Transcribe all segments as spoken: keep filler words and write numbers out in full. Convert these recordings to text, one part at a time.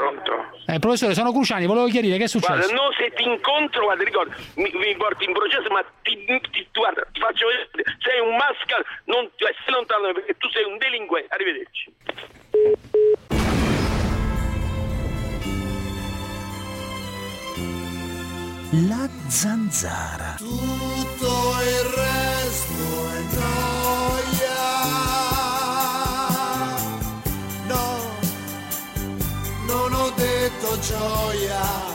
Pronto? Eh, professore, sono Cruciani, volevo chiarire che è successo. Guarda, no, se ti incontro, guarda, ricordo, mi, mi porti in processo, ma ti, ti, guarda, ti faccio vedere, sei un mascal, non stai lontano perché tu sei un delinquente. Arrivederci. La zanzara. Tutto il resto è noia. No, non ho detto gioia.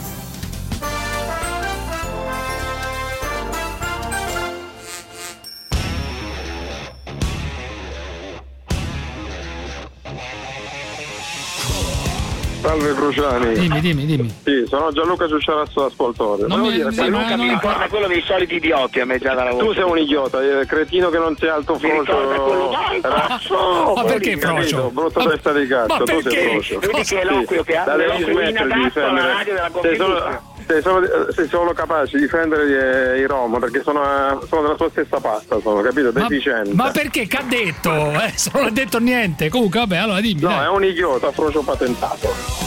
Salve Cruciani. Dimmi, dimmi, dimmi. Sì, sono Gianluca Ciucciarazzo da Spoltore. Non mi- dire, sì, quello- ma Luca, mi non- ricorda quello dei soliti idioti a me già dalla volta. tu sei un idiota, eh, cretino che non sei alto Mi ricorda quello frocio. Razzo, Ma perché Capito? frocio? Brutto Ma- testa di cazzo, ma tu sei perché? frocio. Vedi che eloquio che ha, Da devi l'eloquio in smettere di adatto alla difendere. radio della Sei solo, Confindustria. sei, solo, sei solo capace di difendere i rom perché sono, sono della tua stessa pasta, sono, capito? Ma, Deficiente. ma perché? Che ha detto? Eh, se non ha detto niente. Comunque, vabbè, allora dimmi. No, dai. è un idiota, frocio patentato.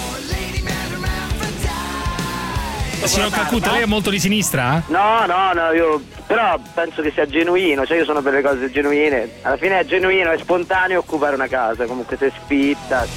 Signor Calcutta, lei è molto di sinistra? No, no, no, io però penso che sia genuino, cioè io sono per le cose genuine. Alla fine è genuino, è spontaneo occupare una casa, comunque se spitta.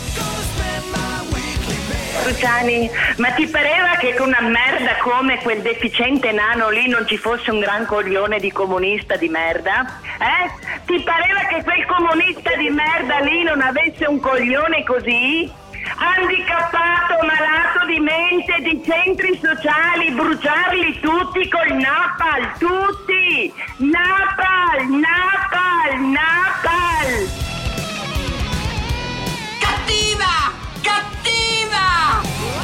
Cruciani, ma ti pareva che con una merda come quel deficiente nano lì non ci fosse un gran coglione di comunista di merda? Eh? Ti pareva che quel comunista di merda lì non avesse un coglione così? Handicappato, malato di mente, di centri sociali, bruciarli tutti col napal, tutti! Napal, napal, napal! Cattiva! Cattiva!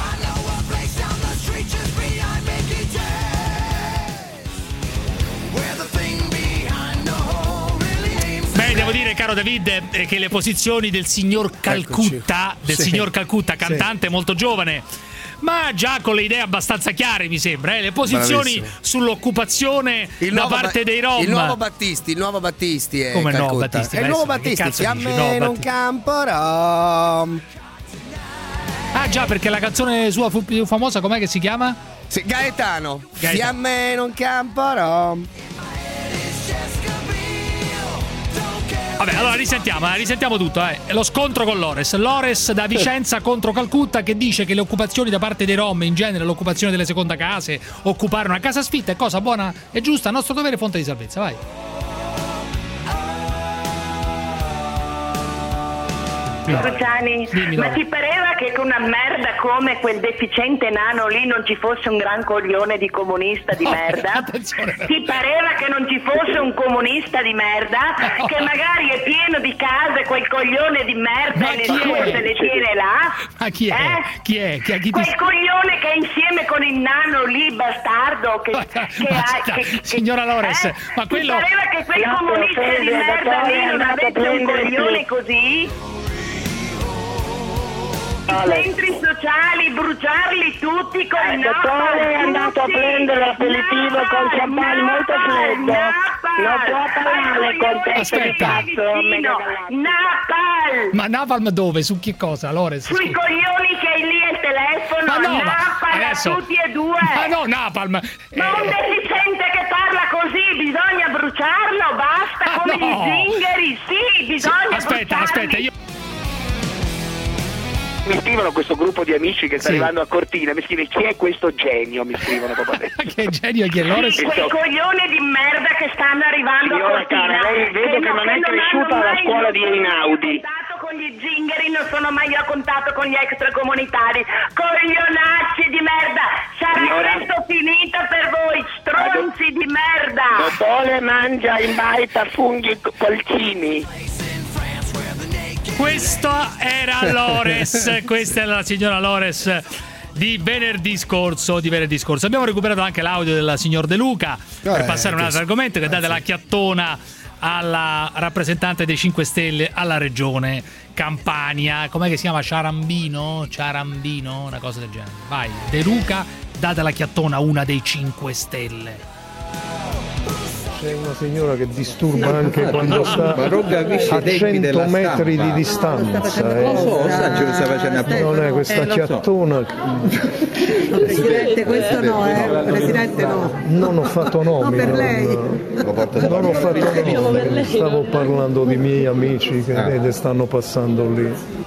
Beh, devo dire, caro David, eh, che le posizioni del signor Calcutta, Eccoci. del Sì. signor Calcutta, cantante molto giovane, ma già con le idee abbastanza chiare, mi sembra, eh? Le posizioni Bravissimo. sull'occupazione Il da nuovo parte Ba- dei Rom. Il nuovo Battisti, il nuovo Battisti è Come il nuovo Calcutta. Battisti? È il Adesso, nuovo che Battisti, cazzo fiamme dici? Nuovo in un Battisti. campo rom. Ah già, perché la canzone sua fu più famosa, com'è che si chiama? Sì, Gaetano, Gaetano. fiamme in un campo rom. Vabbè, allora risentiamo, eh, risentiamo tutto. Eh. Lo scontro con Lores. Lores da Vicenza contro Calcutta, che dice che le occupazioni da parte dei Rom, in genere l'occupazione delle seconde case, occupare una casa sfitta è cosa buona e giusta, nostro dovere e fonte di salvezza. Vai. Cruciani, Dimmi, ma no. ti pareva che con una merda come quel deficiente nano lì non ci fosse un gran coglione di comunista di No, merda? attenzione. Ti pareva che non ci fosse un comunista di merda? No. Che magari è pieno di case quel coglione di merda Ma e le chi sue è? se le tiene là? Ma chi è? Eh? Chi è? Chi, chi ti... Quel coglione che è insieme con il nano lì, bastardo, che, Ma- che ma- ha... Che, che- signora Lores, eh? ma quello- Ti pareva che quel No, comunista di Fede, merda dottore, lì è non andato a avesse un prendere coglione più. così? I centri sociali, bruciarli tutti con Eh, il dottore, è andato a prendere l'aperitivo con champagne molto freddo. Non può parlare con te Aspetta. di cazzo, mega galattico. Napal! Ma Napalm dove? Su che cosa, Lores? Sui Scusa. coglioni che hai lì al telefono, Ma no, ma Napal adesso- a tutti e due! Ma no, Napalm! Ma un Eh, deficiente che parla così, bisogna bruciarlo, basta, Ah, come no. gli zingari, sì, bisogna aspetta, bruciarli. aspetta, io... Mi scrivono questo gruppo di amici che sta Sì. arrivando a Cortina, mi scrive chi è questo genio, mi scrivono proprio adesso. che genio, chi è Lores? Sì, quei coglioni di merda che stanno arrivando Signora a Cortina. cara, lei vedo che non è cresciuta hanno alla mai- scuola di non sono mai Einaudi. a contatto con gli zingari, non sono mai a contatto con gli extracomunitari. Coglionacci di merda! Sarà Signora- questo finito per voi, stronzi di merda! Dottore mangia in baita funghi colcini. Questa era Lores, questa era la signora Lores di venerdì scorso, di venerdì scorso. Abbiamo recuperato anche l'audio del signor De Luca per Eh, passare a un altro che- argomento, che date la chiattona alla rappresentante dei cinque Stelle alla regione Campania. Com'è che si chiama? Ciarambino? Ciarambino? Una cosa del genere. Vai, De Luca, date la chiattona a una dei cinque Stelle. C'è una signora che disturba anche quando sta ma non capisce a i tempi cento della metri stampa. di distanza. Lo so, sa, ce lo sta facendo apposta. Non è questa Eh, lo so. chiattona. Presidente, questo no, eh. Presidente no. Non ho fatto nomi. per non- lei. Non ho fatto nomi. Stavo parlando di miei amici che vede stanno passando lì.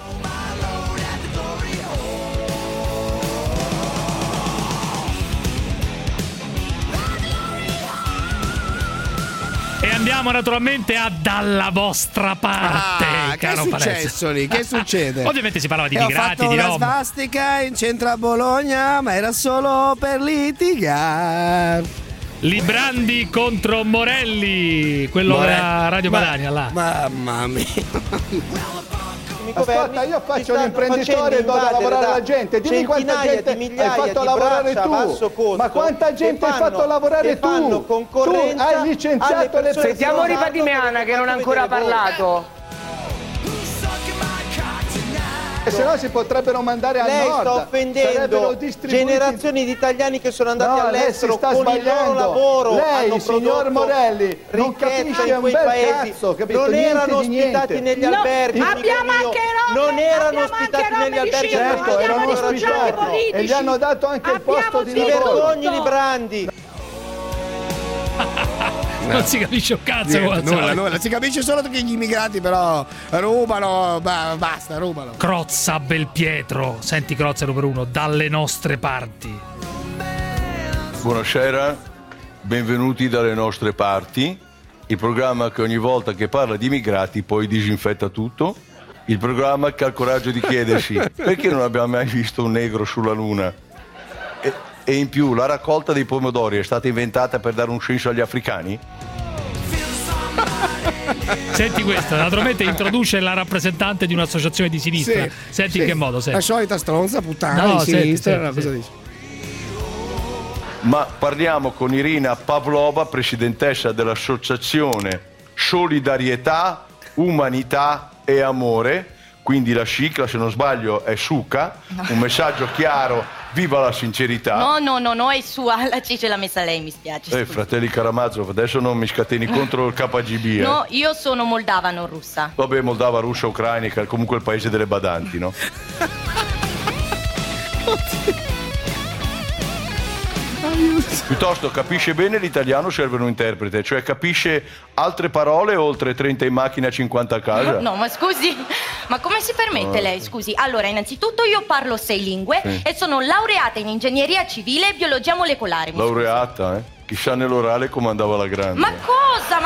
E andiamo naturalmente a dalla vostra parte, Ah, che è caro successo Palese. lì? Che succede? Ovviamente si parlava di E ho migrati, fatto di una Rom. svastica in centro a Bologna, ma era solo per litigare. Librandi contro Morelli, quello More- della Radio Ma- Padania là. Mamma mia. Ascolta, io faccio stanno l'imprenditore e do da facendo lavorare invadere alla gente. Dimmi quanta centinaia gente di migliaia hai fatto di lavorare braccia a basso tu. costo Ma quanta gente che hai fatto fanno- lavorare che fanno tu? concorrenza Tu hai licenziato alle le persone persone. Sentiamo Ripatimana che non ha ancora parlato. E se no si potrebbero mandare al Lei nord. sta Sarebbero offendendo distribuiti- generazioni di italiani che sono andati No, lei si all'estero sta con sbagliando. il loro lavoro. Lei, hanno signor prodotto Morelli, non ricchezza capisce in un quei bel paesi. cazzo, capito? Non Niente erano di ospitati niente. negli No, alberghi. abbiamo amico anche mio. Rom, Non erano abbiamo ospitati anche Rom negli alberghi. vicino, Certo, amico erano mio. ospitati politici. e gli hanno dato anche il posto di Ti lavoro. vergogni, Librandi. Non si capisce un cazzo. Niente, come al nulla, solito. nulla. Si capisce solo che gli immigrati però rubano, ba- basta, rubano. Crozza Belpietro, senti Crozza numero uno, dalle nostre parti. Buonasera, benvenuti dalle nostre parti, il programma che ogni volta che parla di immigrati poi disinfetta tutto, il programma che ha il coraggio di chiedersi perché non abbiamo mai visto un negro sulla luna. E, e in più la raccolta dei pomodori è stata inventata per dare un senso agli africani? Senti questo, naturalmente introduce la rappresentante di un'associazione di sinistra. Sì, Senti sì. in che modo? Senti. La solita stronza puttana No, di senti, sinistra, senti, no, cosa senti. dici? Ma parliamo con Irina Pavlova, presidentessa dell'associazione Solidarietà, Umanità e Amore, quindi la sigla, se non sbaglio, è SUCA, un messaggio chiaro, viva la sincerità. No, no, no, no, è sua, la Cice l'ha messa lei, mi spiace. Eh, scusi. fratelli Karamazov, adesso non mi scateni contro il K G B, eh. No, io sono moldava, non russa. Vabbè, Moldava, Russia, Ucraina, comunque il paese delle badanti, no? Piuttosto capisce bene l'italiano, serve un interprete, cioè capisce altre parole oltre trenta in macchina, cinquanta a casa. No, ma scusi, ma come si permette Ah. lei, scusi? Allora, innanzitutto io parlo sei lingue Sì. e sono laureata in ingegneria civile e biologia molecolare. mi scusi. Laureata, eh? Chissà nell'orale come andava la grande. Ma cosa? Ma...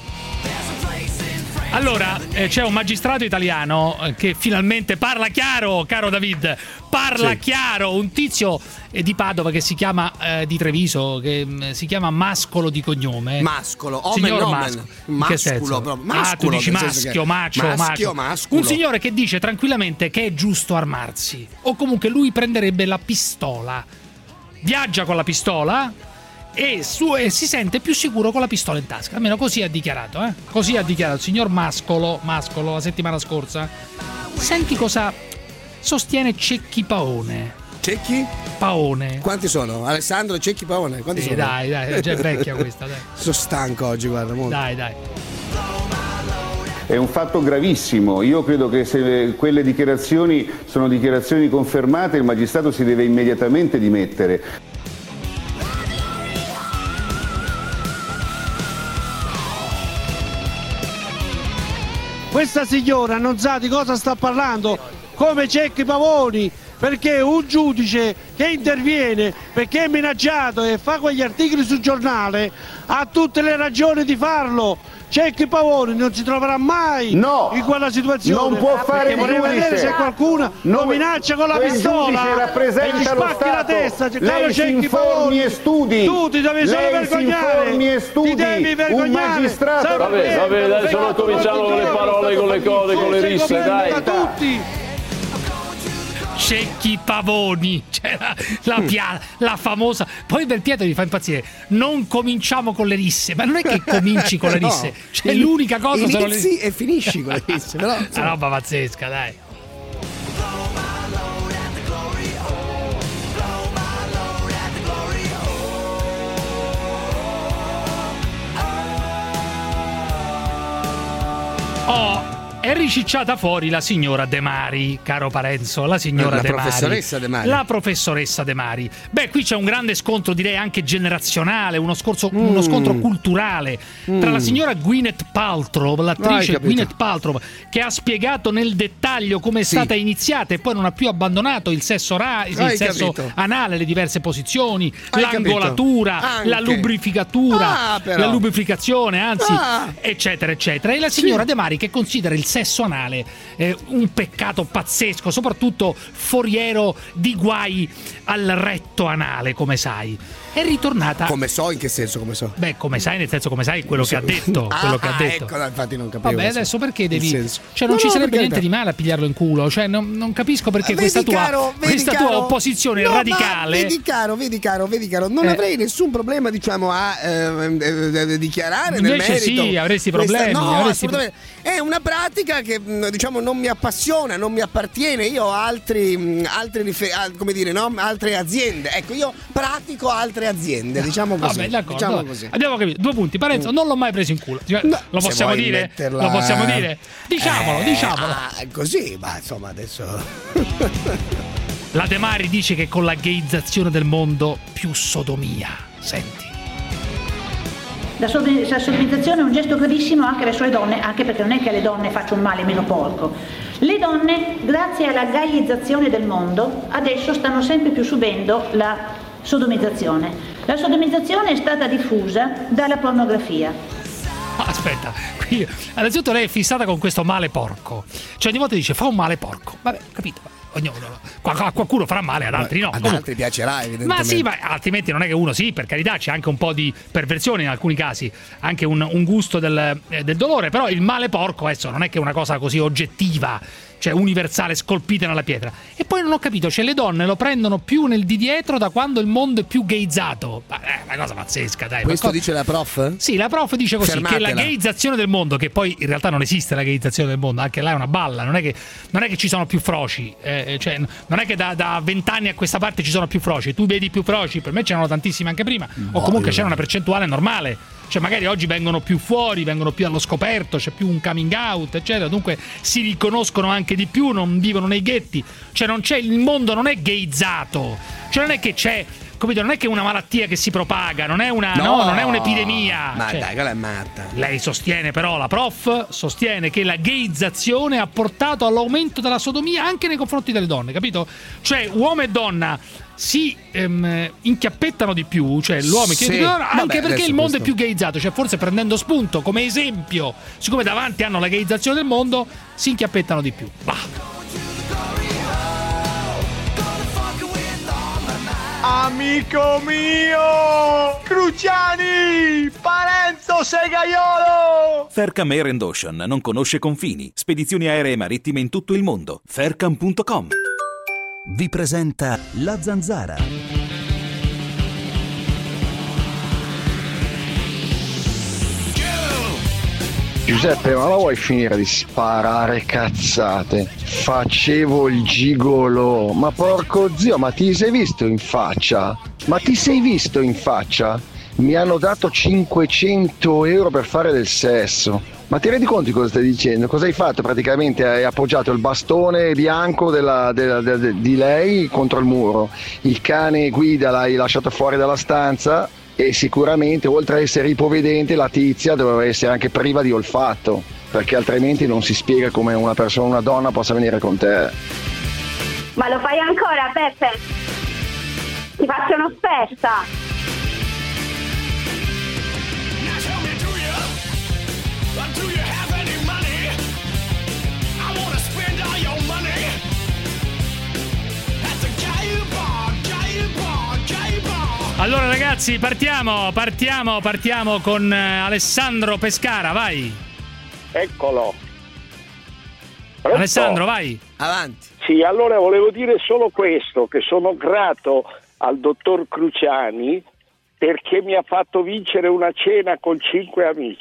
Allora, eh, c'è un magistrato italiano eh, che finalmente parla chiaro, caro David. Parla Sì. chiaro, un tizio eh, di Padova che si chiama, eh, di Treviso, che mh, si chiama Mascolo di cognome. Mascolo, omen, Signor omen. Mascolo. In che Masculo, senso? proprio. Ah, tu Masculo, dici nel senso maschio, che- macio, maschio, macio. masculo. Un signore che dice tranquillamente che è giusto armarsi. O comunque lui prenderebbe la pistola. Viaggia con la pistola e, su, e si sente più sicuro con la pistola in tasca. Almeno così ha dichiarato, eh? Così ha dichiarato il signor Mascolo, Mascolo la settimana scorsa. Senti cosa sostiene Cecchi Paone. Cecchi? Paone. Quanti sono? Alessandro Cecchi Paone? Quanti Sì, sono? dai, dai, è già vecchia questa, dai. Sono stanco oggi, guarda, molto. Dai, dai. È un fatto gravissimo, io credo che se quelle dichiarazioni sono dichiarazioni confermate il magistrato si deve immediatamente dimettere. Questa signora non sa di cosa sta parlando, come Cecchi Pavoni, perché un giudice che interviene perché è minacciato e fa quegli articoli sul giornale ha tutte le ragioni di farlo. Cecchi Pavoni non si troverà mai No, in quella situazione. non può fare perché vorrei giudice. vedere se qualcuno lo Non- minaccia con la quel pistola giudice rappresenta e gli lo spacchi la Stato. testa. Cioè, Lei caro si Cecchi informi Pavoni, e studi. tu ti devi solo Lei si vergognare. informi e studi. Ti devi Un vergognare. magistrato- Sai Vabbè, perché? vabbè, L'hai adesso non fatto cominciamo tutti con le i giorni. parole, con le cose, Tu con le sei risse, coperto dai. da tutti. Cecchi Pavoni, cioè la, la, pia- la famosa. Poi Belpietro mi fa impazzire. Non cominciamo con le risse, ma non è che cominci con le No. risse, cioè l'unica cosa sono le Inizi e finisci con le risse, però, Una roba pazzesca, dai. Oh, è ricicciata fuori la signora De Mari, caro Parenzo, la signora la De Mari. professoressa De Mari. La professoressa De Mari. Beh, qui c'è un grande scontro, direi anche generazionale, uno, scorso, Mm. uno scontro culturale Mm. tra la signora Gwyneth Paltrow, Hai l'attrice capito. Gwyneth Paltrow, che ha spiegato nel dettaglio come è Sì. stata iniziata e poi non ha più abbandonato il sesso, ra- il Hai sesso capito. anale, le diverse posizioni, Hai l'angolatura, capito. la Anche. lubrificatura, Ah, però. la lubrificazione, anzi, Ah. eccetera, eccetera. E la signora Sì. De Mari che considera il sesso anale eh, un peccato pazzesco, soprattutto foriero di guai al retto anale, come sai. È ritornata. Come so, in che senso come so? Beh, come sai, nel senso come sai quello che ha detto, Ah, quello che ha detto. ecco, infatti non capivo. Vabbè, questo. adesso perché Il devi. senso. Cioè, non No, ci no, sarebbe per niente carità. di male a pigliarlo in culo. Cioè, non, non capisco perché Vedi, questa tua, caro, vedi, questa caro. tua opposizione No, ma radicale. Vedi caro, vedi caro, vedi caro, non Eh. avrei nessun problema, diciamo, a eh, eh, eh, dichiarare nel Invece merito. sì, avresti questa- problemi, No, avresti assolutamente. È una pratica che mh, diciamo non mi appassiona, non mi appartiene. Io ho altri, mh, altri rifer- al- come dire, no? Altre aziende. Ecco, io pratico altre aziende, diciamo così. Vabbè, d'accordo. Diciamo così. Abbiamo capito. Due punti. Parenzo, non l'ho mai preso in culo. Cioè, No, lo se possiamo vuoi dire? metterla- Lo possiamo dire? Diciamolo, Eh, diciamolo. ah, così, ma insomma adesso. La De Mari dice che con la gayizzazione del mondo più sodomia. Senti. La sod- la sodomizzazione è un gesto gravissimo anche verso le donne, anche perché non è che alle donne faccia un male meno porco. Le donne, grazie alla gayizzazione del mondo, adesso stanno sempre più subendo la sodomizzazione. La sodomizzazione è stata diffusa dalla pornografia. Aspetta, qui innanzitutto lei è fissata con questo male porco. Cioè ogni volta dice fa un male porco. Vabbè, capito. Ognuno, a qualcuno farà male, ad altri no. Ad Comunque- altri piacerà, evidentemente. Ma sì, ma altrimenti non è che uno sì, per carità, c'è anche un po' di perversione in alcuni casi, anche un, un gusto del, eh, del dolore, però il male porco adesso non è che è una cosa così oggettiva, cioè universale, scolpita nella pietra. E poi non ho capito, cioè le donne lo prendono più nel di dietro da quando il mondo è più gayizzato. Ma è una cosa pazzesca, dai. Questo ma co- dice la prof? Sì, la prof dice così, Fermatela. che la gayizzazione del mondo, che poi in realtà non esiste la gayizzazione del mondo, anche là è una balla, non è che, non è che ci sono più froci, eh, cioè, non è che da, da vent'anni a questa parte ci sono più froci, tu vedi più froci, per me c'erano tantissimi anche prima, o comunque c'era una percentuale normale, cioè magari oggi vengono più fuori, vengono più allo scoperto, c'è più un coming out, eccetera, dunque si riconoscono anche di più, non vivono nei ghetti, cioè non c'è, il mondo non è gayizzato, cioè non è che c'è, capito, non è che è una malattia che si propaga, non è una, no, non è un'epidemia. Ma Cioè, dai, quella è matta. lei sostiene però, la prof sostiene che la gayizzazione ha portato all'aumento della sodomia anche nei confronti delle donne, capito? Cioè uomo e donna si ehm, inchiappettano di più, cioè l'uomo Sì. che anche Vabbè, perché adesso il mondo questo- è più gayizzato, cioè forse prendendo spunto come esempio, siccome davanti hanno la gayizzazione del mondo, si inchiappettano di più. Bah. Amico mio! Cruciani! Parenzo Segaiolo! Faircam Air and Ocean non conosce confini. Spedizioni aeree e marittime in tutto il mondo. Faircam punto com. Vi presenta La Zanzara. Giuseppe, ma la vuoi finire di sparare cazzate? Facevo il gigolò. Ma porco zio, ma ti sei visto in faccia? Ma ti sei visto in faccia? Mi hanno dato cinquecento euro per fare del sesso. Ma ti rendi conto di cosa stai dicendo? Cosa hai fatto praticamente? Hai appoggiato il bastone bianco della, della, de- di lei contro il muro. Il cane guida l'hai lasciato fuori dalla stanza. E sicuramente, oltre a essere ipovedente, la tizia doveva essere anche priva di olfatto, perché altrimenti non si spiega come una persona, una donna possa venire con te. Ma lo fai ancora, Peppe? Ti faccio un'offerta. Allora ragazzi, partiamo, partiamo, partiamo con eh, Alessandro Pescara, vai. Eccolo. Pronto? Alessandro, vai. Avanti. Sì, allora volevo dire solo questo, che sono grato al dottor Cruciani perché mi ha fatto vincere una cena con cinque amici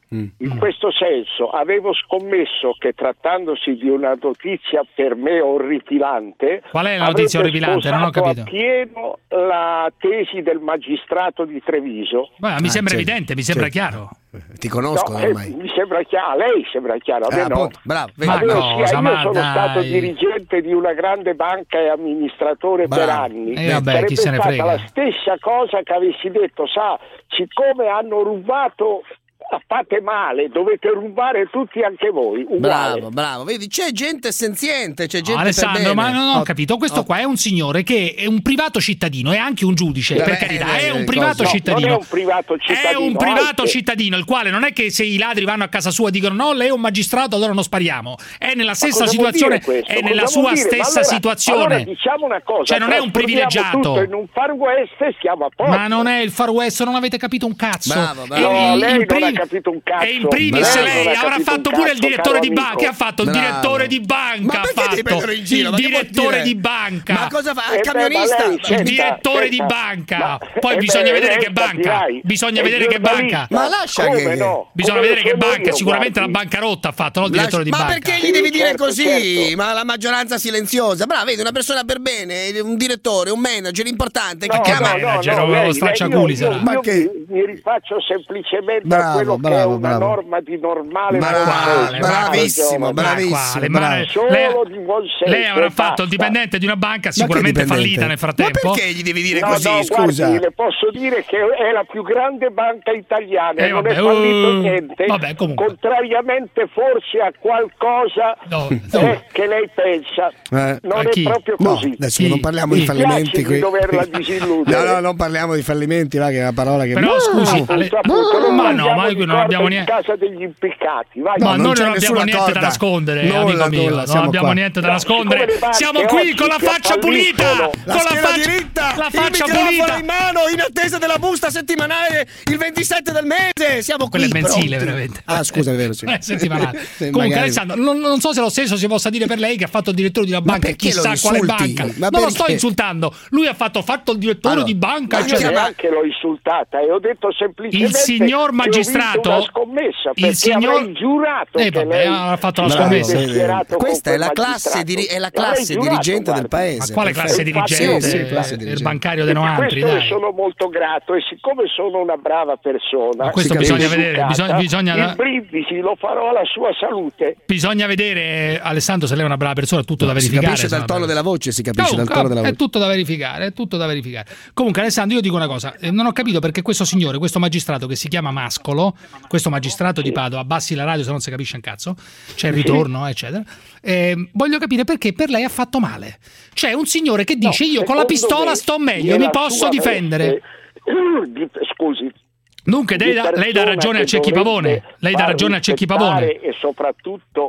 In questo senso avevo scommesso che trattandosi di una notizia per me orripilante, qual è la notizia orripilante? Non ho capito. Appieno la tesi del magistrato di Treviso. Beh, mi ah, sembra certo, evidente, mi sembra certo. chiaro. Ti conosco no, ormai. Eh, mi sembra chiaro, lei sembra chiaro, a me ah, no. Bravo, ma allora, cosa, sia, io ma sono dai. stato dirigente di una grande banca e amministratore bravo. per anni. Eh, vabbè, Sarebbe chi se ne stata frega. la stessa cosa che avessi detto, sa, siccome hanno rubato, fate male, dovete rubare tutti anche voi. Uguale. Bravo, bravo. Vedi, c'è gente senziente, c'è gente no, Alessandro, per bene. ma non ho oh. capito. Questo qua è un signore che è un privato cittadino, è anche un giudice, Beh, per carità, eh, è un eh, privato no, cittadino. Non è un privato cittadino. È un privato anche. cittadino, il quale non è che se i ladri vanno a casa sua dicono no, lei è un magistrato, allora non spariamo. È nella stessa situazione, è nella sua dire? stessa allora, situazione. Allora diciamo una cosa, cioè non è un privilegiato. Tutto in un Far West e stiamo a posto. Ma non è il Far West, non avete capito un cazzo. Bravo, bravo. No, il, lei il prim- non ha capito un cazzo. E in primis Bravo, lei avrà fatto pure il direttore di banca. Che ha fatto il Bravo. direttore di banca? Ma Ha perché ti fatto prendono in giro? il Ma che vuol direttore dire? di banca. Ma cosa fa? Eh Il beh, camionista? ma lei, Il senta, direttore di senta, banca. ma- Poi eh bisogna beh, vedere lei che banca. capirai, Bisogna è vedere che giornalista. banca. Ma lascia Come che... no? Bisogna Come vedere che sono banca. io, Sicuramente la guardi. bancarotta ha fatto, non il direttore di Ma banca. perché gli Sì, devi dire certo, così? certo. Ma la maggioranza silenziosa. Brava, vedi, una persona per bene, un direttore, un manager importante che No, chiama... no, no, manager, no, o lei- sfacciaculi lei- io- sarà. io- Ma io che- mi, mi rifaccio semplicemente Bravo, a quello bravo, che è una bravo. norma di normale Ma buon quale? senso. Bravissimo, Ma bravissimo. quale? bravo. Ma Solo lei, di buon senso, lei avrà e fatto il basta. dipendente di una banca Ma che sicuramente dipendente? fallita nel frattempo. Ma perché gli devi dire No, così, no, scusa? guardi, le posso dire che è la più grande banca italiana, Eh, non vabbè, è fallito uh, niente, vabbè, comunque. contrariamente forse a qualcosa No, eh, no. che lei pensa, Eh. non A è chi? proprio No, così. adesso Chi? non parliamo Chi? di fallimenti Piace qui. di doverla disilludere. No, no, non parliamo di fallimenti, va, che è una parola che... Però scusi, Appunto, Ale- appunto, non ma no, mangiamo ma di qui non abbiamo corda niente. in casa degli impiccati, vai. Ma No, non noi c'è non abbiamo nessuna niente da corda. nascondere, Nulla, amico mio. nulla, Non siamo abbiamo qua. niente da No, nascondere. siccome le banche Siamo qui oggi con la che faccia pulita. falliscono. La Con la scheda faccia diritta, la il faccia microfono pulita. in mano, in attesa della busta settimanale il ventisette del mese. Siamo qui. Quello è mensile, pronti. veramente. Ah, scusa, è vero, sì. Eh, settimanale. Sì, Comunque, magari- Alessandro, non, non so se lo stesso si possa dire per lei che ha fatto il direttore di una Ma banca, perché chissà lo quale insulti? banca. Ma non lo sto perché? insultando. Lui ha fatto, fatto il direttore Allora, di banca, ma eccetera. chiama- Neanche l'ho insultata e ho detto semplicemente Il signor che ho magistrato- vinto una scommessa il perché signor- avrei giurato Eh, che vabbè, lei ha fatto la si scommessa. sarebbe schierato con Questa è quel la classe, magistrato. diri- è la L'avrei classe giurato, dirigente del guardi. paese. Ma quale classe Perfetto. dirigente? Sì, sì, Eh, classe il dirigente. bancario dei E di Noantri, questo dai. le sono molto grato e siccome sono una brava persona, Ma questo e bisogna educata, vedere, bisogna- bisogna- il brindisi lo farò alla sua salute. Bisogna vedere, Alessandro, se lei è una brava persona, è tutto da Si verificare. capisce dal insomma. tono della voce, si capisce Comunque, dal tono della è voce. tutto da verificare, è tutto da verificare. Comunque, Alessandro, io dico una cosa: eh, non ho capito perché questo signore, questo magistrato che si chiama Mascolo, questo magistrato di Padova, abbassi la radio se non si capisce un cazzo, c'è il ritorno, eccetera. Eh, voglio capire perché per lei ha fatto male. C'è un signore che dice: No, io con la secondo pistola me, sto meglio, nella mi posso sua difendere. veste- di- Scusi. Dunque, lei dà, lei dà ragione a Cecchi Pavone. Lei dà ragione a Cecchi Pavone. E soprattutto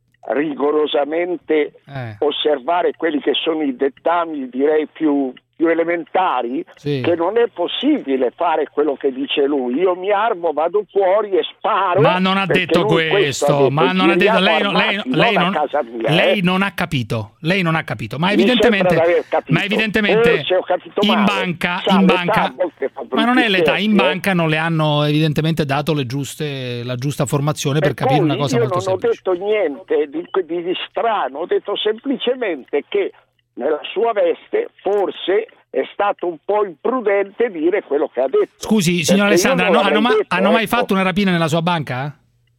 rigorosamente Eh. osservare quelli che sono i dettami, direi più, più elementari, Sì. che non è possibile fare quello che dice lui. Io mi armo, vado fuori e sparo. Ma non ha perché detto lui questo, ha detto, ma non ha detto, lei, non- lei, armati, lei non non, a casa mia, lei eh. non ha capito, lei non ha capito, ma Mi evidentemente, sembra di aver capito. ma evidentemente Forse ho capito in male. banca, Sa, in l'età banca, a volte fa ma non è brutti l'età, in scherzi, eh. banca non le hanno evidentemente dato le giuste, la giusta formazione per, Per capire cui una cosa io molto non semplice. ho detto niente di, di, di strano, ho detto semplicemente che nella sua veste forse è stato un po' imprudente dire quello che ha detto. Scusi, signora Perché io Alessandra, non hanno, hanno, l'avrei ma- detto, hanno mai ecco. fatto una rapina nella sua banca?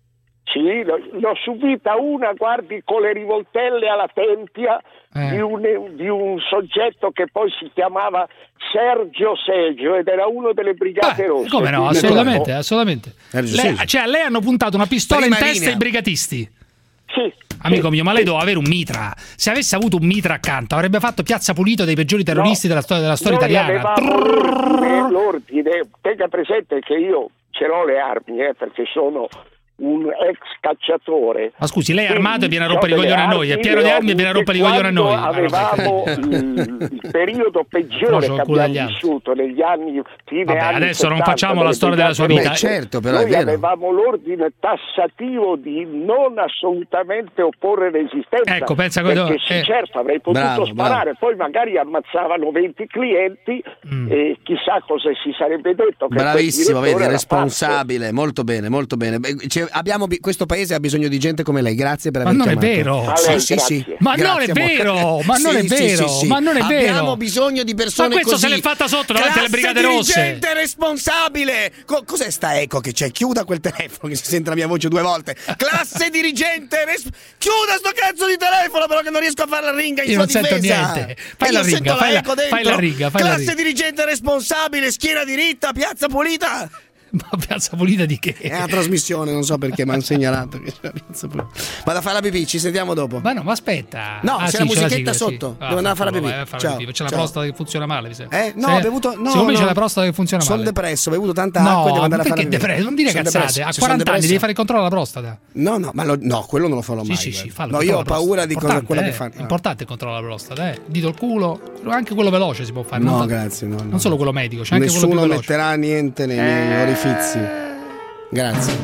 Sì, l'ho, l'ho subita una, guardi, con le rivoltelle alla tempia Eh. di, un, di un soggetto che poi si chiamava Sergio Seggio ed era uno delle Brigate Rosse. Come no, Quindi, assolutamente, ecco, assolutamente. Sergio Lei, Seggio. cioè, a lei hanno puntato una pistola Prima in testa linea. ai brigatisti. Sì, Amico sì, mio, ma lei sì. doveva avere un mitra. Se avesse avuto un mitra accanto, avrebbe fatto Piazza Pulito dei peggiori terroristi No, della storia, della storia noi italiana. avevamo l'ordine, l'ordine, tenga presente che io ce l'ho le armi, eh, perché sono un ex cacciatore. Ma scusi, lei è armato e viene a Io rompere i delle coglioni a noi, è armi pieno di le ho armi e viene a rompere i avute coglioni a noi. quando avevamo il, il periodo peggiore No, che c'ho il culo abbiamo agli altri. vissuto negli anni fine Vabbè, anni adesso non settanta, facciamo la storia della sua vita. Beh, certo, però è Noi vero. avevamo l'ordine tassativo di non assolutamente opporre resistenza. Ecco, pensa perché cosa- sì, eh. certo, avrei potuto Bravo, sparare, poi magari ammazzavano venti clienti Mm. e chissà cosa si sarebbe detto. Che Bravissimo, quel direttore vedi, era responsabile, molto bene, molto bene. Beh, c'è- abbiamo bi- questo paese ha bisogno di gente come lei. Grazie per Ma aver non è chiamato. vero. A Sì, lei, sì, grazie. sì. Ma non Grazie, è amore. vero, ma non Sì, è sì, vero, sì, sì. ma non è vero. Abbiamo bisogno di persone Ma questo così. se l'è fatta sotto davanti alle Classe Brigate Rosse. dirigente responsabile. Co- cos'è sta eco che c'è? Chiuda quel telefono che si sente la mia voce due volte. Classe dirigente res- chiuda sto cazzo di telefono, però che non riesco a fare la ringa in Io sua non sento difesa. niente. Fai E la io ringa, sento fai la- eco dentro. fai la riga, fai la Classe riga. dirigente responsabile, schiena diritta, piazza pulita. Ma piazza pulita di che? È una trasmissione, non so perché mi hanno segnalato che c'è la piazza pulita. Vado a fare la pipì, ci sentiamo dopo. Ma no, ma aspetta. No, Ah, c'è sì, la musichetta sigla, sotto. sì. Devo andare a fare la vai, pipì. vai a fare Ciao. la pipì. C'è la Ciao. prostata che funziona male, mi sembra. Eh? No, Sì. ho bevuto. No, Secondo me no. c'è la prostata che funziona Sono male. depresso, ho bevuto tanta No, acqua e devo andare a fare perché la pipì. depresso? Non dire Sono cazzate. depresso. A Sì, sono quaranta anni depresso. devi fare il controllo alla prostata. No, no, ma lo- no, quello non lo farò Sì, mai. sì, sì, guarda. fallo. No, controllo io ho alla prostata. paura di cosa, Importante, quello eh. che fanno. È importante il controllo alla prostata, eh. Dito al culo, anche quello veloce si può fare. No, non, grazie, no, no. non solo quello medico, c'è anche quello Nessuno più veloce. metterà niente nei miei orifizi. Grazie.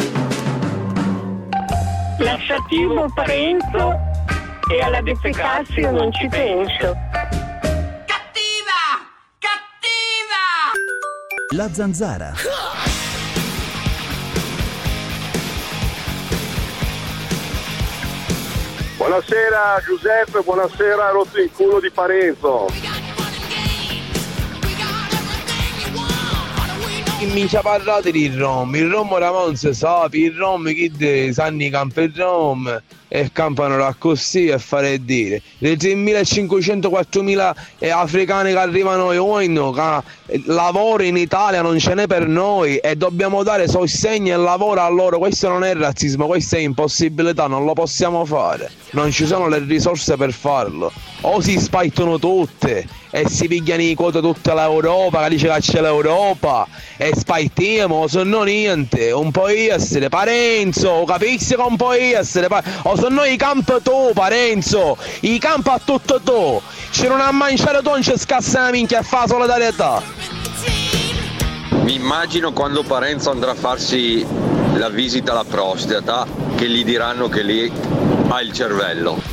Lassativo Parenzo e alla defecazio non ci penso. La Zanzara. Buonasera Giuseppe, buonasera rotto il culo di Parenzo. Mi ci ha parlato di rom, il rom ora non si sa, il rom che de, sanno i campi il rom e campano là così e fare e dire. Le tremilacinquecento quattromila eh, africani che arrivano ogni anno, che eh, lavoro in Italia non ce n'è per noi e dobbiamo dare sostegno e lavoro a loro. Questo non è razzismo, questa è impossibilità, non lo possiamo fare. Non ci sono le risorse per farlo. O si spaitano tutte e si pigliano i quote tutta l'Europa, che dice che c'è l'Europa e spaitiamo, se no niente, un po' essere Parenzo, capisci che un po' essere o se no i campi tu Parenzo, i campi a tutto tu, c'è non a mangiare tu non ci scassa la minchia e fa solidarietà. Mi immagino quando Parenzo andrà a farsi la visita alla prostata che gli diranno che lì ha il cervello.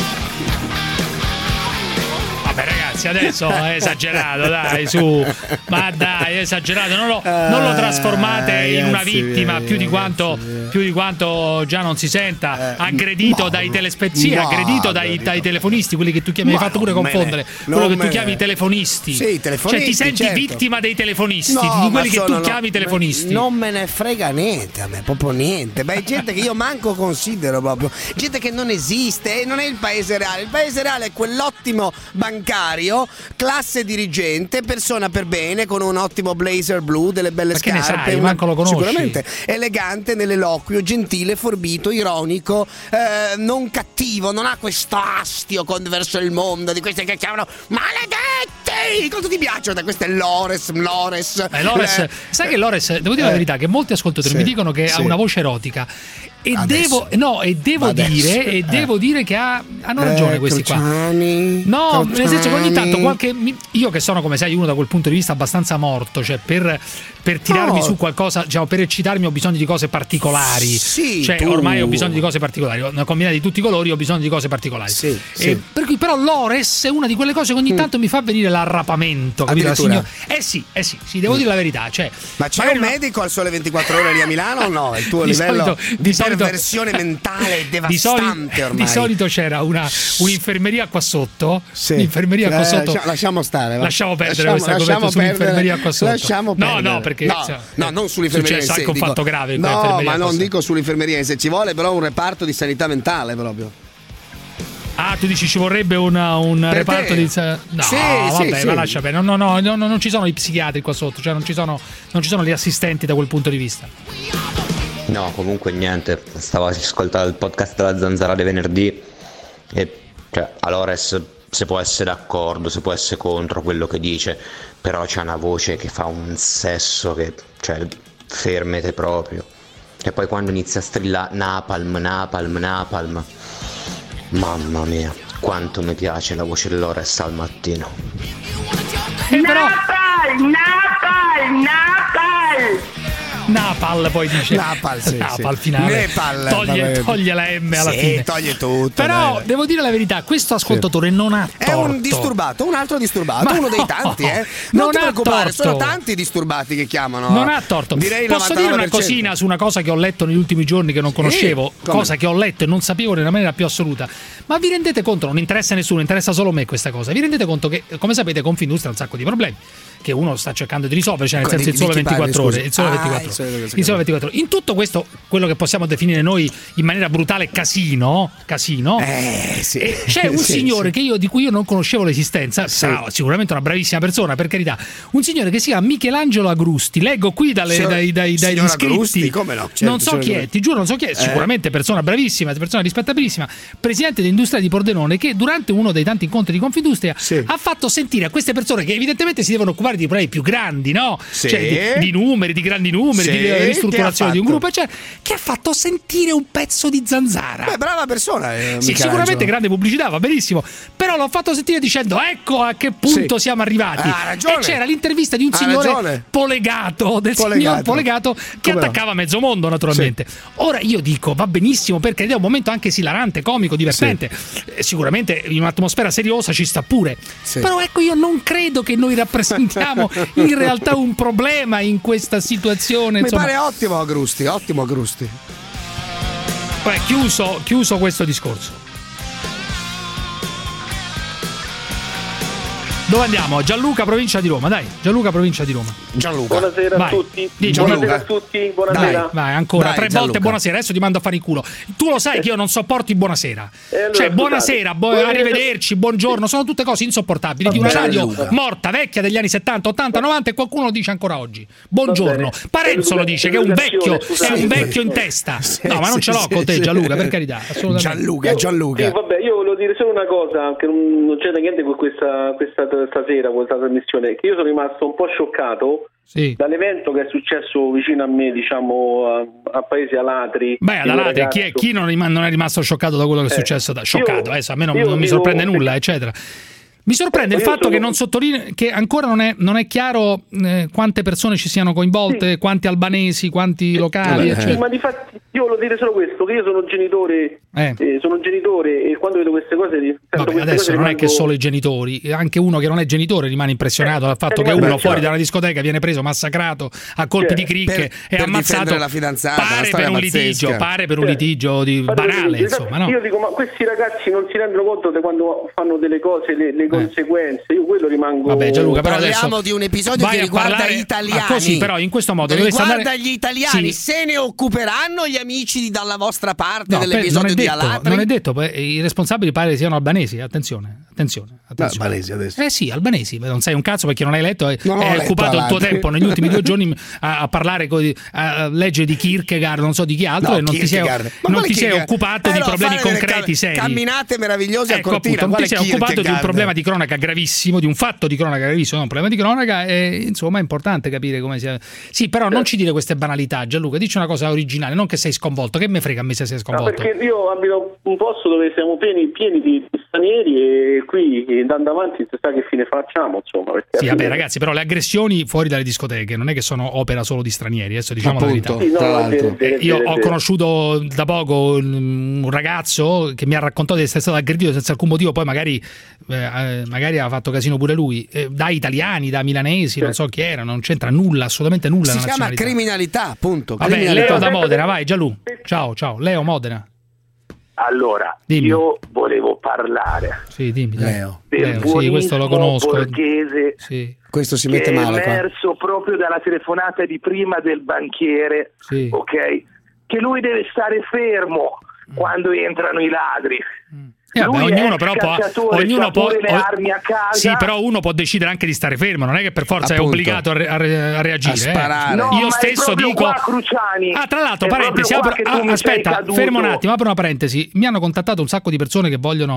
Vabbè ragazzi, adesso è esagerato, dai, su. Ma dai, è esagerato, non lo, non lo trasformate Ah, in una ragazzi, vittima vieni, più di ragazzi, quanto vieni. più di quanto già non si senta, Eh, aggredito ma- dai telespezisti, ma- aggredito dai, dai telefonisti, quelli che tu chiami, mi hai Ma fatto pure non me ne- confondere, non quello che me tu ne- chiami telefonisti. Sì, telefonisti, Cioè ti senti certo. vittima dei telefonisti, No, di ma quelli che tu sono- no, chiami telefonisti. Non me ne frega niente a me, proprio niente. Beh, gente che io manco considero proprio. Gente che non esiste, e non è il paese reale. Il paese reale è quell'ottimo bancario, classe dirigente, persona per bene, con un ottimo blazer blu, delle belle Ma che ne scarpe. sai? una- Manco lo conosci. Sicuramente elegante nell'eloquio, gentile, forbito, ironico, eh, non cattivo, non ha questo astio con- verso il mondo di questi che chiamano maledetti. Cosa ti piacciono da queste Lores, Lores? Eh, Lores, Eh, sai che Lores, devo dire la eh, verità, che molti ascoltatori sì, mi dicono che sì. ha una voce erotica. E Adesso. devo, no, e devo Adesso. dire, e Eh. devo dire che ha, hanno ragione Eh, questi qua. Cruciani, No, nel senso che ogni tanto Cruciani. qualche. mi- Io che sono, come sai, uno da quel punto di vista abbastanza morto, cioè per, per tirarmi No. su qualcosa, diciamo, per eccitarmi ho bisogno di cose particolari. Sì, cioè, tu. ormai ho bisogno di cose particolari. Una combinata di tutti i colori, ho bisogno di cose particolari. Sì, E sì. per cui, però, Lores è una di quelle cose che ogni tanto mi fa venire l'arrapamento. Capito? La Addirittura. signor- Eh sì, eh sì, sì, devo dire la verità. Cioè, Ma c'è magari un una- medico al Sole ventiquattro Ore lì a Milano o no? Il tuo Di livello solito- di, di solito- perversione mentale è Di, devastante soli- ormai. di solito c'era una, un'infermeria qua sotto. Sì. L'infermeria qua Eh, sotto. lascia- lasciamo stare. va. Lasciamo perdere Lasciamo- questo argomento lasciamo sull'infermeria perdere- qua sotto. Lasciamo No, perdere. no, perché no, cioè, no, non sull'infermeria in successo sé, anche un dico- fatto grave in No, quell'infermeria ma qua non sotto. dico sull'infermeria in sé, ci vuole però un reparto di sanità mentale proprio. Ah, tu dici ci vorrebbe una- un Per reparto te? di. No, Sì, vabbè, sì, ma sì. lascia bene. No, no, no, no, non ci sono i psichiatri qua sotto, cioè non ci sono, non ci sono gli assistenti da quel punto di vista. No, comunque niente, stavo ascoltando il podcast della Zanzara di venerdì e cioè, allora se, se può essere d'accordo, se può essere contro quello che dice, però c'è una voce che fa un sesso che, cioè, fermete proprio. E poi quando inizia a strillare Napalm, Napalm, Napalm, mamma mia, quanto mi piace la voce dell'Ores al mattino. Napal, Napal, Napal. Napal poi dice Napal, sì, Napal sì. finale. Nepal, toglie, vabbè. toglie la M alla sì, fine. Toglie tutto. Però dai. devo dire la verità, questo ascoltatore sì. non ha torto. È un disturbato, un altro disturbato, Ma uno dei no, tanti, eh. Non, non ti ha preoccupare, torto. sono tanti disturbati che chiamano. Non ha torto. Direi il Posso dire una novantanove per cento. cosina su una cosa che ho letto negli ultimi giorni che non conoscevo, come? cosa che ho letto e non sapevo nella maniera più assoluta. Ma vi rendete conto, non interessa a nessuno, interessa solo a me questa cosa. Vi rendete conto che, come sapete, Confindustria ha un sacco di problemi che uno sta cercando di risolvere, cioè nel senso il sole ventiquattro ore, il sole ventiquattro ore. Il sole ventiquattro ore. In tutto questo, quello che possiamo definire noi in maniera brutale casino, casino, eh, sì. c'è un sì, signore sì. che io di cui io non conoscevo l'esistenza, sì. sarà sicuramente una bravissima persona, per carità. Un signore che si chiama Michelangelo Agrusti. Leggo qui dalle, Signor, dai, dai, dai iscritti. Agrusti, come no? Certo, non so chi è, ti giuro, non so chi è. Eh. Sicuramente persona bravissima, persona rispettabilissima, presidente dell'industria di Pordenone, che durante uno dei tanti incontri di Confindustria sì. ha fatto sentire a queste persone che evidentemente si devono occupare di problemi più grandi, no? Sì. Cioè di, di numeri, di grandi numeri, sì. di ristrutturazione di un gruppo, eccetera, che ha fatto sentire un pezzo di zanzara. Beh, brava persona. Eh, sì, sicuramente grande pubblicità, va benissimo. Però l'ho fatto sentire dicendo ecco a che punto sì. siamo arrivati. Ha ragione. E c'era l'intervista di un ha signore ragione. polegato, del Polegato. signor Polegato, che come attaccava no? mezzo mondo, naturalmente. Sì. Ora io dico, va benissimo, perché è un momento anche esilarante, comico, divertente. Sì. Eh, sicuramente in un'atmosfera seriosa ci sta pure. Sì. Però ecco, io non credo che noi rappresentiamo in realtà un problema in questa situazione. Mi insomma. pare ottimo Agrusti, ottimo Agrusti. Beh, chiuso, chiuso questo discorso. Dove andiamo? Gianluca, provincia di Roma, dai. Gianluca, provincia di Roma. Gianluca. Buonasera vai. a tutti. Di buonasera a tutti. Buonasera. Dai, vai, ancora Dai, tre Gianluca. volte buonasera. Adesso ti mando a fare il culo. Tu lo sai che io non sopporto i buonasera. Eh, allora, cioè, scusate. buonasera, bo- Buonasera. arrivederci, buongiorno, sono tutte cose insopportabili di una Vabbè, radio Gianluca. morta, vecchia degli anni settanta, ottanta, novanta e qualcuno lo dice ancora oggi. Buongiorno. bene. Parenzo lo dice che è un vecchio, è Scusate. un vecchio in testa. Sì, No, ma non sì, ce l'ho sì, con te, sì. Gianluca, per carità, assolutamente. Gianluca, Gianluca. Sì, vabbè, io volevo dire solo una cosa, che non, non c'entra niente con questa, questa stasera, questa trasmissione, che io sono rimasto un po' scioccato Sì. dall'evento che è successo vicino a me, diciamo, a, a Paese Alatri. Beh, ad di un Alatri, chi, è, ragazzo. chi non, rima- non è rimasto scioccato da quello che è Eh, successo? Da, scioccato, io- adesso a me non, io non mi dico- sorprende nulla, eccetera. Mi sorprende Eh, il io fatto sono- che non sottolinea che ancora non è, non è chiaro eh, quante persone ci siano coinvolte, Sì. quanti albanesi, quanti locali, Vabbè, eccetera. Sì, ma di fatti io volevo dire solo questo, che io sono un genitore, Eh. eh, sono un genitore e quando vedo queste cose sento Vabbè, queste adesso cose non è rimango- che solo i genitori, anche uno che non è genitore rimane impressionato Eh, dal fatto eh, che vabbè, uno certo. fuori da una discoteca viene preso, massacrato a colpi Certo. di cricche Per- e per ammazzato. difendere la fidanzata, una pare storia per un pazzesca. litigio, pare per un Certo. litigio di Ma devo banale, dire, insomma, no? Io dico, ma questi ragazzi non si rendono conto di quando fanno delle cose, le, le conseguenze. Io quello rimango. Vabbè, Gianluca, però Parliamo adesso di un episodio vai che a riguarda parlare- gli italiani. ma così, però, in questo modo dovreste riguarda andare- gli italiani. Sì. Se ne occuperanno gli amici di dalla vostra parte No, per- non dell'episodio è di detto, Alatri? non è detto, poi i responsabili pare siano albanesi, attenzione, attenzione, attenzione. albanesi adesso. Eh sì, albanesi, non sai un cazzo perché non hai letto, e Non ho hai letto occupato il tuo Alatri. tempo negli ultimi due giorni a, a parlare co- a leggere di Kierkegaard, non so di chi altro, No, e non ti sei, Kierkegaard. Ma non quale ti sei Kierkegaard? occupato Eh di no, problemi fare delle concreti cam- seri. camminate meravigliose a Ecco, Cortina, appunto, non ti quale sei occupato di un Kierkegaard? problema di cronaca gravissimo, di un fatto di cronaca gravissimo, no, un problema di cronaca, e insomma è importante capire come sia. Sì, però non ci dire queste banalità, Gianluca, dici una cosa originale, non che sei sconvolto, che me frega a me se sei No, sconvolto. perché io abito un posto dove siamo pieni, pieni di stranieri e qui andando avanti si sa che fine facciamo, insomma. perché Sì, alla vabbè, fine- ragazzi, però le aggressioni fuori dalle discoteche non è che sono opera solo di stranieri, adesso diciamo Appunto. la Sì, no, verità. no, Tra è vero, l'altro. è vero, Eh, è io vero, è ho vero. conosciuto da poco un ragazzo che mi ha raccontato di essere stato aggredito senza alcun motivo, poi magari, eh, magari ha fatto casino pure lui, eh, da italiani, da milanesi, non so chi era, non c'entra nulla, assolutamente nulla. Si la chiama nazionalità. criminalità, appunto. Vabbè, criminalità. Leo da Modena, vai Gianlu. Ciao, ciao, Leo Modena. Allora, Dimmi. io volevo parlare Sì, dimmi, dai. Leo. del Leo, sì, buonismo questo lo conosco. borghese Sì, Questo si che mette è male qua. emerso proprio dalla telefonata di prima del banchiere, sì. ok? Che lui deve stare fermo quando entrano i ladri. Eh, vabbè, Lui ognuno è però può, scacciatore, ognuno c'ha può pure le o- armi a casa. Sì, però uno può decidere anche di stare fermo, non è che per forza Appunto. è obbligato a, re- a re- a reagire. A sparare. eh. No, Io ma è stesso proprio dico. qua, Cruciani. Ah, tra l'altro, È parentesi, proprio apro- qua che tu ah, mi sei aspetta, caduto. fermo un attimo, apro una parentesi. Mi hanno contattato un sacco di persone che vogliono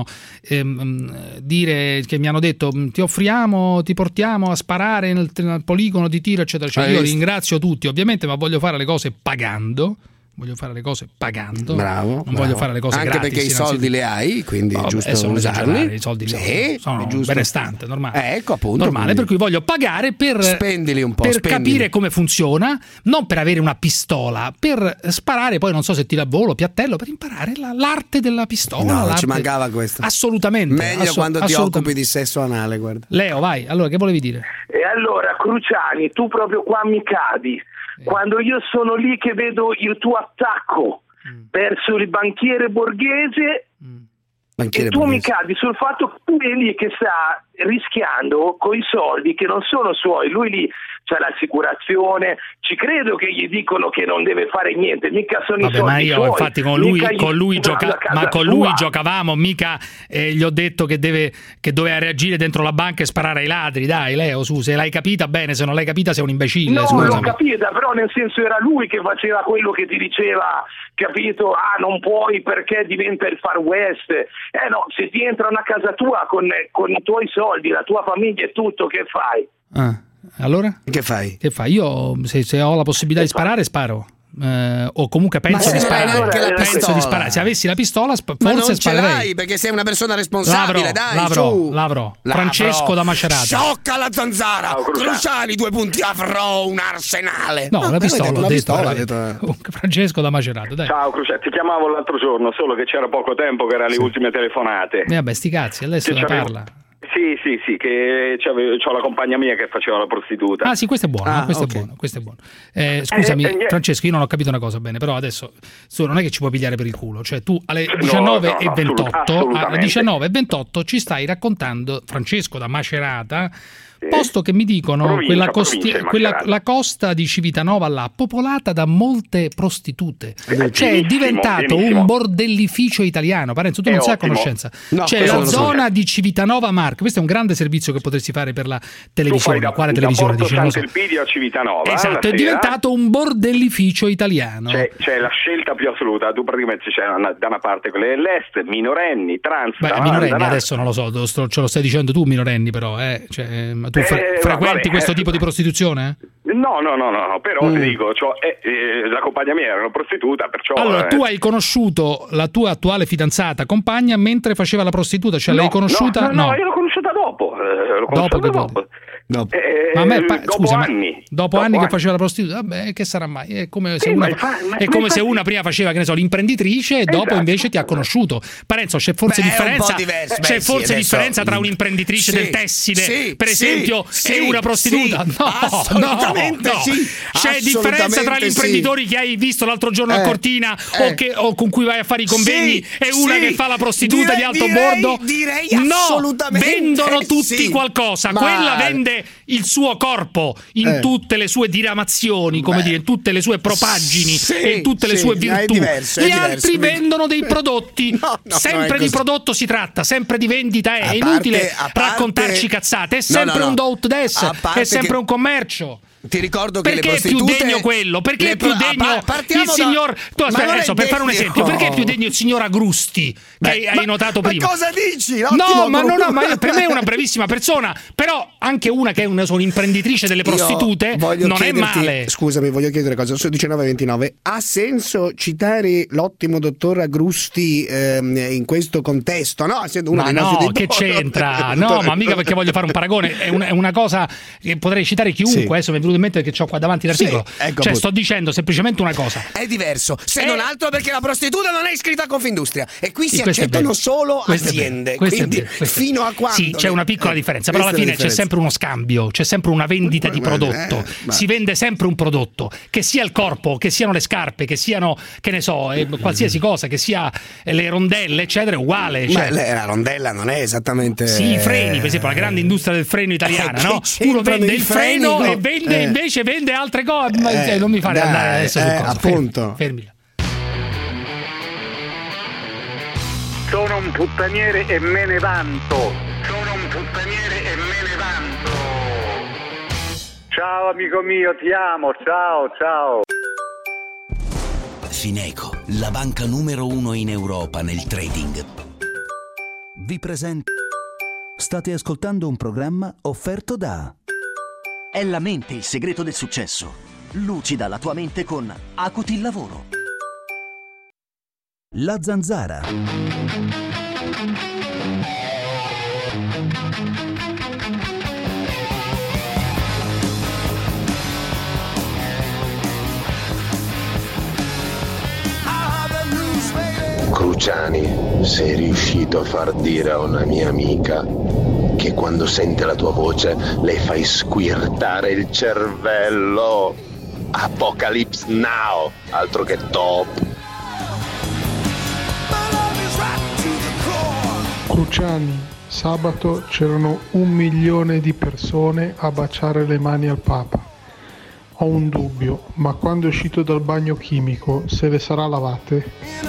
ehm, dire, che mi hanno detto ti offriamo, ti portiamo a sparare nel, nel poligono di tiro, eccetera. Cioè, Hai io visto? ringrazio tutti, ovviamente, ma voglio fare le cose pagando. voglio fare le cose pagando. Bravo. Non bravo. voglio fare le cose anche gratis. perché i soldi li hai, quindi no, è giusto beh, usarli. I soldi li sì, ho, sono giusto. benestante, normale. Eh, ecco appunto. Normale, quindi. per cui voglio pagare per spendili un po', per spendili. capire come funziona, non per avere una pistola, per sparare poi non so se tira a volo, piattello, per imparare la, l'arte della pistola. No, l'arte... ci mancava questo. Assolutamente. Meglio assu- quando ti assolutamente. occupi di sesso anale, guarda. Leo, vai. Allora, che volevi dire? E allora, Cruciani, tu proprio qua mi cadi. Quando io sono lì che vedo il tuo attacco mm. verso il banchiere Borghese, mm. banchiere e tu Borghese. Mi cadi sul fatto che tu sei lì che sta rischiando coi soldi che non sono suoi, lui lì c'ha l'assicurazione, ci credo che gli dicono che non deve fare niente, mica sono Vabbè, i soldi ma io suoi, infatti con lui, con lui, gioca- ma con lui sua. giocavamo, mica eh, gli ho detto che deve che doveva reagire dentro la banca e sparare ai ladri, dai Leo, su, se l'hai capita bene, se non l'hai capita sei un imbecille. No, scusami. l'ho capita, però nel senso era lui che faceva quello che ti diceva, capito? Ah, non puoi perché diventa il Far West. Eh no, se ti entrano a casa tua con, con i tuoi soldi, la tua famiglia e tutto, che fai? Ah, allora? Che fai? Che fai? Io se, se ho la possibilità che di sparare, sparo. Eh, o comunque penso di sparare. Anche la penso di sparare. Se avessi la pistola, sp- ma forse non sparerei. ce l'hai perché sei una persona responsabile. L'avrò, dai, l'avrò, su. l'avrò. L'avrò. Francesco da Macerata. Sciocca la zanzara. Oh, Cruciani, due punti, avrò un arsenale. No, la pistola. Detto, Ho la detto, pistola, detto, detto. Francesco da Macerata. Dai. Ciao Cruciani, ti chiamavo l'altro giorno, solo che c'era poco tempo, che erano sì. le ultime telefonate. E vabbè, sti cazzi, adesso ne parla. Sì, sì, sì, che c'ho la compagna mia che faceva la prostituta. Ah sì, questo è buono, ah, questo, okay. è buono questo è buono. Eh, scusami, eh, eh, Francesco, io non ho capito una cosa bene, però adesso tu non è che ci puoi pigliare per il culo, cioè tu alle diciannove no, no, e ventotto, alle diciannove e ventotto ci stai raccontando, Francesco da Macerata, sì. posto che mi dicono provincia, quella, costi- provincia, quella la costa di Civitanova là, popolata da molte prostitute, eh, cioè è diventato benissimo. un bordellificio italiano. Parenzo, tu è non sei ottimo. a conoscenza, No, c'è la so. zona di Civitanova Marche, questo è un grande servizio che potresti fare per la televisione. Da, quale da televisione Porto dici? Non lo so. Sant'Elpidio a Civitanova. Esatto, è diventato un bordellificio italiano. C'è, c'è la scelta più assoluta, tu praticamente c'è una, da una parte quelle dell'est, minorenni, trans. Beh, davanti, minorenni davanti. adesso non lo so, sto, ce lo stai dicendo tu minorenni però, eh? Cioè, ma tu fre- Eh, frequenti vabbè, questo eh, tipo di prostituzione? No, no, no, no, no, però Mm. ti dico, cioè, eh, eh, la compagna mia era una prostituta, perciò... Allora, eh, tu hai conosciuto la tua attuale fidanzata, compagna, mentre faceva la prostituta, cioè no, l'hai conosciuta? No, no, no, io l'ho conosciuta dopo. Eh, l'ho conosciuta Dopo che dopo. Dopo. Eh, Ma a me pa- dopo scusa, ma anni. dopo, Dopo anni che anni. faceva la prostituta, vabbè, che sarà mai? È come se Sì, una, ma fa- ma- è ma come se infatti- una prima faceva, che ne so, l'imprenditrice e dopo Esatto. invece ti ha conosciuto. Parenzo, c'è forse Beh, è un differenza, po' diverso. c'è Beh, sì, forse adesso- differenza tra un'imprenditrice Sì, del tessile, sì, per sì, esempio, sì, e una prostituta? sì, no, assolutamente no, no. sì, C'è differenza tra gli assolutamente imprenditori che hai visto l'altro giorno a Eh, Cortina eh. o, che, o con cui vai a fare i convegni Sì, e una sì. che fa la prostituta Direi- di alto direi- bordo? direi no, assolutamente vendono tutti sì. qualcosa. Ma- Quella vende il suo corpo in Eh. tutte le sue diramazioni, come Beh. dire, in tutte le sue propagini Sì, e in tutte le sì, sue è virtù. diverso, è Gli diverso. altri vendono dei prodotti. No, no, no, sempre è di così. prodotto si tratta, sempre di vendita. È A inutile parte- a parte- raccontarci cazzate. È No, sempre no, no. un do ut des, A parte è sempre che- un commercio. Ti ricordo che Perché le è più prostitute degno quello? Perché le è più pro- degno ah, pa- partiamo il da- signor tu, Ma aspetta, non è adesso, per fare un degno. esempio, perché è più degno il signor Agrusti che Beh, hai, hai ma- notato ma prima? cosa dici? No, L'ottimo ma no, gruppo. no, ma io- per me è una brevissima persona, però anche una che è una, sono imprenditrice delle prostitute Io voglio non è chiederti- male. Scusami, voglio chiedere una cosa. Su diciannove e ventinove ha senso citare l'ottimo dottor Agrusti ehm, in questo contesto? No, essendo uno Ma dei no, nostri che dottori. c'entra? No, ma mica perché voglio fare un paragone, è una, è una cosa che potrei citare chiunque, Sì. adesso mi è venuto in mente perché ho qua davanti l'articolo. Sì, ecco cioè, appunto. sto dicendo semplicemente una cosa. È diverso, se Eh. non altro perché la prostituta non è iscritta a Confindustria e qui Sì, si questo è accettano vero. solo Questo è vero. aziende. Questo è Quindi vero, questo è fino a quando? Sì, c'è una piccola Eh, differenza, però alla questa è fine la c'è differenza. sempre uno scambio, c'è sempre una vendita di Guarda, prodotto. eh, ma- Si vende sempre un prodotto, che sia il corpo, che siano le scarpe, che siano, che ne so, eh, qualsiasi cosa, che sia eh, le rondelle, eccetera, è uguale. Ma Cioè, le- la rondella non è esattamente. sì, i freni, per esempio, la grande industria del freno italiana, Eh, che no? c'entrano Uno vende i il freni freno con- e vende eh. invece vende altre cose. Ma, Eh, eh, non mi fare dai, andare adesso su eh, cosa. appunto. Fermi, fermi. Sono un puttaniere e me ne vanto. Sono un puttaniere e me ne vanto. Ciao amico mio, ti amo, ciao, ciao. Fineco, la banca numero uno in Europa nel trading, vi presenta. State ascoltando un programma offerto da. È la mente il segreto del successo. Lucida la tua mente con Acuti il lavoro. La Zanzara. Cruciani, sei riuscito a far dire a una mia amica che quando sente la tua voce le fai squirtare il cervello. Apocalypse Now, altro che top. Cruciani, sabato c'erano un milione di persone a baciare le mani al Papa. Ho un dubbio, ma quando è uscito dal bagno chimico se le sarà lavate?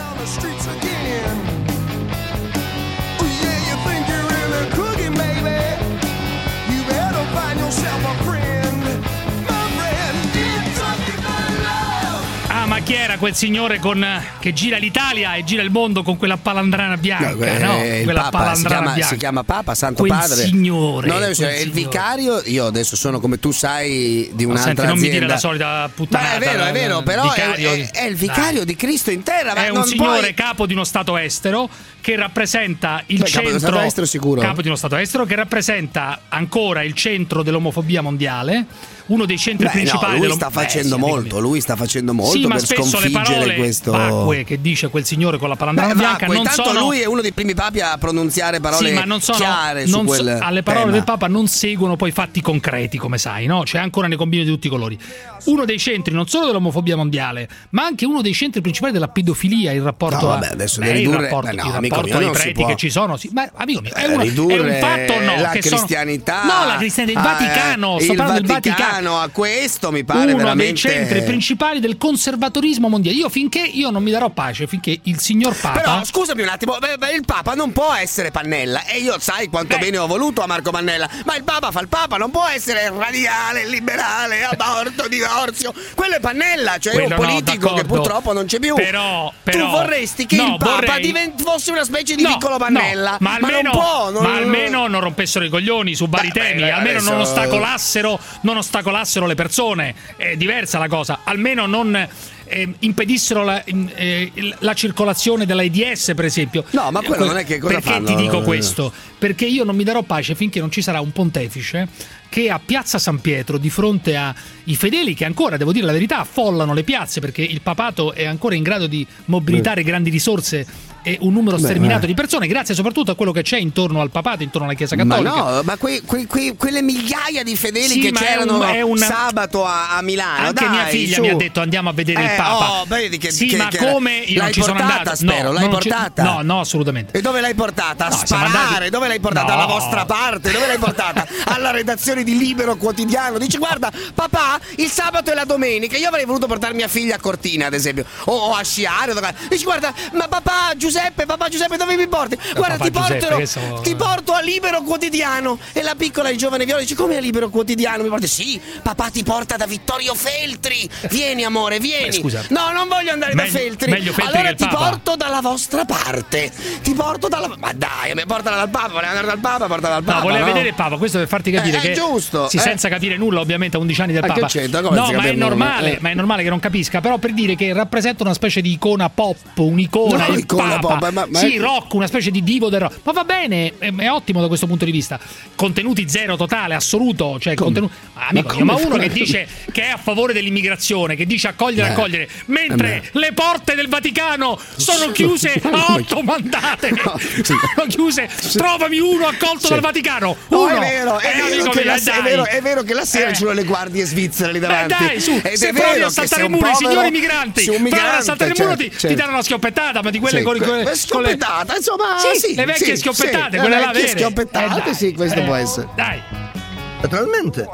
Ma chi era quel signore con, che gira l'Italia e gira il mondo con quella palandrana bianca? No, eh, no? Il Quella Papa palandrana si chiama, bianca. si chiama Papa, Santo quel Padre. Signore, No, deve essere quel il signore. vicario. Io adesso sono, come tu sai, di Ma un'altra senti, non azienda. mi dire la solita puttanata. Ma è vero, è vero, però vicario. è, è, è il vicario Dai. di Cristo in terra. Ma È un non signore puoi... capo di uno stato estero che rappresenta il Beh, capo di uno centro. stato estero sicuro. Capo di uno stato estero che rappresenta ancora il centro dell'omofobia mondiale. Uno dei centri Beh, principali. no, lui dello- sta facendo eh, sì, molto, lui sta facendo molto sì, ma per spesso le sconfiggere parole questo. vacue che dice quel signore con la palandrana Beh, bianca vacue, non tanto sono. lui è uno dei primi papi a pronunziare parole Sì, ma non sono, chiare non su so- quel alle parole tema. del Papa non seguono poi fatti concreti, come sai, no? C'è ancora nei combini di tutti i colori. Uno dei centri non solo dell'omofobia mondiale, ma anche uno dei centri principali della pedofilia, il rapporto No, a- vabbè, adesso beh, devi il ridurre- rapporto, beh, no, il amico rapporto mio, ai non si preti può. che ci sono, sì, ma amico mio, è, Eh, una- ridurre è un fatto o no? la che sono- cristianità no, la cristianità, il ah, Vaticano, eh, sto il parlando del Vaticano Vaticano. a questo mi pare uno veramente dei centri principali del conservatorismo mondiale. Io finché io non mi darò pace, finché il signor Papa. Però scusami un attimo, beh, beh, il Papa non può essere Pannella e io sai quanto bene ho voluto a Marco Pannella, ma il Papa fa il Papa, non può essere radicale, liberale, aborto, divorzio. Quello è Pannella, cioè Quello un no, politico che d'accordo. purtroppo non c'è più. Però, però tu vorresti che no, il Papa vorrei- divent- fosse una specie di No, piccolo Pannella, no, ma almeno, non può, non- ma almeno non rompessero i coglioni su vari Beh, temi, beh, almeno non adesso- ostacolassero, non ostacolassero le persone. È diversa la cosa, almeno non eh, impedissero la, eh, la circolazione dell'AIDS, per esempio. No, ma quello non è che cosa Perché fanno? ti dico questo? Perché io non mi darò pace finché non ci sarà un pontefice che a Piazza San Pietro, di fronte ai fedeli che ancora, devo dire la verità, affollano le piazze, perché il papato è ancora in grado di mobilitare grandi risorse e un numero Beh, sterminato eh. di persone, grazie soprattutto a quello che c'è intorno al papato, intorno alla Chiesa Ma Cattolica. no, ma quei- quei- quei- quelle migliaia di fedeli Sì, che ma è c'erano un- è un- sabato a, a Milano. Anche dai, mia figlia su. mi ha detto andiamo a vedere il Eh, Papa. oh, vedi che- sì, che- ma che- come io l'hai non ci sono portata, andato? spero, no, l'hai non ci- portata? no, no, assolutamente. E dove l'hai portata? A No, siamo sparare? andati- Dove l'hai portata? No. Alla vostra parte? Dove l'hai portata? Alla redazione di Libero Quotidiano. Dici guarda, papà, il sabato e la domenica io avrei voluto portare mia figlia a Cortina, ad esempio, o, o a sciare. o- Dici guarda, ma papà Giuseppe, papà Giuseppe, dove mi porti? Guarda, papà ti Giuseppe, porterò, che so- ti porto a Libero Quotidiano. E la piccola, il giovane Viola, dice come a Libero Quotidiano? Mi porti? Sì, papà ti porta da Vittorio Feltri. Vieni amore, vieni. Beh, scusa. No, non voglio andare Meglio- da Feltri. meglio Feltri allora che il ti Papa. porto dalla vostra parte. Ti porto dalla. Ma dai, mi portala dal Papa, voleva andare dal Papa, portala dal Papa. No, voleva no? vedere il Papa, questo per farti capire Eh, è che giusto, sì, eh. senza capire nulla ovviamente a undici anni del Ma che Papa. c'entra? Come No, senza ma è capire nulla? normale, Eh. ma è normale che non capisca, però per dire che rappresenta una specie di icona pop, un'icona, No, il icona Papa. pop, ma- ma- sì, rock, una specie di divo del rock. Ma va bene, è, è ottimo da questo punto di vista. Contenuti zero totale, assoluto, cioè contenuti ah, amico, Ma mio, ma, come uno fai? che dice che è a favore dell'immigrazione, che dice accogliere, Eh. accogliere, mentre le porte del Vaticano sono chiuse a otto mandate. Sono chiuse. Trovami uno accolto Sì. dal Vaticano. No, Uno. è vero, è, Eh, vero amico che mio, la, dai. è, vero, è vero che la sera Eh. ci sono le guardie svizzere lì Beh, davanti. dai, su, Ed se è provi vero a che saltare sei i un muri, povero- signori migranti, sei un provi a migrante, saltare certo, il muro, ti, certo. ti danno una schioppettata, ma di quelle Sì, con, con, que- con le... schioppettata, insomma, Sì, sì, le vecchie sì, schioppettate, sì, quelle le là vecchie vere. schioppettate, Eh, dai. sì, questo Eh, può essere. Dai. Naturalmente.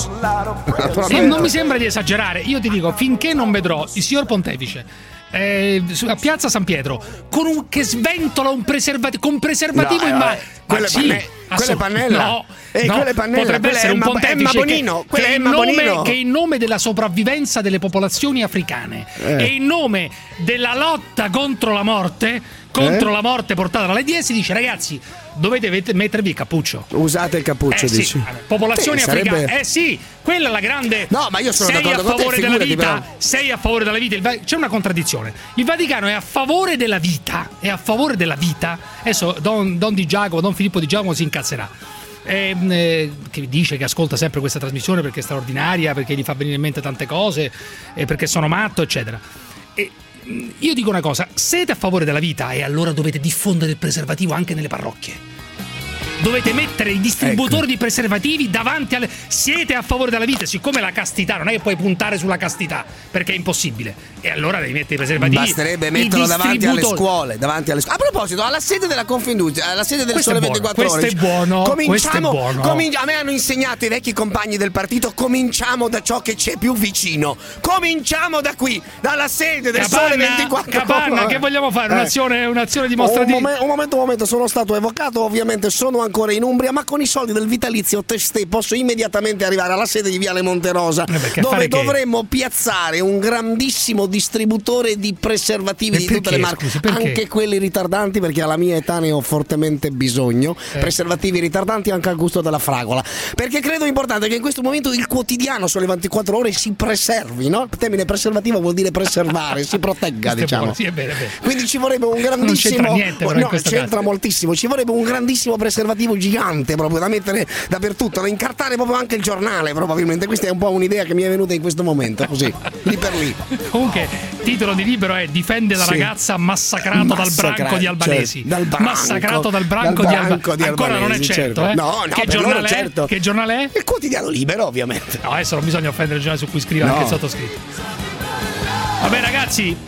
Non, non mi sembra di esagerare. Io ti dico, finché non vedrò il signor Pontefice eh, su- a Piazza San Pietro con un, che sventola un preservativo con preservativo No, in eh, mano. quella è Panne- quella è Pannella. No, Eh, no, quella è Pannella, potrebbe quella essere è un Emma- pontefice Emma che- Bonino, che, quella è in Emma nome, Bonino. che in nome della sopravvivenza delle popolazioni africane Eh. e in nome della lotta contro la morte contro eh? la morte portata dall'AIDS, dice ragazzi dovete mettervi il cappuccio. Usate il cappuccio, eh, dici? Sì. Popolazioni sì, africane. sarebbe... Eh sì, quella è la grande. No, ma io sono sei d'accordo a con te, favore della vita. però. Sei a favore della vita. Il Va... C'è una contraddizione. Il Vaticano è a favore della vita. È a favore della vita. Adesso Don, Don Di Giacomo, Don Filippo Di Giacomo si incazzerà. Eh, eh, che dice che ascolta sempre questa trasmissione perché è straordinaria, perché gli fa venire in mente tante cose, eh, perché sono matto, eccetera. E io dico una cosa: siete a favore della vita e allora dovete diffondere il preservativo anche nelle parrocchie. Dovete mettere i distributori ecco. di preservativi davanti alle. Siete a favore della vita, siccome la castità non è che puoi puntare sulla castità perché è impossibile, e allora devi mettere i preservativi. Basterebbe metterlo davanti alle scuole, davanti alle scuole. A proposito, alla sede della Confindustria, alla sede del questo Sole ventiquattro Ore. Questo è buono. Questo è buono. Comin- a me hanno insegnato i vecchi compagni del partito: cominciamo da ciò che c'è più vicino. Cominciamo da qui, dalla sede del Capanna, Sole ventiquattro Ore. Capanna, che vogliamo fare? Un'azione, eh. un'azione dimostrativa. Un, momen- un momento, un momento, sono stato evocato, ovviamente sono ancora in Umbria, ma con i soldi del vitalizio Testè posso immediatamente arrivare alla sede di Viale Monterosa, eh dove dovremmo che... piazzare un grandissimo distributore di preservativi e di perché, tutte le marche, scusi, anche quelli ritardanti, perché alla mia età ne ho fortemente bisogno. Eh. Preservativi ritardanti anche al gusto della fragola, perché credo importante che in questo momento il quotidiano Sole ventiquattro Ore si preservi, no? Il termine preservativo vuol dire preservare, si protegga, diciamo. Sì, è bene, è bene. Quindi ci vorrebbe un grandissimo, non c'entra niente, però, no, in c'entra caso. moltissimo, ci vorrebbe un grandissimo preservativo gigante proprio da mettere dappertutto, da incartare proprio anche il giornale, probabilmente. Questa è un po' un'idea che mi è venuta in questo momento, così, lì per lì. Comunque, titolo di libro è Difende la sì. ragazza massacrato Massacra- dal branco di albanesi. Certo, dal branco, massacrato dal branco, dal di, Alba- branco di albanesi. Ancora non è certo, certo. eh? No, no, che, per giornale loro, è? certo. Che giornale è? Il Quotidiano Libero, ovviamente. No, adesso non bisogna offendere il giornale su cui scrive no. anche il sottoscritto. Vabbè, ragazzi,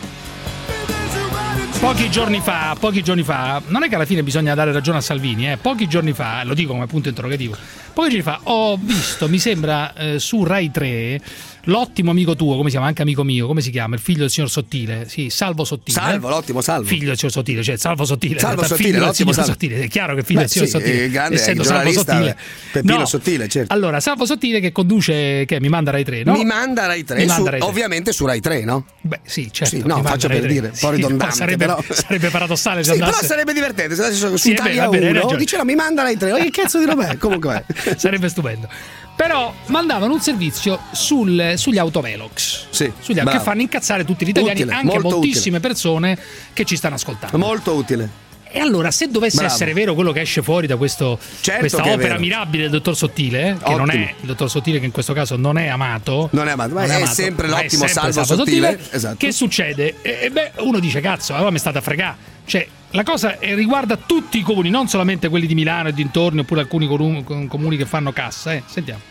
pochi giorni fa, pochi giorni fa, non è che alla fine bisogna dare ragione a Salvini, eh? Pochi giorni fa, lo dico come punto interrogativo, pochi giorni fa ho visto, mi sembra, eh, su Rai tre, l'ottimo amico tuo, come si chiama, anche amico mio, come si chiama, il figlio del signor Sottile, sì, Salvo Sottile. Salvo, l'ottimo Salvo. Figlio del signor Sottile, cioè Salvo Sottile. Salvo Sottile, figlio l'ottimo del signor Salvo. Sottile, è chiaro che figlio Beh, del signor sì, Sottile, eh, grande, essendo Salvo Sottile. Peppino no. Sottile, certo. Allora, Salvo Sottile che conduce, che mi manda Rai tre, no? Mi manda Rai tre, Mi su, manda Rai tre. ovviamente su Rai tre, no? Beh, sì, certo. Sì, no, faccio per dire, un po' ridondante, sì, sarebbe, però. sarebbe paradossale se sì, andasse... però sarebbe divertente se adesso su sì, Italia uno dice no, mi manda Rai tre, ma che cazzo di roba è? Comunque è. Sarebbe stupendo. Però mandavano un servizio sul, sugli autovelox, sì, sugli, che fanno incazzare tutti gli italiani, utile, anche moltissime utile. persone che ci stanno ascoltando. Molto utile. E allora, se dovesse Bravo. essere vero quello che esce fuori da questo, certo questa che opera mirabile del dottor Sottile, eh, che Ottimo. non è il dottor Sottile, che in questo caso non è amato, non è amato, ma non è, è amato, sempre ma l'ottimo è sempre Salvo Salvo Sottile, Sottile. esatto. Che succede? E, e beh, uno dice cazzo, allora mi state a fregare. Cioè, la cosa riguarda tutti i comuni, non solamente quelli di Milano e dintorni, oppure alcuni comuni che fanno cassa. Eh. Sentiamo.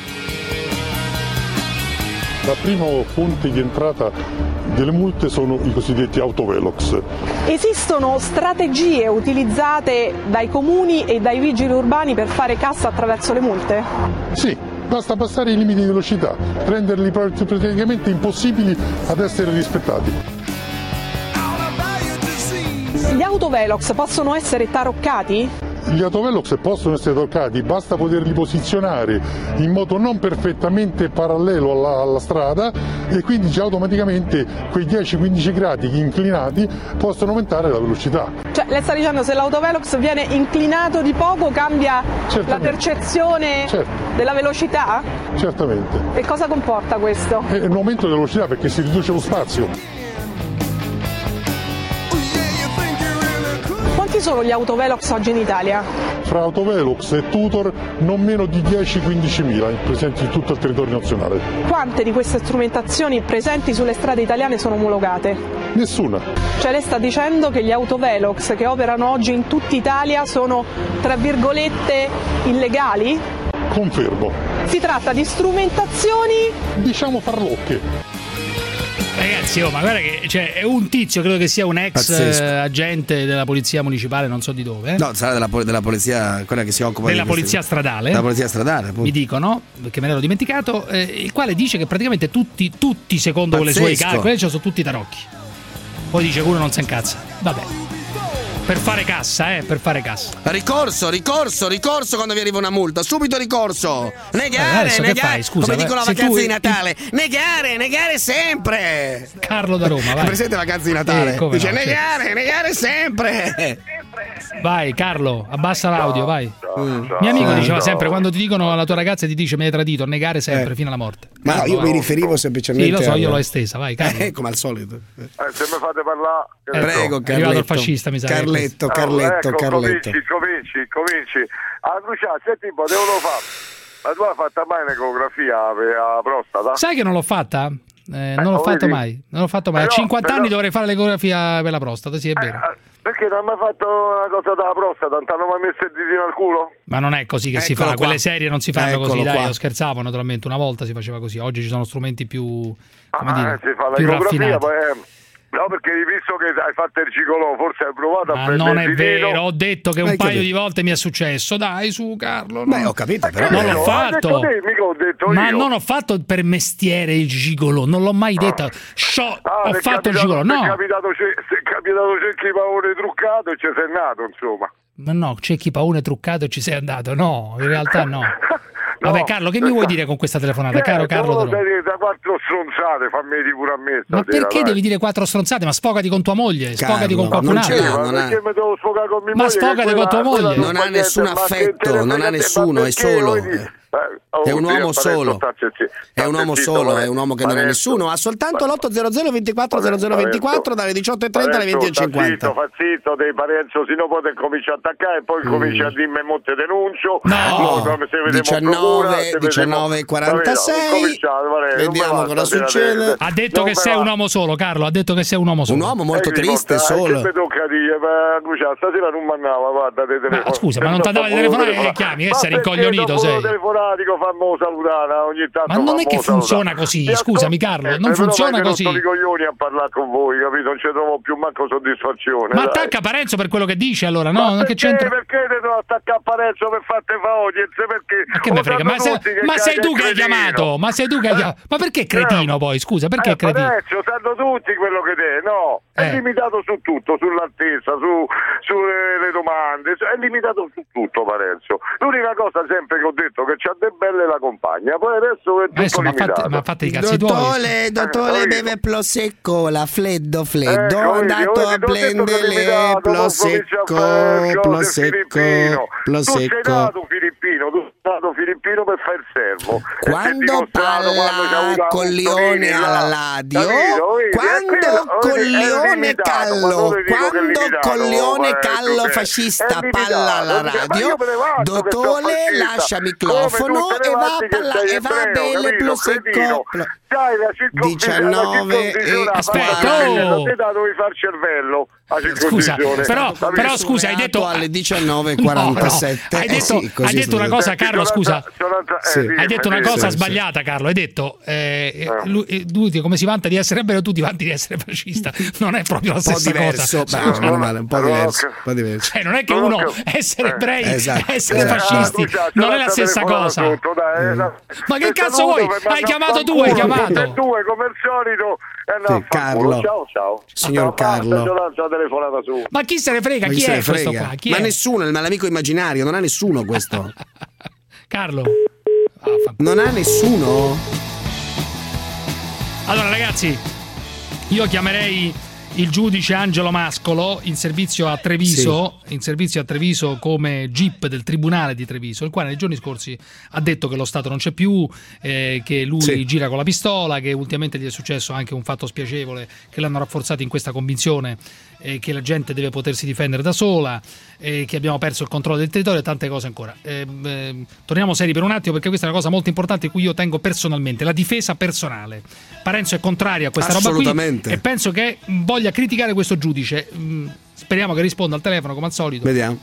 La prima fonte di entrata delle multe sono i cosiddetti autovelox. Esistono strategie utilizzate dai comuni e dai vigili urbani per fare cassa attraverso le multe? Sì, basta passare i limiti di velocità, renderli praticamente impossibili ad essere rispettati. Gli autovelox possono essere taroccati? Gli autovelox possono essere toccati, basta poterli posizionare in modo non perfettamente parallelo alla, alla strada e quindi già automaticamente quei dieci quindici gradi inclinati possono aumentare la velocità. Cioè lei sta dicendo se l'autovelox viene inclinato di poco cambia Certamente. la percezione certo. della velocità? Certamente. E cosa comporta questo? È un aumento della velocità perché si riduce lo spazio. Quanti sono gli autovelox oggi in Italia? Fra autovelox e tutor non meno di dieci quindici mila presenti in tutto il territorio nazionale. Quante di queste strumentazioni presenti sulle strade italiane sono omologate? Nessuna. Cioè lei sta dicendo che gli autovelox che operano oggi in tutta Italia sono, tra virgolette, illegali? Confermo. Si tratta di strumentazioni... diciamo farlocche. Ragazzi, oh, ma guarda che cioè, è un tizio, credo che sia un ex eh, agente della polizia municipale, non so di dove. Eh? No, sarà della, della polizia, quella che si occupa della di polizia questi... stradale. Della polizia stradale, appunto. Mi dicono, perché me l'ero dimenticato, eh, il quale dice che praticamente tutti, tutti secondo Pazzesco. le sue calcoli, cioè sono tutti tarocchi. Poi dice che uno non si incazza. Vabbè. Per fare cassa, eh, per fare cassa. Ricorso, ricorso, ricorso quando vi arriva una multa. Subito ricorso. Negare, eh, negare. Fai, scusa, come dicono la vacanza tu... di Natale. Negare, negare sempre. Carlo da Roma, vai. Presente la vacanza di Natale? Eh, Dice no, negare, certo. negare sempre. Vai Carlo, abbassa l'audio, vai. Mm. Mio amico diceva ciao. sempre, quando ti dicono la tua ragazza ti dice mi hai tradito, negare sempre Eh. fino alla morte. Ma no, Carlo, io vai. mi riferivo semplicemente. Sì, lo so, io alla- l'ho estesa, vai Carlo. Eh, come al solito. Eh, se mi fate parlare... Eh, Prego, è arrivato il Carletto. fascista, mi sa. Carletto, Ah, Carletto, ecco, Carletto. cominci, cominci, cominci. Ah, Luciano, senti un po', devo fare. Ma tu hai fatto mai un'ecografia per la prostata? Sai che non l'ho fatta? Eh, non l'ho lo fatto vedi? mai. Non l'ho fatto mai. A Però- cinquanta però- anni dovrei fare l'ecografia per la prostata, sì, è vero. Eh, perché non mi hai fatto una cosa dalla prostata? Non ti hanno mai messo il ditino al culo? Ma non è così che si Eccolo fa, qua. quelle serie non si fanno Eccolo così, dai, qua. io scherzavo naturalmente, una volta si faceva così, oggi ci sono strumenti più, come Ah, dire, eh, si fa più l'ecografia, raffinati. poi... eh, no, perché visto che hai fatto il gigolò, forse hai provato a Ma prendere non è il ditino. vero, ho detto che Ma un hai paio capito? di volte mi è successo, dai su Carlo. Beh, no. ho capito, però. Non l'ho Ho fatto. detto te, mica ho detto Ma io. non ho fatto per mestiere il gigolò, non l'ho mai detto. Scio- Ah, ho se è fatto il capitato- gigolò, se è no. capitato ce- se è capitato Cecchi Paone truccato e ci sei nato, insomma. Ma no, c'è chi paone truccato e ci sei andato, no, in realtà no. No. Vabbè Carlo, che mi vuoi dire con questa telefonata, caro Eh, Carlo? solo da Roma? da, da quattro stronzate, fammi di pure a me Ma stasera, perché dai. devi dire quattro stronzate? Ma sfogati con tua moglie, sfogati Carlo, con qualcun non c'è- altro. Ma non ha- perché mi devo sfogare con mia Ma moglie? che sfogati quella- con tua quella moglie. non Non fa ha nessun niente, ma affetto, che te ne non ha frega te, nessuno, ma è perché solo. vuoi dire? Eh, oh, È un Dio, uomo Parenzo, solo. state zitto, È un state uomo zitto, solo, è Parenzo. un uomo che non ha Parenzo. nessuno. Ha soltanto l'otto zero zero ventiquattro zero zero ventiquattro dalle diciotto e trenta alle venti e Parenzo, sta cinquanta. Zitto, fa zitto dei Parenzo, se no poi comincia a attaccare e poi comincia a dirmi mo te denuncio. No, Mo, come se vediamo diciannove, procura, se diciannove e vediamo- quarantasei. Cominciate, Parenzo, Vediamo non me cosa va stasera succede. te- Ha detto non che me sei va. un uomo solo, Carlo, ha detto che sei un uomo solo. Un uomo molto Eh, che triste, porta- solo. Che mi tocca dire, ma Lucia, stasera non mandava, guarda, te telefono. scusa, ma non ti andava di telefonare che chiami, che sei rincoglionito, sei. telefonatico, fammo salutare ogni tanto. Ma non è che fammo funziona salutare. così, Mi scusami ascol- Carlo, Eh, non però funziona vai che così. Non sono i coglioni a parlare con voi, capito? Non ci trovo più manco soddisfazione. Ma dai. attacca Parenzo per quello che dice allora, no? Ma Non che perché, c'entra. perché te devo attaccare a Parenzo per farti fa audience? Perché Ma che me frega? Ma, se- tutti che ma sei cade tu il che hai cretino. chiamato? Ma sei tu che hai chiamato? Ma perché cretino poi? Scusa, perché Eh, cretino? Parenzo, sanno tutti quello che te, no? È Eh. limitato su tutto, sull'altezza, su, sulle le domande, su- è limitato su tutto Parenzo. L'unica cosa sempre che ho detto che c'ha de belle la compagna, poi adesso è tutto Adesso ma limitato. fate, ma fate i cazzi tuoi. Dottore, dottore, Eh, beve prosecco, la fleddo, fleddo. Ecco, È vedi, andato vedi, a ti ho detto che è prendere limitato, non comincia prosecco, a fare cose prosecco, filippino. Tu sei prosecco. nato filippino, tu sei nato filippino per fare il servo. E sei Quando dimostrato quando c'è avuto parla la Coglione Mussolini, alla là. radio, Capito? Vedi, è quando quello, vedi, è Coglione limitato, Callo, quando ti dico che è quando limitato, Coglione Parenzo, Callo che è fascista limitato, parla alla ma radio, io me ne vado che sono dottore fascista. lascia Come microfono tutte le e va a volte che parlare sei e va a ebreo, bere capito, prosecco. cretino? Dai, la circoncisione, la diciannove e circoncisione, Aspetta, fatta- oh! te la dovevi far cervello, la Scusa, circoncisione. però, Capito? però scusa, hai detto alle diciannove e No, no, quarantasette. hai Eh detto, sì, così hai detto una sono- cosa, Carlo, scusa. Sì. Hai detto una cosa sì, sbagliata, Carlo. Hai detto eh, lui, eh, lui come si vanta di essere ebreo, tu ti vanti di essere fascista. Non è proprio la un po' stessa diverso, cosa. beh, non è male, un po' Però- diverso, un po' diverso. Cioè, non è che Non ho uno cap- essere ebrei, Esatto, essere esatto. fascisti, Ah, scusa, non c'è è la stessa telefonata cosa. sotto, dai, eh, no. Ma che Se cazzo saluto, vuoi? mi Hai manda chiamato a tu, hai fanculo, chiamato. tutte e due come al solito. E andiamo Sì, a fanculo. Carlo. Ciao, ciao. Signor Carlo. C'ho la telefonata su. Ma chi se ne frega? Ma Chi se è ne questo frega? qua? Chi Ma è? nessuno, è l'amico immaginario, non ha nessuno questo. Carlo. Non ha nessuno? Allora, ragazzi, io chiamerei il giudice Angelo Mascolo in servizio a Treviso, in servizio a Treviso come G I P del Tribunale di Treviso, il quale nei giorni scorsi ha detto che lo Stato non c'è più, eh, che lui Sì. gira con la pistola, che ultimamente gli è successo anche un fatto spiacevole, che l'hanno rafforzato in questa convinzione eh, che la gente deve potersi difendere da sola, eh, che abbiamo perso il controllo del territorio e tante cose ancora. Eh, eh, torniamo seri per un attimo, perché questa è una cosa molto importante a cui io tengo personalmente, la difesa personale. Parenzo è contrario a questa roba qui Assolutamente. e penso che mh, voglia criticare questo giudice. Mh, speriamo che risponda al telefono come al solito. Vediamo.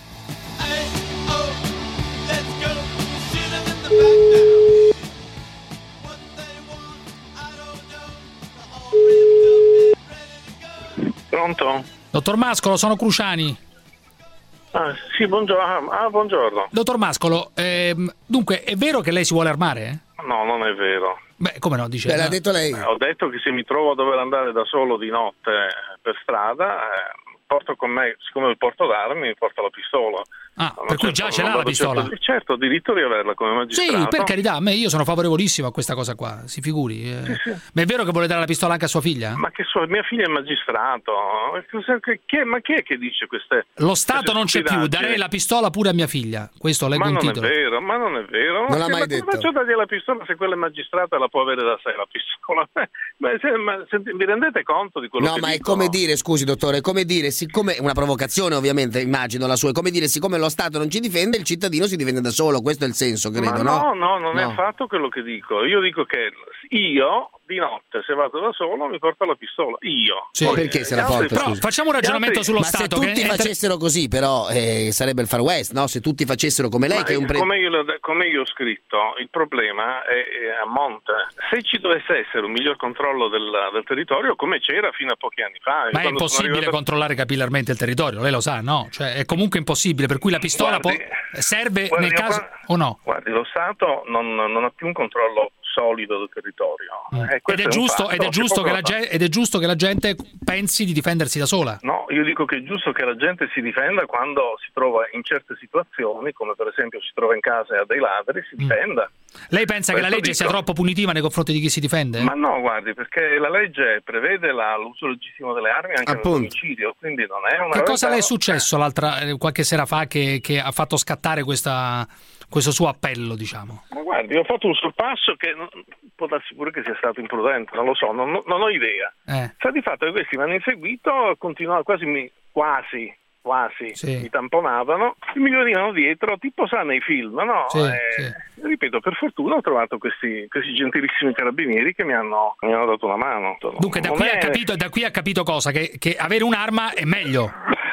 Pronto? Dottor Mascolo, sono Cruciani. Ah, sì, buongiorno. Ah, buongiorno. Dottor Mascolo, ehm, dunque è vero che lei si vuole armare? Eh? No, non è vero. Beh, come no, dice. Beh, l'ha no. detto lei. Eh, ho detto che se mi trovo a dover andare da solo di notte per strada, eh, porto con me, siccome mi porto d'armi, mi porto la pistola. Ah, no, per cui certo, già ce l'ha la pistola? Certo, certo, ho diritto di averla come magistrato. Sì, per carità, a me io sono favorevolissimo a questa cosa qua, si figuri. Eh. Sì, sì. Ma è vero che vuole dare la pistola anche a sua figlia? Ma che sua, mia figlia è magistrato. Chi è, ma chi è che dice queste Lo Stato queste non c'è più, darei la pistola pure a mia figlia. Questo leggo ma in non titolo. è vero, ma non è vero. Non l'ha ma mai ma detto. come faccio a dargli la pistola se quella è magistrata la può avere da sé la pistola? ma, se, ma se, vi rendete conto di quello No, che ma dico? è come dire, scusi dottore, è come dire, siccome una provocazione ovviamente, immagino la sua, è come dire siccome lo Stato non ci difende, il cittadino si difende da solo, questo è il senso, credo, Ma no? no, no, non No. è affatto quello che dico. Io dico che io di notte, se vado da solo, mi porto la pistola. Io. Sì, Poi, perché se gli la altri- porta? Però scusi? facciamo un ragionamento Gli altri- sullo Ma Stato. se tutti che è- facessero così, però eh, sarebbe il Far West, no? Se tutti facessero come lei, Ma che è un pre... come, io, l'ho- come io ho scritto, il problema è, è a monte. Se ci dovesse essere un miglior controllo del, del territorio, come c'era fino a pochi anni fa. Ma è quando sono impossibile arrivato- controllare capillarmente il territorio, lei lo sa, no? Cioè è comunque impossibile, per cui la pistola Guardi, può- serve guardi, nel caso guardi- o no? Guardi, lo Stato non, non ha più un controllo solido del territorio. Mm. Eh, Ed questo è, un giusto, fatto, ed, è si giusto può che la guardare. gente, ed è giusto che la gente pensi di difendersi da sola. No, io dico che è giusto che la gente si difenda quando si trova in certe situazioni, come per esempio si trova in casa e ha dei ladri, si difenda. Lei pensa che la Questo legge sia dico. troppo punitiva nei confronti di chi si difende? Ma no, guardi, perché la legge prevede la- l'uso legittimo delle armi anche Appunto. nell'omicidio, quindi non è una Che cosa le è realtà- successo l'altra, eh, qualche sera fa che, che ha fatto scattare questa, questo suo appello, diciamo? Ma guardi, ho fatto un sorpasso che non- può darsi pure che sia stato imprudente, non lo so, non, non ho idea. Eh. Sta di fatto che questi mi hanno inseguito, continuavano quasi, mi, quasi, quasi Sì. mi tamponavano, mi venivano dietro, tipo sa nei film, no? Sì, Eh, Ripeto, per fortuna ho trovato questi, questi gentilissimi carabinieri che mi hanno, mi hanno dato una mano. Dunque da Non qui, è- ha capito, da qui ha capito cosa? Che, che avere un'arma è meglio.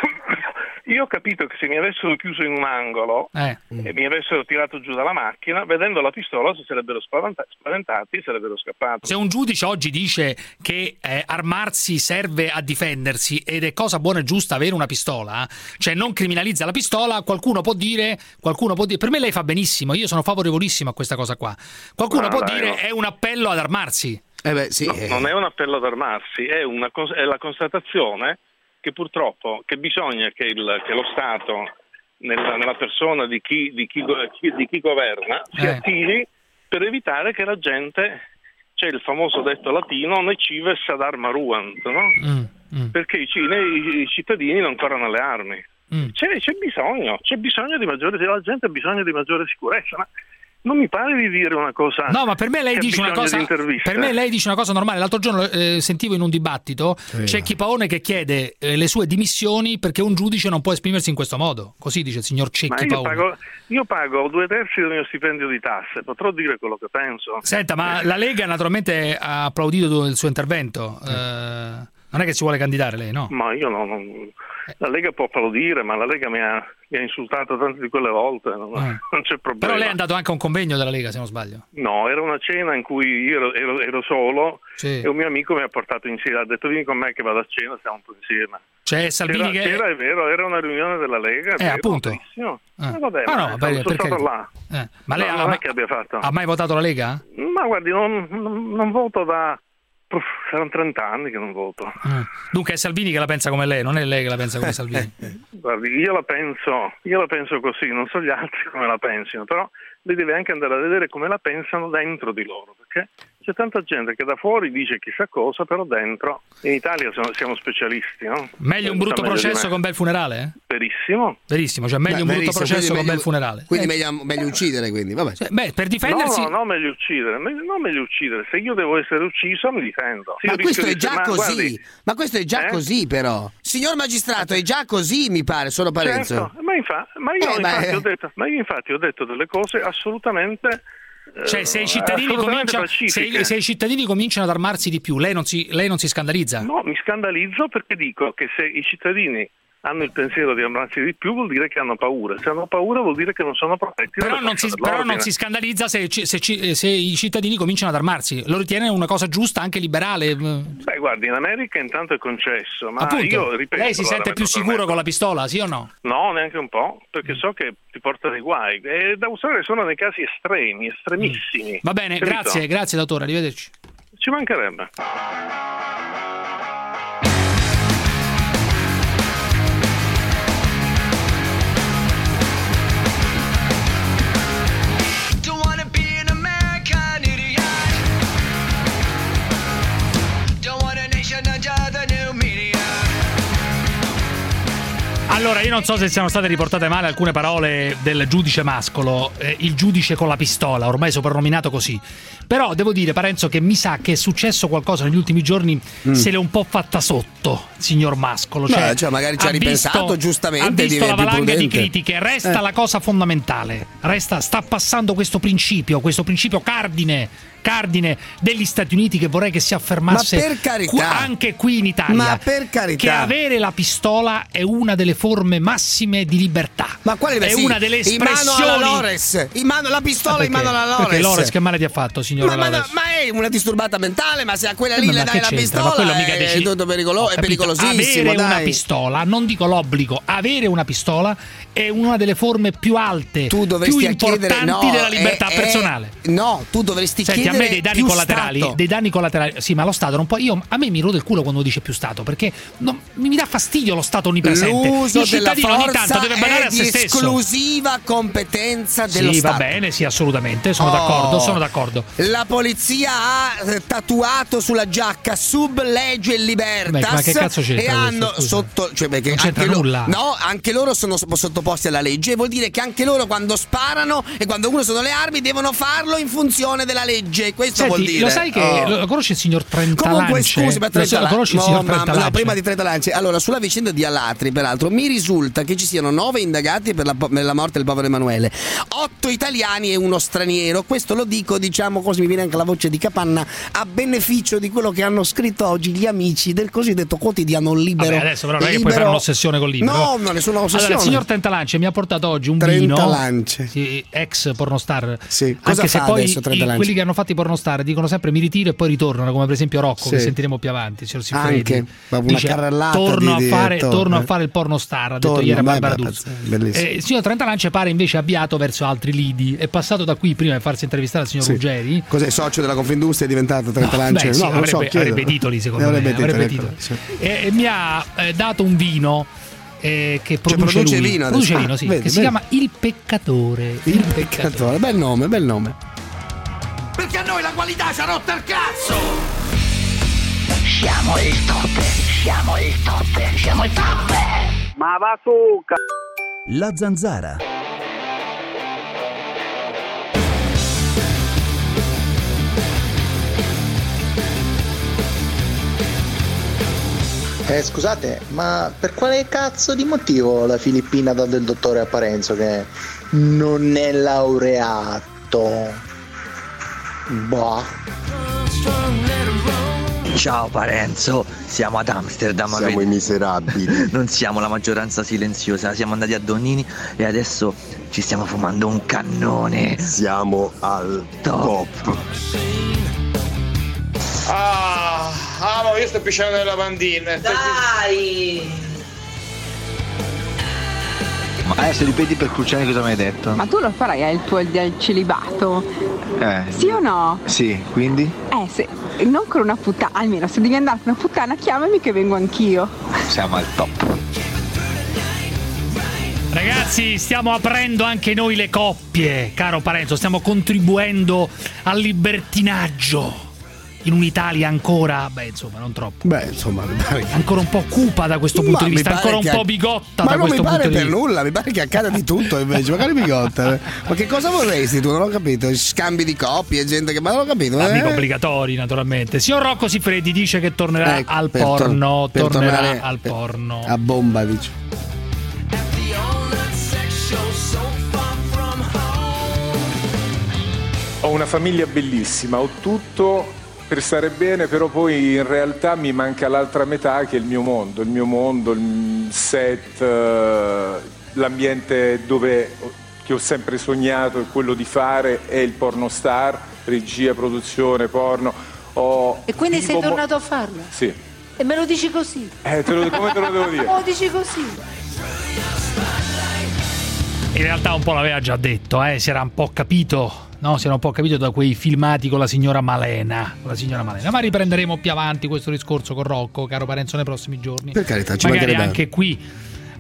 Io ho capito che se mi avessero chiuso in un angolo Eh. e mi avessero tirato giù dalla macchina, vedendo la pistola si sarebbero spaventa- spaventati e sarebbero scappati. Se un giudice oggi dice che eh, armarsi serve a difendersi ed è cosa buona e giusta avere una pistola, cioè non criminalizza la pistola, qualcuno può dire, qualcuno può dire, per me lei fa benissimo, io sono favorevolissimo a questa cosa qua. Qualcuno Ma può dai, dire no. è un appello ad armarsi. Eh beh, sì, No, eh. non è un appello ad armarsi, è, una cons- è la constatazione che purtroppo che bisogna che, il, che lo Stato, nella, nella persona di chi, di chi, go- chi- di chi governa, si Eh. attivi per evitare che la gente, c'è il famoso detto latino, ne cives ad arma ruant, no? Mm, Perché i, ci- i- i cittadini non corrono alle armi. Mm. C'è, c'è bisogno, c'è bisogno di maggiore, la gente ha bisogno di maggiore sicurezza, ma non mi pare di dire una cosa. No, ma per me lei che ha dice una bisogno cosa. di interviste. Per me lei dice una cosa normale. L'altro giorno eh, sentivo in un dibattito c'è Chipaone che chiede eh, le sue dimissioni perché un giudice non può esprimersi in questo modo. Così dice il signor Ma Cecchi io Paone. pago, io pago due terzi del mio stipendio di tasse, potrò dire quello che penso. Senta, ma la Lega naturalmente ha applaudito il suo intervento. Eh, non è che si vuole candidare lei, no? Ma io no, non, la Lega può applaudire, ma la Lega mi ha, mi ha insultato tante di quelle volte, non, Eh. non c'è problema. Però lei è andato anche a un convegno della Lega, se non sbaglio. No, era una cena in cui io ero, ero- ero solo Sì. e un mio amico mi ha portato insieme, ha detto vieni con me che vado a cena, stiamo un po' insieme. C'è Salvini C'era, che... c'era, è vero, era una riunione della Lega. è Eh, vero, appunto. benissimo. Eh. Eh, vabbè, Ah, no, ma per- sono per stato carità. là. Eh, ma lei No, ha, non ma- è che abbia fatto. ha mai votato la Lega? Ma guardi, non, non, non voto da... Uff, saranno trenta anni che non voto. Eh. Dunque è Salvini che la pensa come lei, non è lei che la pensa come Salvini. Guardi, io la penso, io la penso così, non so gli altri come la pensino, però lei deve anche andare a vedere come la pensano dentro di loro, perché c'è tanta gente che da fuori dice chissà cosa, però dentro, in Italia siamo, siamo specialisti, no? Meglio un Sa brutto meglio di processo me. che un bel funerale? Eh? Verissimo. Verissimo, cioè meglio Beh, un brutto verissimo, processo che quindi un bel meglio- funerale. Quindi Eh, meglio, meglio uccidere, quindi, vabbè. cioè, beh, per difendersi... No, no, no, meglio uccidere, meglio, non meglio uccidere. Se io devo essere ucciso, mi difendo. Se Ma io questo rischio è di- già ma così, guardi, ma questo è già Eh? così però. Signor magistrato, è già così, mi pare, solo Parenzo. certo, ma, infa- ma io Eh, ma- infatti ho detto, ma io infatti ho detto delle cose assolutamente eh, Cioè, se i, cittadini assolutamente cominciano, se, pacifiche. i- se i cittadini cominciano ad armarsi di più, lei non si, lei non si scandalizza? No, mi scandalizzo perché dico che se i cittadini hanno il pensiero di armarsi di più vuol dire che hanno paura. Se hanno paura vuol dire che non sono protetti. Però dalle non, si, forze però non dell'ordine. si scandalizza se, ci- se ci- se i cittadini cominciano ad armarsi. Lo ritiene una cosa giusta, anche liberale? Beh, guardi, in America intanto è concesso, ma Appunto, io ripeto. lei si guarda, sente più per me- sicuro con la pistola, sì o no? No, neanche un po', perché so che ti porta dei guai. E da usare sono nei casi estremi, estremissimi. Va bene, Capito? grazie, grazie dottore, arrivederci. Ci mancherebbe. non so se siano state riportate male alcune parole del giudice mascolo, eh, il giudice con la pistola, ormai soprannominato così. Però devo dire, Parenzo, che mi sa che è successo qualcosa negli ultimi giorni, mm. se l'è un po' fatta sotto, signor Mascolo. Cioè, Beh, cioè magari ci ha ripensato, visto, giustamente. Ha visto la valanga di critiche. Resta eh. la cosa fondamentale. Resta, sta passando questo principio, questo principio cardine. cardine degli Stati Uniti che vorrei che si affermasse ma per carità, anche qui in Italia, ma per carità, che avere la pistola è una delle forme massime di libertà, ma quale è sì, una delle espressioni in mano alla Lores, in mano la pistola, perché, in mano alla Lores, perché Lores che male ti ha fatto, signora ma, Lores? Ma, ma è una disturbata mentale, ma se a quella lì eh, le dai la pistola ma quello mica è deci... tutto pericolo- è pericolosissimo. Avere dai. una pistola, non dico l'obbligo, avere una pistola è una delle forme più alte, tu più importanti chiedere, no, della libertà è, personale. È, no, tu dovresti Senti, chiedere a me dei danni collaterali, Stato. dei danni collaterali, sì, ma lo Stato non può. Io a me mi rode il culo quando dice più Stato, perché non, mi dà fastidio lo Stato onnipresente. L'uso il cittadino ogni tanto deve badare a se stesso. Esclusiva competenza dello sì, Stato. Sì, va bene, sì, assolutamente, sono oh, d'accordo, sono d'accordo. La polizia ha tatuato sulla giacca sub legge libertas. Beh, ma che cazzo c'entra e hanno questo, sotto, cioè perché non c'entra anche nulla. Lo, no, anche loro sono sottoposti alla legge, vuol dire che anche loro quando sparano e quando usano le armi devono farlo in funzione della legge. Questo Senti, vuol dire. Lo sai che oh. lo conosci il signor Trentalance? Comunque scusi, ma Trentalance, lo conosci il signor Trentalance? No, prima di Trentalance. Allora, sulla vicenda di Alatri, peraltro, mi risulta che ci siano nove indagati per la, per la morte del povero Emanuele, otto italiani e uno straniero. Questo lo dico, diciamo così, mi viene anche la voce di Capanna, a beneficio di quello che hanno scritto oggi gli amici del cosiddetto quotidiano Libero. Vabbè, adesso però non è che Libero... puoi fare un'ossessione con Libero. No, non nessuna ossessione. Allora, il signor Trentalance mi ha portato oggi un Trentalance. vino, sì, ex pornostar. Sì. Cosa anche fa se poi adesso Trentalance? Quelli che hanno fatto i pornostar dicono sempre mi ritiro e poi ritornano, come per esempio Rocco, sì. che sentiremo più avanti. Signor Siffredi Anche una dice, carrellata torno, di a fare, torno, torno eh. a fare il pornostar, ha torno, detto ieri a beh, Barbara beh, D'Urso. bellissimo. Eh, il signor Trentalance pare invece avviato verso altri lidi, è passato da qui prima di farsi intervistare al signor sì. Ruggeri. Cos'è, socio della Confindustria è diventato Trentalance? No, beh, sì, no, non avrebbe, so, avrebbe titoli secondo avrebbe me, titoli, avrebbe ecco, titoli. sì. E, e mi ha eh, dato un vino eh, che produce, cioè, produce lui. vino produce adesso. vino, sì, Ah, vedi, che si vedi. chiama Il Peccatore. Il, il peccatore. peccatore, bel nome, bel nome. Perché a noi la qualità ci ha rotto il cazzo! Siamo il top, siamo il top, siamo il top! Ma va su, c***o! La Zanzara. Eh, scusate, ma per quale cazzo di motivo la Filippina dà del dottore a Parenzo che non è laureato? Boh. Ciao Parenzo, siamo ad Amsterdam. Siamo i miserabili. Non siamo la maggioranza silenziosa, siamo andati a Donini e adesso ci stiamo fumando un cannone. Siamo al top. top. Ah, ah no, io sto pisciando nelle lavandine. Dai! Ma adesso ripeti per Cruciani cosa mi hai detto? Ma tu lo farai al tuo del celibato? Eh. Sì o no? Sì, quindi? Eh, se, non con una puttana, almeno se devi andare con una puttana chiamami che vengo anch'io. Siamo al top. Ragazzi, stiamo aprendo anche noi le coppie, caro Parenzo, stiamo contribuendo al libertinaggio. In un'Italia ancora, beh insomma non troppo. Beh insomma mi pare che... ancora un po' cupa da questo punto ma di vista, ancora un che... po' bigotta ma da questo punto di vista. Ma non mi pare per nulla, mi pare che accada di tutto invece, magari bigotta. Ma che cosa vorresti tu? Non ho capito, scambi di coppie, gente che... ma non ho capito. Amici eh? obbligatori naturalmente. Signor Rocco Siffredi dice che tornerà ecco, al per porno, per tornerà al porno. A bomba dice. Ho una famiglia bellissima, ho tutto per stare bene, però poi in realtà mi manca l'altra metà che è il mio mondo, il mio mondo, il set, l'ambiente dove, che ho sempre sognato è quello di fare, è il pornostar, regia, produzione, porno. Ho e quindi sei mo- tornato a farlo? Sì. E me lo dici così? Eh, te lo, come te lo devo dire? Me lo dici così? In realtà un po' l'aveva già detto, eh, si era un po' capito. No, si era un po' capito da quei filmati con la signora Malena, con la signora Malena. Ma riprenderemo più avanti questo discorso con Rocco, caro Parenzo, nei prossimi giorni. Per carità, ci magari mancherebbe. anche qui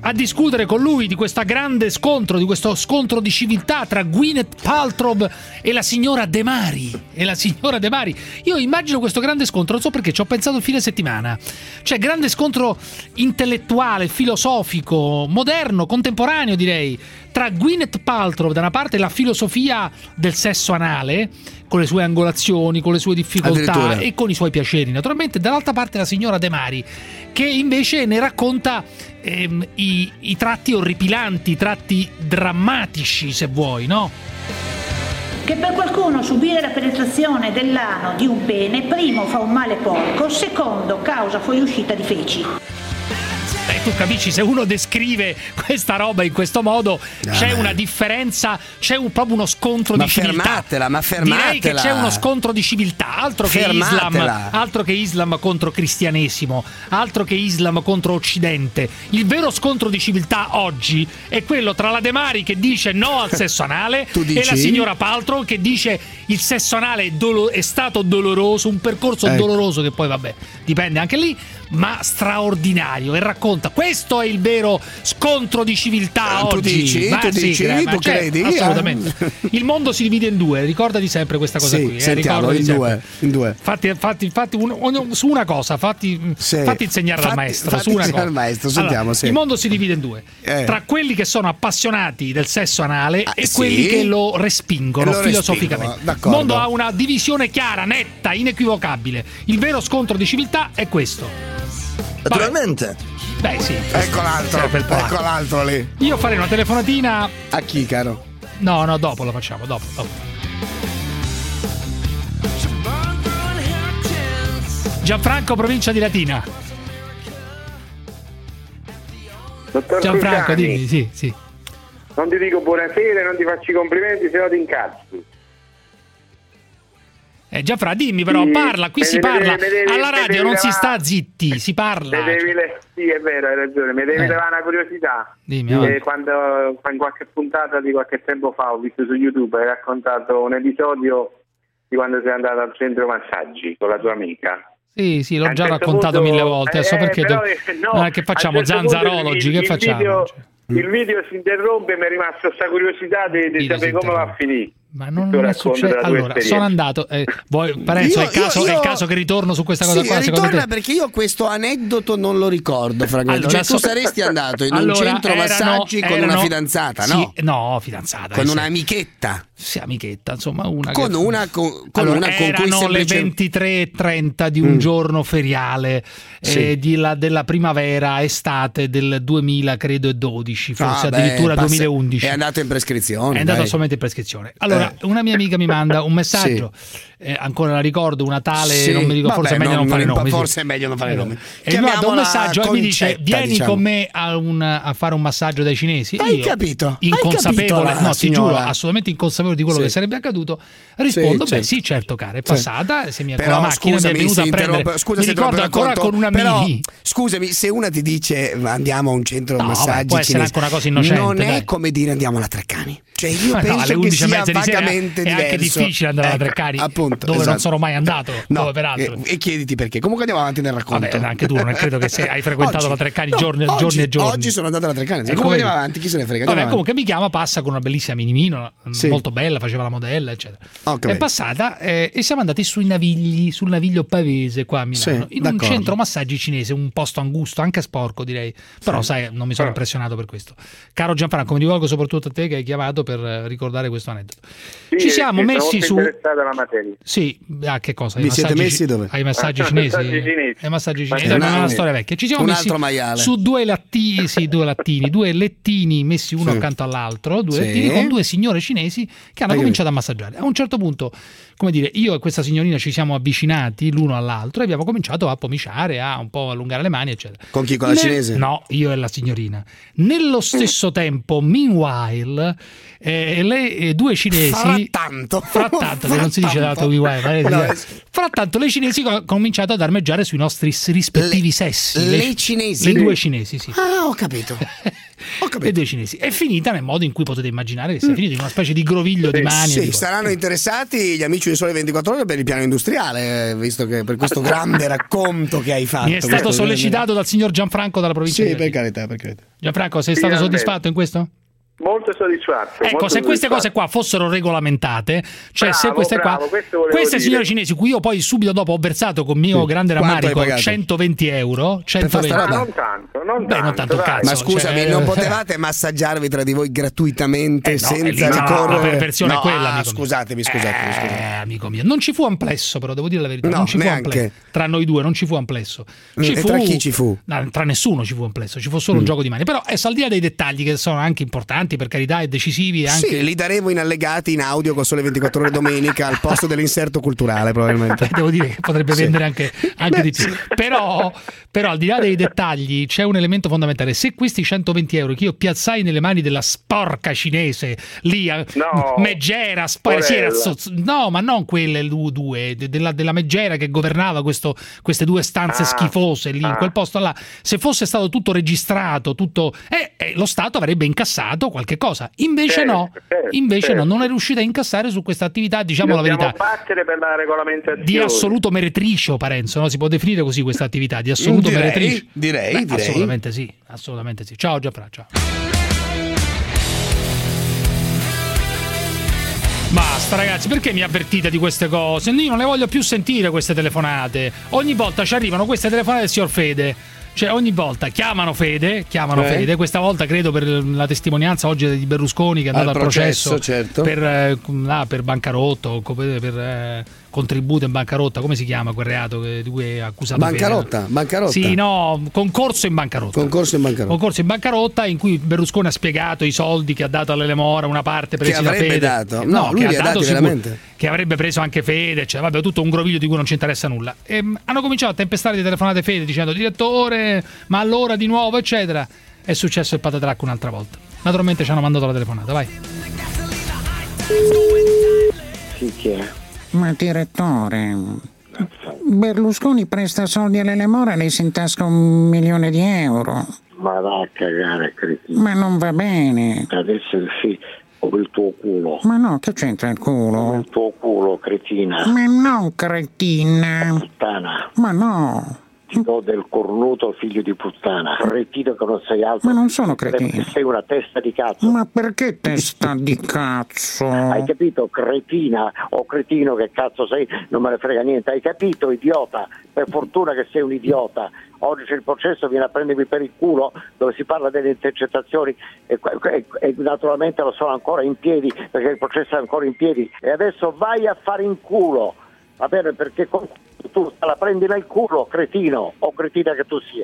a discutere con lui di questo grande scontro, di questo scontro di civiltà tra Gwyneth Paltrow e la signora De Mari. E la signora De Mari. Io immagino questo grande scontro, non so perché, ci ho pensato il fine settimana. Cioè, grande scontro intellettuale, filosofico, moderno, contemporaneo direi, tra Gwyneth Paltrow da una parte, la filosofia del sesso anale, con le sue angolazioni, con le sue difficoltà e con i suoi piaceri naturalmente, dall'altra parte la signora De Mari, che invece ne racconta ehm, i, i tratti orripilanti, i tratti drammatici, se vuoi, no? Che per qualcuno subire la penetrazione dell'ano di un pene, primo fa un male porco, secondo causa fuoriuscita di feci. Eh, tu capisci, se uno descrive questa roba in questo modo, no, c'è una differenza, c'è un, proprio uno scontro ma di civiltà. Fermatela, ma fermatela. Direi che c'è uno scontro di civiltà, altro che Islam, altro che Islam contro cristianesimo, altro che Islam contro Occidente. Il vero scontro di civiltà oggi è quello tra la De Mari che dice no al sesso anale e la signora Paltrow che dice il sesso anale è, dolo- è stato doloroso, un percorso ecco. doloroso che poi vabbè, dipende anche lì, ma straordinario, e racconta questo è il vero scontro di civiltà eh, oggi. Tu dici, ma tu sì, dici, ma tu cioè, credi? Assolutamente. Eh? Il mondo si divide in due, ricordati sempre questa cosa sì, qui. Eh? Sentiamo, in due, in due. Fatti, fatti, fatti un, un, su una cosa, fatti, sì. fatti insegnare fatti, dal maestro. Fatti su una insegnare cosa. Al maestro, sentiamo, allora, sì. Il mondo si divide in due, eh. tra quelli che sono appassionati del sesso anale ah, e sì? quelli che lo respingono lo filosoficamente. Il mondo ha una divisione chiara, netta, inequivocabile. Il vero scontro di civiltà è questo. Naturalmente. Beh sì. Ecco l'altro, ecco l'altro lì. Io farei una telefonatina. A chi, caro? No, no, dopo lo facciamo, dopo, dopo. Gianfranco, provincia di Latina. Dottor Gianfranco, Cruciani, dimmi, sì, sì. Non ti dico buonasera, non ti faccio i complimenti, se no ti incazzi. Eh, Gianfranco, dimmi però, sì, parla, qui si devi, parla. devi, Alla radio non levare, si sta zitti, si parla. Devi, sì, è vero, hai ragione, mi devi eh. levare una curiosità. Dimmi, eh, quando in qualche puntata di qualche tempo fa ho visto su YouTube, hai raccontato un episodio di quando sei andato al centro massaggi con la tua amica. Sì, sì, l'ho già certo raccontato punto, mille volte. Adesso eh, perché però, do... no, no, che facciamo? Certo Zanzarologi, il, che il facciamo? Video, cioè. Il video si interrompe e mi è rimasta questa curiosità di, di sapere come va a finire. Ma non, non è successo. Allora, sono andato. Eh, vuoi, Parenzo, io, è, il caso, io, io... è il caso che ritorno su questa cosa sì, qua? Ritorna perché io questo aneddoto non lo ricordo, francamente. Allora, cioè, tu saresti andato in allora, un centro erano, massaggi con erano, una fidanzata, no? Sì, no, fidanzata. Con sì. un'amichetta. Sì, amichetta, insomma, una con che... una con, con allora, una con erano cui semplice... le ventitré e trenta di un mm. giorno feriale sì. eh, di la, della primavera estate del duemila credo e dodici, forse ah, addirittura beh, duemilaundici. È andato in prescrizione. È andato dai. solamente in prescrizione. Allora, eh. una mia amica mi manda un messaggio. Sì. Eh, ancora la ricordo, una tale, sì, non mi ricordo, forse, vabbè, è meglio non, non fare nomi. Forse sì. è meglio non fare nomi. E mi manda un messaggio e mi dice: vieni diciamo. con me a, un, a fare un massaggio dai cinesi. Hai Io, capito? Inconsapevole, Hai capito, no, ti giuro, assolutamente inconsapevole di quello sì. che sarebbe accaduto. Rispondo: sì, beh, certo. sì, certo, cara, è passata. Sì. Se mi, però, con la macchina scusami, mi è venuta a prendere. Scusa, mi ricordo ancora con una però, mini. Scusami, se una ti dice andiamo a un centro no, massaggi può essere cinese, anche una cosa innocente. Non è dai. come dire andiamo alla Treccani. Cioè io penso no, alle undici che e mezza sia di vagamente sera è anche diverso. difficile andare alla ecco, Treccani, appunto, dove esatto. non sono mai andato. No, dove peraltro. E, e chiediti perché. Comunque andiamo avanti nel racconto. Vabbè, anche tu non credo che se hai frequentato oggi, la Treccani no, giorni, oggi, giorni e giorni. Oggi sono andato alla Treccani. E comunque andiamo avanti, chi se ne frega. Vabbè, comunque mi chiama, passa con una bellissima minimino, sì. molto bella, faceva la modella, eccetera. Okay. È passata eh, e siamo andati sui Navigli, sul Naviglio Pavese qua a Milano, sì, in d'accordo. un centro massaggi cinese, un posto angusto, anche sporco direi, però sì. sai, non mi sono impressionato per questo. Caro Gianfranco, mi rivolgo soprattutto a te che hai chiamato per ricordare questo aneddoto. Sì, Ci siamo sì, messi su alla materia. Sì, ah, che cosa? Vi siete messi dove? Ai massaggi cinesi? Ai massaggi cinesi, è una, una storia vecchia. Ci siamo un messi altro maiale. su due lattini, sì, due lattini, due lettini messi uno sì. accanto all'altro, due sì. lettini con due signore cinesi che hanno Hai cominciato a massaggiare. A un certo punto, come dire, io e questa signorina ci siamo avvicinati l'uno all'altro e abbiamo cominciato a pomiciare, a un po' allungare le mani, eccetera. Con chi? Con la Nel... cinese? No, io e la signorina. Nello stesso tempo, meanwhile, eh, le eh, due cinesi frattanto frattanto che non si dice dato meanwhile, no, è... frattanto le cinesi hanno cominciato ad armeggiare sui nostri rispettivi le, sessi le, le cinesi le due cinesi sì. Ah, ho capito. e due cinesi. È finita nel modo in cui potete immaginare che sia finita, in una specie di groviglio di mani. Sì, di saranno interessati gli amici di Sole ventiquattro Ore per il piano industriale, visto che per questo grande racconto che hai fatto. Mi è stato sollecitato dal signor Gianfranco dalla provincia sì, di per carità, per carità. Gianfranco, sei stato soddisfatto in questo? Molto soddisfatto. Ecco, molto se queste soddisfatto. cose qua fossero regolamentate, cioè bravo, se queste bravo, qua, questo queste dire. signore cinesi, cui io poi subito dopo ho versato con mio sì. grande Quanto rammarico hai pagato? centoventi euro, centoventi. Ah, non tanto, non Beh, tanto, non tanto dai. cazzo. Ma scusami, cioè, non potevate massaggiarvi tra di voi gratuitamente eh, no, senza lì, ricorrere? no, la perversione no, è quella, ah, amico scusatemi, scusatemi, Eh, scusatemi. amico mio, non ci fu amplesso, però devo dire la verità, No, non ci fu neanche. amplesso. Tra noi due non ci fu amplesso. Ci E fu, tra chi ci fu? No, tra nessuno ci fu amplesso, ci fu solo un Mm. gioco di mani. Però adesso, al di là dei dettagli che sono anche importanti, per carità, e decisivi anche. Sì, li daremo in allegati in audio con Sole ventiquattro Ore domenica al posto dell'inserto culturale, probabilmente. Devo dire che potrebbe Sì. vendere anche, anche di più. Però, però, al di là dei dettagli, c'è un elemento fondamentale. Se questi centoventi euro che io piazzai nelle mani della sporca cinese lì, a No, Megera, sp- sì, era porella. so- no, ma non quelle due, de- della, della Megera che governava questo, queste due stanze Ah, schifose lì, in ah. quel posto là. Se fosse stato tutto registrato, tutto, eh, eh, lo Stato avrebbe incassato qualche cosa. Invece Certo, no, certo, invece certo. no, non è riuscita a incassare su questa attività, diciamo la Dobbiamo verità. battere per la regolamentazione. Di assoluto meretricio, Parenzo, no? Si può definire così questa attività, di assoluto Direi, meretricio? direi, Beh, direi. assolutamente sì, assolutamente sì. Ciao Gianfranco, ciao. Basta ragazzi, perché mi avvertite di queste cose? Io non le voglio più sentire queste telefonate. Ogni volta ci arrivano queste telefonate del signor Fede. Cioè ogni volta chiamano Fede, chiamano Eh. Fede, questa volta credo per la testimonianza oggi di Berlusconi che è andato Al al processo, processo, certo. per, eh, là, per bancarotta o co- per eh, contributo in bancarotta, come si chiama quel reato che, di cui è accusato Bancarotta, Fede? bancarotta. Sì, no, concorso in bancarotta. Concorso in bancarotta. Concorso in bancarotta in cui Berlusconi ha spiegato i soldi che ha dato all'Elemora, una parte presi Che da avrebbe Fede. dato. Eh, No, lui che li ha dati sicuro- veramente. che avrebbe preso anche Fede, cioè vabbè, tutto un groviglio di cui non ci interessa nulla. E, mh, hanno cominciato a tempestare di telefonate Fede dicendo direttore, ma allora di nuovo, eccetera. È successo il patatracco un'altra volta. Naturalmente ci hanno mandato la telefonata, vai. Sì, chi è? Ma direttore, Berlusconi presta soldi all'Elemora e lei si intasca un milione di euro. Ma va a cagare, cretino. Ma non va bene. Adesso il sì, o il tuo culo. Ma no, che c'entra il culo? Il tuo culo, cretina. Ma no, cretina. Puttana. Ma no. Ti do del cornuto, figlio di puttana. Cretino che non sei altro. Ma non sono cretino. Sei una testa di cazzo. Ma perché testa di cazzo? Hai capito, cretina o cretino, che cazzo sei? Non me ne frega niente. Hai capito, idiota? Per fortuna che sei un idiota. Oggi c'è il processo, viene a prendermi per il culo, dove si parla delle intercettazioni e, e, e naturalmente lo sono ancora in piedi, perché il processo è ancora in piedi. E adesso vai a fare in culo, va bene? Perché con, tu la prendi nel culo, cretino o cretina che tu sia.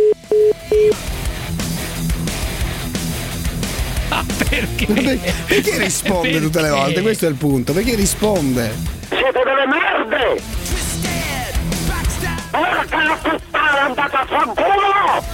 Ah, perché? Perché, perché risponde Perché? tutte le volte? Questo è il punto. Perché risponde? Siete delle merde! Porca la puttana, andate a fanculo!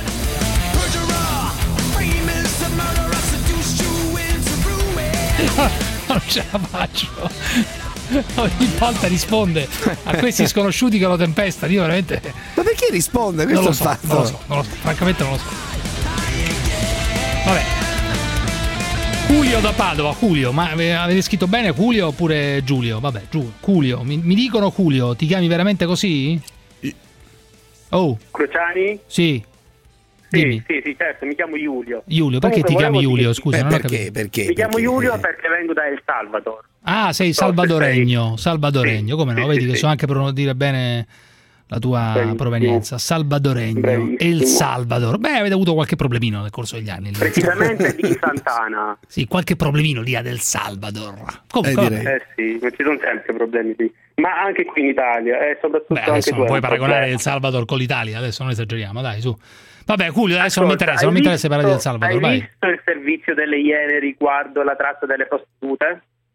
Non ce la faccio. Ogni volta risponde a questi sconosciuti che lo tempestano. Io veramente. Ma perché risponde? Questo Non lo è so, il fatto. non lo so, non lo so, francamente non lo so. Vabbè. Julio da Padova, Julio, ma avete scritto bene Julio oppure Giulio? Vabbè, Giù, Julio, mi, mi dicono Julio, ti chiami veramente così? Oh. Cruciani? Sì. Dimmi. Sì, sì, sì, certo, mi chiamo Giulio. Giulio, perché Comunque, ti chiami volevo Giulio? dire- Scusa, Beh, non ho perché? capito. Perché? Mi chiamo Giulio perché vengo da El Salvador. Ah, sei salvadoregno, salvadoregno, come no? sì, Vedi sì, che sì. so anche pro- dire bene la tua Bravissimo. provenienza, salvadoregno, Bravissimo. El Salvador. Beh, avete avuto qualche problemino nel corso degli anni. lì. Precisamente di Sant'Ana. Sì, qualche problemino lì ad El Salvador. Come, Eh, come- direi. Eh sì, ci sono sempre problemi lì. Ma anche qui in Italia, e soprattutto Beh, anche adesso tu. non hai puoi un paragonare problema. El Salvador con l'Italia, adesso non esageriamo, dai, su. Vabbè, Julio, adesso non mi Ascolta, interessa, non mi hai interessa parlare di El visto- Salvador, Hai vai. visto il servizio delle Iene riguardo la tratta delle prostitute?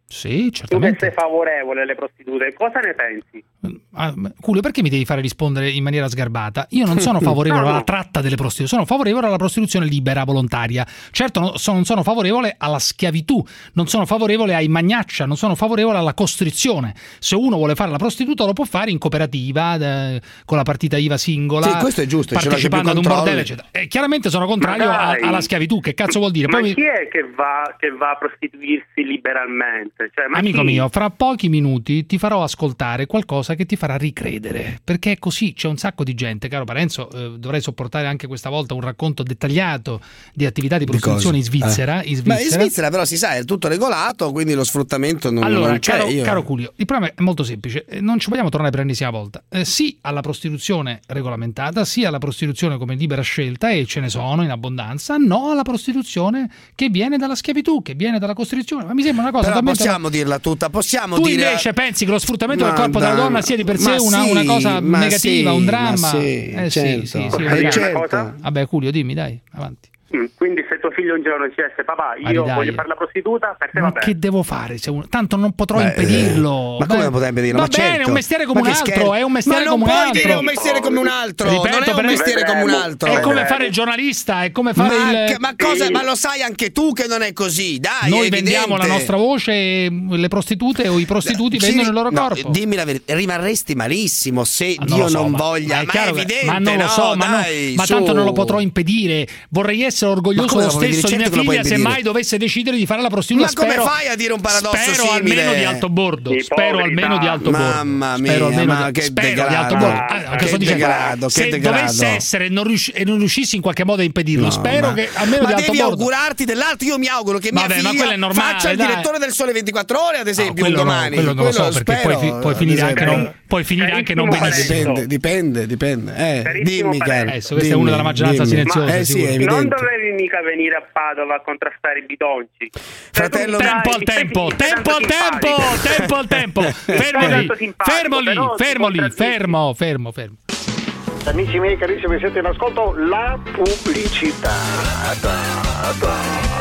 Sì, Tu che certamente. sei favorevole alle prostitute, cosa ne pensi? Ah, Culio, perché mi devi fare rispondere in maniera sgarbata? Io non sono favorevole No, no. alla tratta delle prostitute, sono favorevole alla prostituzione libera, volontaria. Certo, non sono, non sono favorevole alla schiavitù, non sono favorevole ai magnaccia, non sono favorevole alla costrizione. Se uno vuole fare la prostituta lo può fare in cooperativa, eh, con la partita I V A singola, Sì, questo è giusto, ce l'ha che più partecipando ad un controlli. bordello, eccetera. E chiaramente sono contrario a- dai. alla schiavitù. Che cazzo vuol dire? Ma Poi mi- chi è che va, che va a prostituirsi liberalmente? Cioè, ma Amico chi? mio, fra pochi minuti ti farò ascoltare qualcosa che ti farà ricredere, perché è così, c'è un sacco di gente, caro Parenzo, eh, dovrei sopportare anche questa volta un racconto dettagliato di attività di prostituzione in Svizzera, Eh. in Ma in Svizzera. Svizzera però si sa, è tutto regolato, quindi lo sfruttamento non, Allora, non c'è. caro, io... caro Culio, il problema è molto semplice, eh, non ci vogliamo tornare per l'ennesima volta. Eh, sì alla prostituzione regolamentata, sì alla prostituzione come libera scelta, e ce ne sono in abbondanza, no alla prostituzione che viene dalla schiavitù, che viene dalla costrizione. Ma mi sembra una cosa Però talmente... possiamo dirla tutta, possiamo Tu dire... invece pensi che lo sfruttamento del Ma corpo della dai, donna sia di per sé ma una, sì, una cosa ma negativa, sì, un ma dramma? sì, eh certo. sì, sì, sì, Posso magari. dire una cosa? Vabbè, Culio, dimmi, dai, avanti. Mm, Quindi se tuo figlio un giorno dicesse papà io Ma dai. voglio fare la prostituta, per te va Ma bene. che devo fare? Se uno- Tanto non potrò Beh, impedirlo. ma come Beh, non potrei impedirlo? Va Ma bene, certo. è un mestiere come Ma un che altro, scherzo. è un mestiere Ma non come un puoi altro. dire un mestiere come un altro, Ripeto, non è un per- mestiere come un altro. È come fare il giornalista, è come fare ma, il... che- ma cosa? Ma lo sai anche tu che non è così, dai. Noi è vendiamo la evidente. nostra voce e le prostitute o i prostituti Sì, vendono il loro no, corpo. Dimmi la verità, rimarresti malissimo se Ma non Dio lo so, non ma- voglia, ma è ma, chiaro è che- evidente, ma non lo no, so, ma, no- dai, ma su. tanto non lo potrò impedire. Vorrei essere Ma orgoglioso come lo lo puoi stesso dire? di mia Certo che lo puoi figlia se impedire. mai dovesse decidere di fare la prostituta. Ma come Spero- fai a dire un paradosso spero simile? almeno di alto bordo. Ipocrita. Spero almeno di alto bordo. Mamma Spero mia, almeno ma di, che spero di degrado. alto bordo. Ah, Che che sto dicendo, degrado, che se degrado. dovesse essere e non, riusci- e non riuscissi in qualche modo a impedirlo, No, spero ma- che almeno ma di alto devi bordo. augurarti dell'altro. Io mi auguro che mia Vabbè, ma quello figlia è normale, faccia il dai. direttore del Sole ventiquattro Ore, ad esempio, quello un no, domani. quello non lo so, Quello perché poi, spero, fi- poi ad finire anche esempio. non, poi finire anche non Carissimo benissimo. Dipende, dipende, dipende. Eh, Carissimo dimmi, caro. Parenzo. Adesso questo è dimmi, uno della maggioranza dimmi. silenziosa, Eh sì, sicuro. è Non evidente. dovevi mica venire a Padova a contrastare i bidonci. Fratello, Cioè, tu Tempo dai, al mi stai- tempo, mi stai tempo al tanto tempo, simpatico. tempo al tempo. Fermo Stai lì, tanto simpatico, fermo lì, però ti fermo lì, contraddici. fermo, fermo, fermo. Amici miei carissimi, siete in ascolto la pubblicità. Da, da,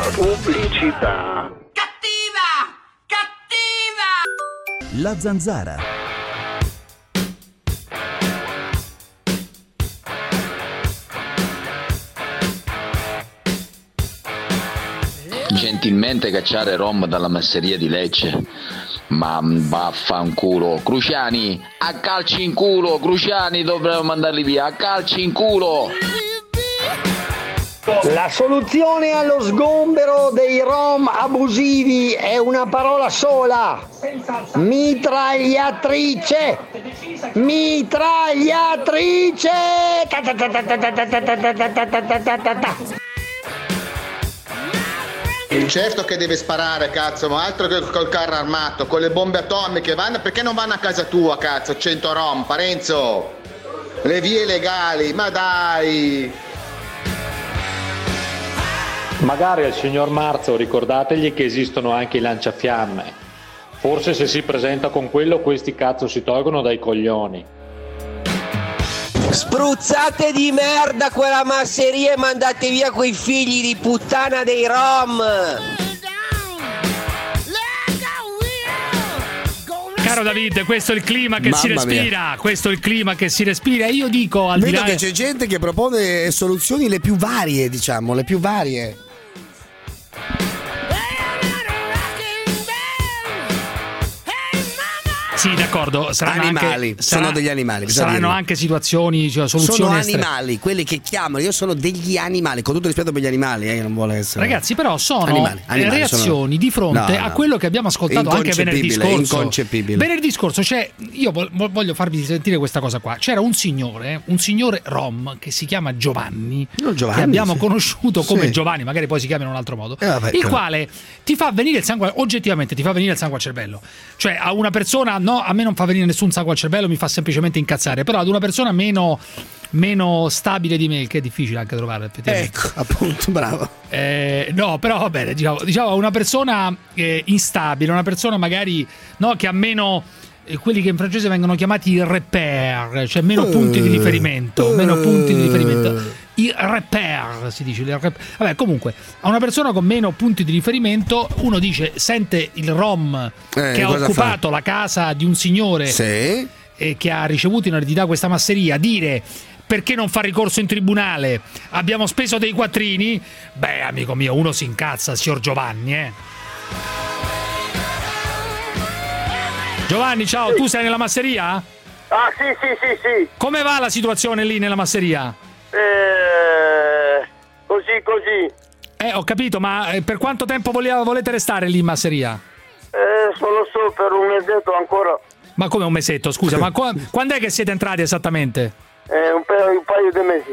pubblicità. La Zanzara. Gentilmente cacciare Rom dalla masseria di Lecce. Ma vaffanculo. Cruciani, a calci in culo. Cruciani, dovremmo mandarli via. A calci in culo. La soluzione allo sgombero dei rom abusivi è una parola sola: mitragliatrice. Mitragliatrice. Ta ta ta ta ta ta ta ta ta ta ta ta ta ta. Certo che deve sparare, cazzo, ma altro che col carro armato, con le bombe atomiche. Vanno, perché non vanno a casa tua, cazzo, cento rom, Parenzo? Le vie legali, ma dai! Magari al signor Marzo ricordategli che esistono anche i lanciafiamme. Forse se si presenta con quello questi cazzo si tolgono dai coglioni. Spruzzate di merda quella masseria e mandate via quei figli di puttana dei rom. Caro David, questo è il clima che si Mamma mia. respira, questo è il clima che si respira. Io dico al di Vedo là che c'è gente che propone soluzioni le più varie, diciamo, le più varie. Sì, d'accordo, saranno Animali, anche, sono sarà- degli animali, bisogna Saranno dirlo. anche situazioni, cioè Sono soluzioni estreme. animali, quelli che chiamano, io sono degli animali, con tutto il rispetto per gli animali, eh, che non vuole essere. Ragazzi, però sono Animali, animali, reazioni sono- di fronte No, a no. quello che abbiamo ascoltato anche venerdì Inconcepibile, scorso. inconcepibile. Venerdì scorso c'è, io vo- vo- voglio farvi sentire questa cosa qua. C'era un signore, un signore rom che si chiama Giovanni, No, Giovanni, che abbiamo sì. conosciuto come Sì. Giovanni, magari poi si chiama in un altro modo, Eh, vabbè, il però. quale ti fa venire il sangue, oggettivamente ti fa venire il sangue al cervello. Cioè a una persona, no, a me non fa venire nessun sangue al cervello, mi fa semplicemente incazzare, però ad una persona meno, meno stabile di me, che è difficile anche trovare effettivamente. Ecco, appunto, bravo. Eh, no, però va bene, diciamo, diciamo una persona eh, instabile, una persona magari no, che ha meno eh, quelli che in francese vengono chiamati repère, cioè meno punti di riferimento, meno punti di riferimento. i repère, si dice. Vabbè, comunque, a una persona con meno punti di riferimento, uno dice, sente il rom eh, che ha occupato fa? la casa di un signore sì. e che ha ricevuto in eredità questa masseria, dire perché non fa ricorso in tribunale, abbiamo speso dei quattrini. Beh, amico mio, uno si incazza, signor Giovanni, eh. Giovanni, ciao, tu sei nella masseria? Ah, sì, sì, sì, sì. Come va la situazione lì nella masseria? Eh, così, così. Eh, ho capito, ma per quanto tempo voleva, volete restare lì in masseria? Eh, solo so per un mesetto ancora. Ma come un mesetto, scusa, ma qua, quando è che siete entrati esattamente? Eh, un, paio, un paio di mesi.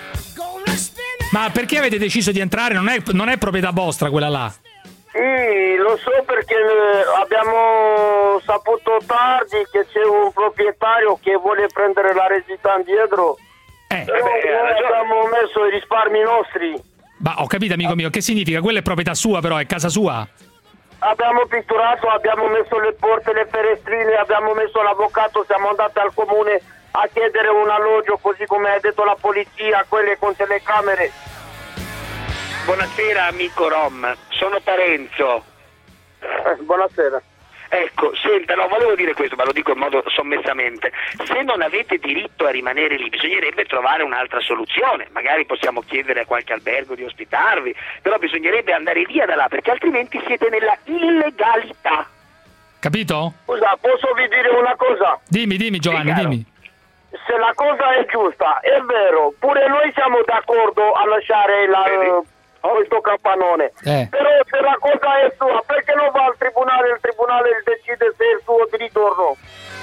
Ma perché avete deciso di entrare? Non è, non è proprietà vostra quella là? Sì, lo so perché abbiamo saputo tardi che c'è un proprietario che vuole prendere la eredità indietro. Eh, Però eh, noi abbiamo messo i risparmi nostri. Ma ho capito, amico mio, che significa? Quella è proprietà sua, però è casa sua. Abbiamo pitturato, abbiamo messo le porte, le finestrine, abbiamo messo l'avvocato, siamo andati al comune a chiedere un alloggio, così come ha detto la polizia, quelle con telecamere. Buonasera amico Rom, sono Parenzo. Eh, buonasera. Ecco, senta, no, volevo dire questo, ma lo dico in modo sommessamente. Se non avete diritto a rimanere lì, bisognerebbe trovare un'altra soluzione. Magari possiamo chiedere a qualche albergo di ospitarvi, però bisognerebbe andare via da là, perché altrimenti siete nella illegalità. Capito? Scusa, posso vi dire una cosa? Dimmi, dimmi Giovanni, sì, dimmi. Se la cosa è giusta, è vero, pure noi siamo d'accordo a lasciare la... Vedi? Questo campanone, eh. però se la cosa è sua, perché non va al tribunale? Il tribunale decide se è il suo diritto o no.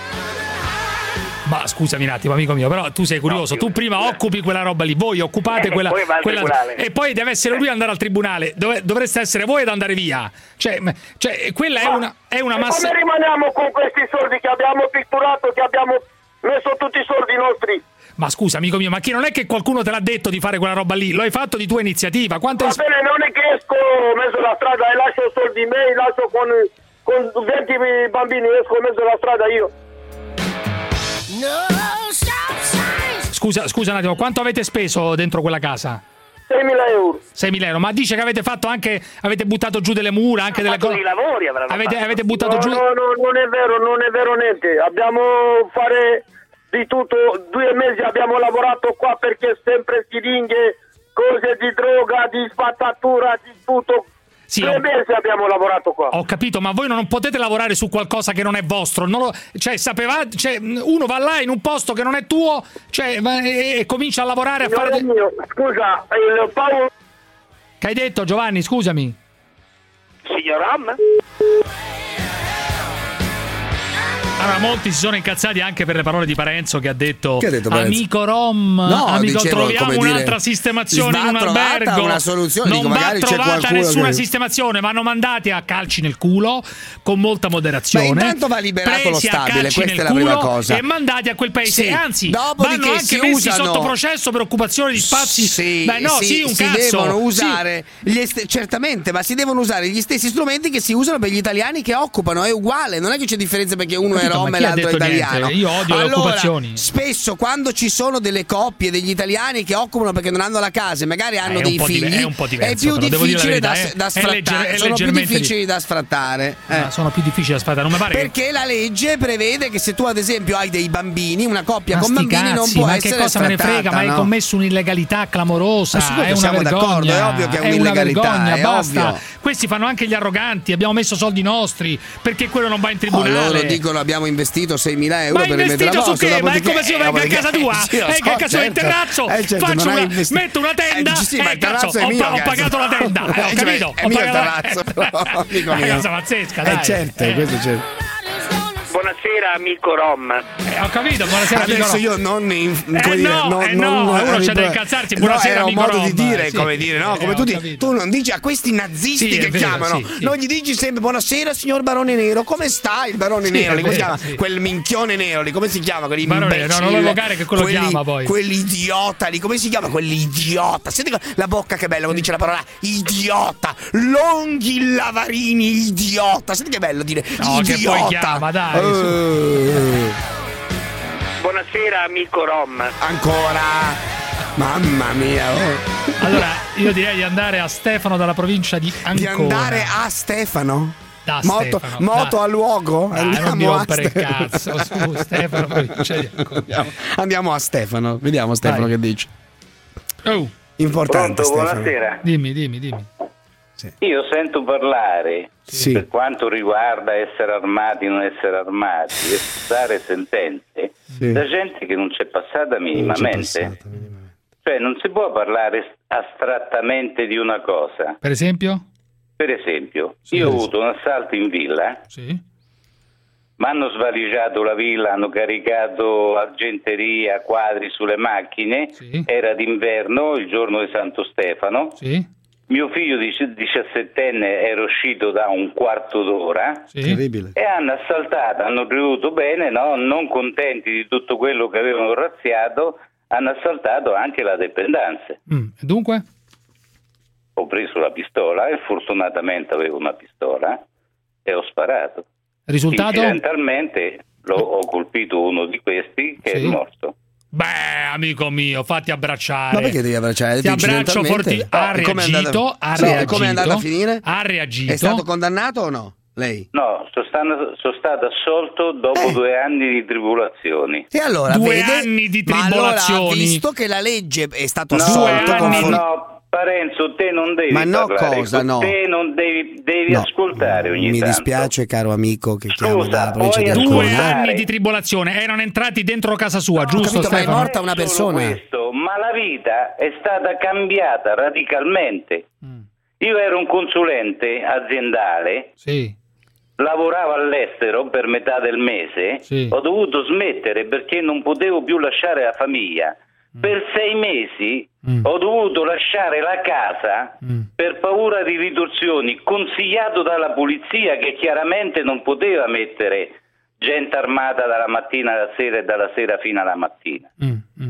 Ma scusami un attimo, amico mio, però tu sei curioso. No, tu prima eh. occupi quella roba lì, voi occupate eh, quella, poi quella e poi deve essere lui ad andare al tribunale. Dove, dovreste essere voi ad andare via. Cioè, cioè quella Ma, è una è una massa. Come rimaniamo con questi soldi che abbiamo pitturato, che abbiamo messo tutti i soldi nostri? Ma scusa, amico mio, ma chi non è che qualcuno te l'ha detto di fare quella roba lì? Lo hai fatto di tua iniziativa. Quanto Va hai... bene, non è che esco mezzo la strada e lascio soldi miei, lascio con, con venti bambini, esco mezzo la strada io. Scusa, scusa un attimo, quanto avete speso dentro quella casa? seimila euro. seimila euro, ma dice che avete fatto anche, avete buttato giù delle mura, anche delle cose. I lavori avranno avete, fatto. avete buttato no, giù. No, no, non è vero, non è vero niente. Abbiamo fare di tutto, due mesi abbiamo lavorato qua perché sempre siringhe, cose di droga, di spazzatura, di tutto. Sì, due ho... mesi abbiamo lavorato qua. Ho capito, ma voi non potete lavorare su qualcosa che non è vostro. Non lo... Cioè, sapevate, cioè, uno va là in un posto che non è tuo, cioè, e, e comincia a lavorare a Signore fare. Mio, scusa, il Paolo. Che hai detto, Giovanni? Scusami. Signor Ram? Allora, molti si sono incazzati anche per le parole di Parenzo che ha detto, che ha detto amico Rom, no, amico, dicevo, troviamo un'altra sistemazione in un albergo. Una soluzione. Non Dico, va magari trovata c'è nessuna che... sistemazione, vanno mandati a calci nel culo con molta moderazione. Ma intanto va liberato lo stabile, questa è la prima cosa. E mandati a quel paese. Sì. Anzi, Dopodiché vanno anche si messi usano... sotto processo per occupazione di spazi. Sì, Beh, no, sì, sì, un si cazzo. devono usare sì. gli est- certamente, ma si devono usare gli stessi strumenti che si usano per gli italiani che occupano. È uguale, non è che c'è differenza perché uno capito, è rom e l'altro è italiano. Niente. Io odio allora, le occupazioni. Spesso quando ci sono delle coppie degli italiani che occupano perché non hanno la casa e magari hanno eh, dei figli, di- è, un po diverso, è più però, difficile da, verità, da è, sfrattare. è legger- è sono più difficili di... da sfrattare. Eh. Ah, sono più difficili da sfrattare. Non mi pare perché che... la legge prevede che se tu ad esempio hai dei bambini, una coppia ma con bambini cazzi, non può ma essere che cosa me ne frega? no? Ma hai commesso un'illegalità clamorosa. Ma è una siamo vergogna. d'accordo, è ovvio che è, è un'illegalità, una vergogna, è basta. ovvio. Questi fanno anche gli arroganti. Abbiamo messo soldi nostri perché quello non va in tribunale. Oh, loro dicono abbiamo investito seimila euro ma per rimettere la investito su posta. che? Ma è come se io vengo a casa tua sì, e che so, cazzo è il certo. terrazzo eh, certo, faccio una, investi... metto una tenda eh, sì, ma e cazzo ho, mio, ho pagato la tenda eh, ho capito è ho mio pagato terrazzo però, amico è una mio. cosa pazzesca dai eh, certo eh. questo certo. Buonasera amico Rom. Eh, ho capito, buonasera amico Adesso Rom. io non in, eh, come dire, no, no, eh, non, no, non, uno c'è da non, incazzarsi. Buonasera no, amico è un modo Rom. di dire, sì. come dire, no? Come eh, tu dici, tu non dici a questi nazisti sì, che vero, chiamano, sì, sì. non gli dici sempre buonasera signor Barone Nero, come sta il Barone sì, Nero? Lì, come vero, si chiama? sì. Quel minchione nero lì, come si chiama? Quelli Barone, imbecilli, no, non lo evocare che quello quelli, chiama poi. Quell'idiota lì, come si chiama? Quell'idiota. Senti la bocca che bella quando dice la parola idiota. Longhi Lavarini, idiota. Senti che bello dire no, idiota. Che poi chiama, dai. Uh. Buonasera amico Rom. Ancora. Mamma mia. Oh. Allora, io direi di andare a Stefano dalla provincia di Ancona. Di andare a Stefano? Da moto, Stefano, moto da. a luogo? Dai, andiamo non mi a rompere il Stefano. cazzo su Stefano, provincia di Ancona. Andiamo, andiamo a Stefano, vediamo Stefano Vai. che dice. Oh. Importante. Pronto, Stefano. buonasera. Dimmi, dimmi, dimmi. Sì. Io sento parlare Sì. per quanto riguarda essere armati, non essere armati, e sputare sentenze Sì. da gente che non c'è passata minimamente. Non c'è passata minimamente. Cioè non si può parlare astrattamente di una cosa. Per esempio? Per esempio, Sì, io ho sì. avuto un assalto in villa, Sì. mi hanno svaligiato la villa, hanno caricato argenteria, quadri sulle macchine, Sì. era d'inverno, il giorno di Santo Stefano. Sì. Mio figlio di diciassettenne era uscito da un quarto d'ora Sì. Terribile. e hanno assaltato, hanno creduto bene, no? Non contenti di tutto quello che avevano razziato, hanno assaltato anche la dipendenza. Mm. E dunque? Ho preso la pistola e fortunatamente avevo una pistola e ho sparato. Risultato? Incidentalmente l'ho, ho colpito uno di questi che Sì. è morto. Beh, amico mio, fatti abbracciare. Ma perché devi abbracciare? Ti abbraccio forti. Ha Oh, com'è reagito, andata- ha sì, reagito. com'è andata a finire? Ha reagito. È stato condannato o no? Lei? No, sono stato, sono stato assolto dopo Eh. due anni di tribolazioni. E allora Due vede, anni di ma allora ha tribolazioni. visto che la legge è stato No, assolto no, con for- no, Parenzo, te non devi Ma no, parlare, cosa, no? te non devi, devi No, ascoltare ogni mi tanto. dispiace, caro amico che chiama Scusa, dalla provincia di puoi Due Ancona. anni di tribolazione. Erano entrati dentro casa sua, giusto capito, ma è Stefano? morta una Non solo persona. questo, ma la vita è stata cambiata radicalmente. Mm. Io ero un consulente aziendale, Sì. lavoravo all'estero per metà del mese, Sì. ho dovuto smettere perché non potevo più lasciare la famiglia. Per sei mesi Mm. ho dovuto lasciare la casa Mm. per paura di ritorsioni, consigliato dalla polizia che chiaramente non poteva mettere gente armata dalla mattina alla sera e dalla sera fino alla mattina. Mm, mm.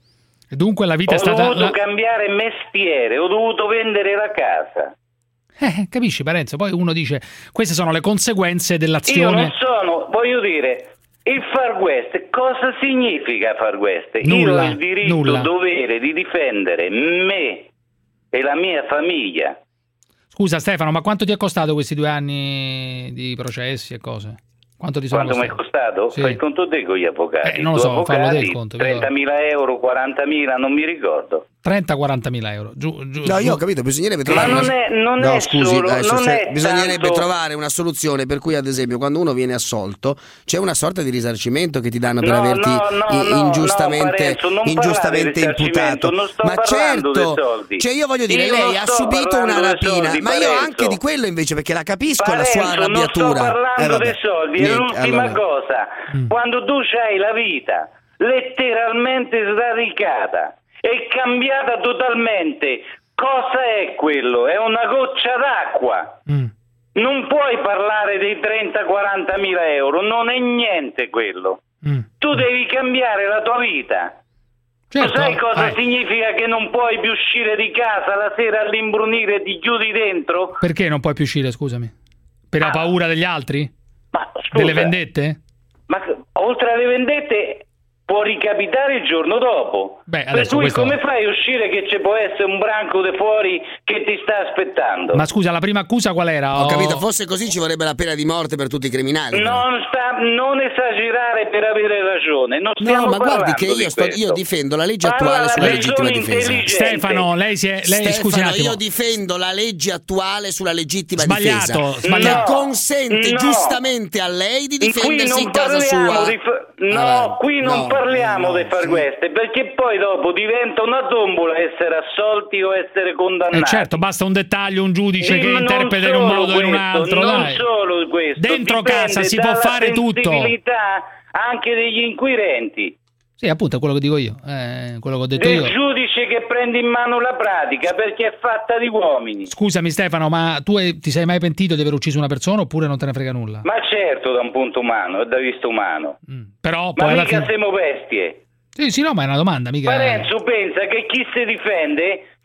E dunque la vita Ho è stata... dovuto la- cambiare mestiere, ho dovuto vendere la casa. Eh, capisci Parenzo? Poi uno dice, queste sono le conseguenze Io dell'azione... non sono, voglio dire, il Far West, cosa significa Far West? Nulla, Io ho il diritto, nulla. dovere di difendere me e la mia famiglia. Scusa Stefano, ma quanto ti è costato questi due anni di processi e cose? Quanto ti sono Quanto mi è costati? costato? Sì. Fai il conto te con gli avvocati. Eh, non lo Due so, fallo te avvocati, il conto, trentamila euro, quarantamila, non mi ricordo. trenta quarantamila euro. Giù, giù, No, giù. io ho capito, bisognerebbe Ma trovare non una... è, non No, è scusi, solo, adesso non se- è bisognerebbe tanto... trovare una soluzione per cui ad esempio quando uno viene assolto c'è una sorta di risarcimento che ti danno per No, averti no, no, i- no, ingiustamente, no, Parenzo, non ingiustamente parlare di risarcimento, imputato. non sto Ma parlando certo, dei soldi. cioè io voglio dire, Io lei non ha sto subito una parlando dei rapina, soldi, ma io Parenzo. anche di quello invece perché la capisco la sua Parenzo, arrabbiatura. non sto parlando Eh, vabbè, dei soldi, è niente, l'ultima allora. cosa. Mm. Quando tu c'hai la vita letteralmente sradicata e cambiata totalmente, cosa è quello? È una goccia d'acqua. Mm. Non puoi parlare dei trenta quaranta mila euro, non è niente quello. Mm. Tu devi cambiare la tua vita. Certo, Tu sai cosa eh. significa che non puoi più uscire di casa la sera all'imbrunire e ti chiudi dentro? Perché non puoi più uscire, scusami? Per la paura degli altri? Ma scusa, Delle vendette? ma oltre alle vendette può ricapitare il giorno dopo. Beh, per adesso cui questo- come fai a uscire che ci può essere un branco di fuori che ti sta aspettando? Ma scusa, la prima accusa qual era? Ho capito, fosse così ci vorrebbe la pena di morte per tutti i criminali. però. Non, sta, non esagerare per avere ragione. Non stiamo No, ma guardi parlando che io, di sto, questo. io difendo la legge Parla attuale la sulla persona legittima difesa. intelligente. Stefano, lei si è... Lei, scusi un Stefano, attimo. io difendo la legge attuale sulla legittima Sbagliato, difesa sbagliato. che consente No. giustamente a lei di Qui difendersi non in casa parliamo sua. di fa- no, Ah, qui non no, parliamo no, di far sì. queste, perché poi dopo diventa una tombola essere assolti o essere condannati. Eh certo, basta un dettaglio, un giudice Sì, che ma non interpreta in un solo modo o in un questo, altro, non dai. solo questo, Dentro dipende casa si può dalla fare tutto. sensibilità anche degli inquirenti, Sì, appunto, è quello che dico io. Eh, quello che ho detto del io. giudice che prende in mano la pratica, perché è fatta di uomini. Scusami Stefano, ma tu eh, ti sei mai pentito di aver ucciso una persona oppure non te ne frega nulla? Ma certo, da un punto umano, è da vista umano. Però Ma poi alla mica fine... siamo bestie. Sì, sì, no, ma è una domanda, mica... Parenzo pensa che chi si difende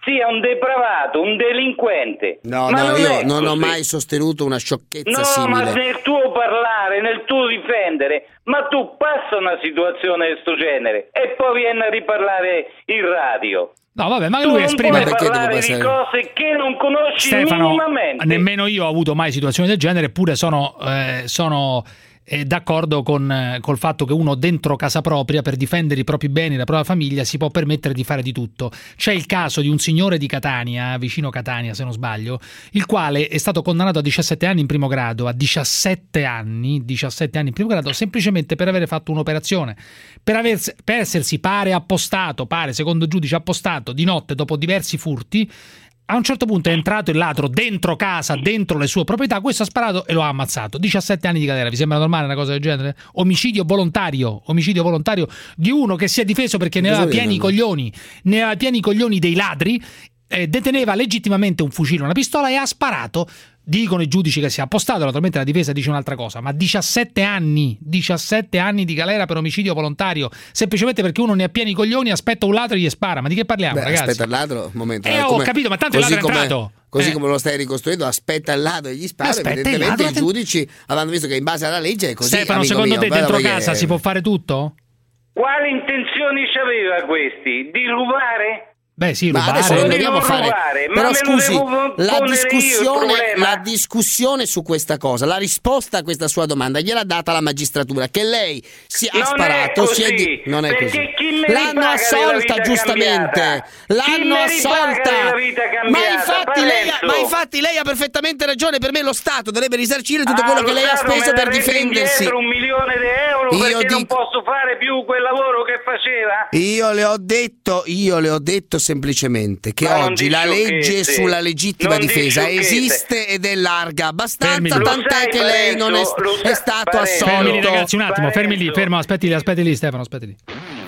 sia un depravato, un delinquente. No, ma no, non io è non ho così. mai sostenuto una sciocchezza No, simile. ma nel tuo parlare, nel tuo difendere, ma tu passa una situazione di questo genere e poi vieni a riparlare in radio. No, vabbè, ma tu lui non esprime puoi parlare di cose che non conosci Stefano, minimamente. nemmeno io ho avuto mai situazioni del genere, eppure sono, eh, sono eh, d'accordo con eh, col fatto che uno dentro casa propria, per difendere i propri beni, la propria famiglia, si può permettere di fare di tutto. C'è il caso di un signore di Catania, vicino Catania se non sbaglio, il quale è stato condannato a diciassette anni in primo grado, a diciassette anni, diciassette anni in primo grado, semplicemente per aver fatto un'operazione, per, aver, per essersi pare appostato, pare secondo il giudice appostato di notte dopo diversi furti. A un certo punto è entrato il ladro dentro casa, dentro le sue proprietà, questo ha sparato e lo ha ammazzato. diciassette anni di galera, vi sembra normale una cosa del genere? Omicidio volontario, omicidio volontario di uno che si è difeso perché ne aveva pieni i coglioni, ne aveva pieni i coglioni dei ladri, eh, deteneva legittimamente un fucile, una pistola e ha sparato. Dicono i giudici che si è appostato, naturalmente la difesa dice un'altra cosa, ma diciassette anni, diciassette anni di galera per omicidio volontario, semplicemente perché uno ne ha pieni i coglioni, aspetta un ladro e gli spara. Ma di che parliamo, Beh, ragazzi? aspetta il ladro, un momento. Eh, eh, ho come- capito, ma tanto il così ladro è come- entrato. Così Eh. come lo stai ricostruendo, aspetta il ladro e gli spara. Aspetta il Evidentemente ladro. i giudici avranno visto che in base alla legge è così. Stefano, amico secondo mio, te guarda dentro perché- casa si può fare tutto? Quali intenzioni c'aveva questi? Di rubare? Beh sì, Ma rubare. adesso non Voglio dobbiamo fare. rubare, ma Però me lo scusi, devo ponere la io il discussione, problema. la discussione su questa cosa, la risposta a questa sua domanda gliel'ha data la magistratura, che lei si ha Non è sparato, si è così, di- non è perché così. chi me L'hanno ripaga assolta della vita giustamente. cambiata? L'hanno Chi me ripaga assolta. della vita Ma cambiata? infatti, lei ha, Parenzo. ma infatti lei ha perfettamente ragione, per me lo Stato dovrebbe risarcire tutto Ah, quello lo che lei ha Stato speso me per la rende difendersi. indietro un milione di euro Io perché non dico- posso fare più quel lavoro che faceva? Io le ho detto, io le ho detto semplicemente che Ma non oggi di la legge sciocchezze. sulla legittima Non di difesa sciocchezze. esiste ed è larga abbastanza, Fermi lì. tant'è Lo sai, che lei non è, Parenzo, lo è sai, stato Parenzo. Fermi lì, assolto. ragazzi, un attimo, fermi lì, fermo, aspetti lì, aspetti lì, Stefano, aspetti lì.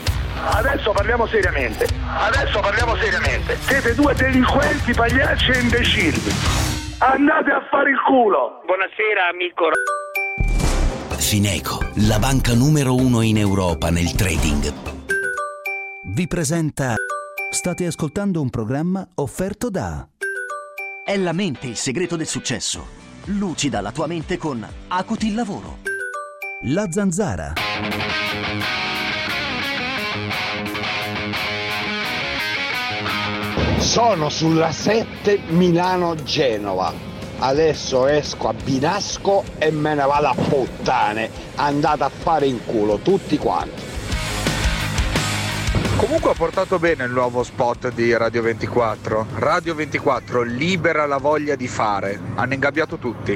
Adesso parliamo seriamente. Adesso parliamo seriamente. Siete due delinquenti, pagliacci e imbecilli. Andate a fare il culo. Buonasera amico. Fineco, la banca numero uno in Europa nel trading, vi presenta. State ascoltando un programma offerto da. È la mente il segreto del successo. Lucida la tua mente con Acuti il lavoro. La Zanzara. Sono sulla sette Milano-Genova. Adesso esco a Binasco e me ne vado a puttane. Andate a fare in culo tutti quanti. Comunque ha portato bene il nuovo spot di Radio ventiquattro. Radio ventiquattro libera la voglia di fare. Hanno ingabbiato tutti.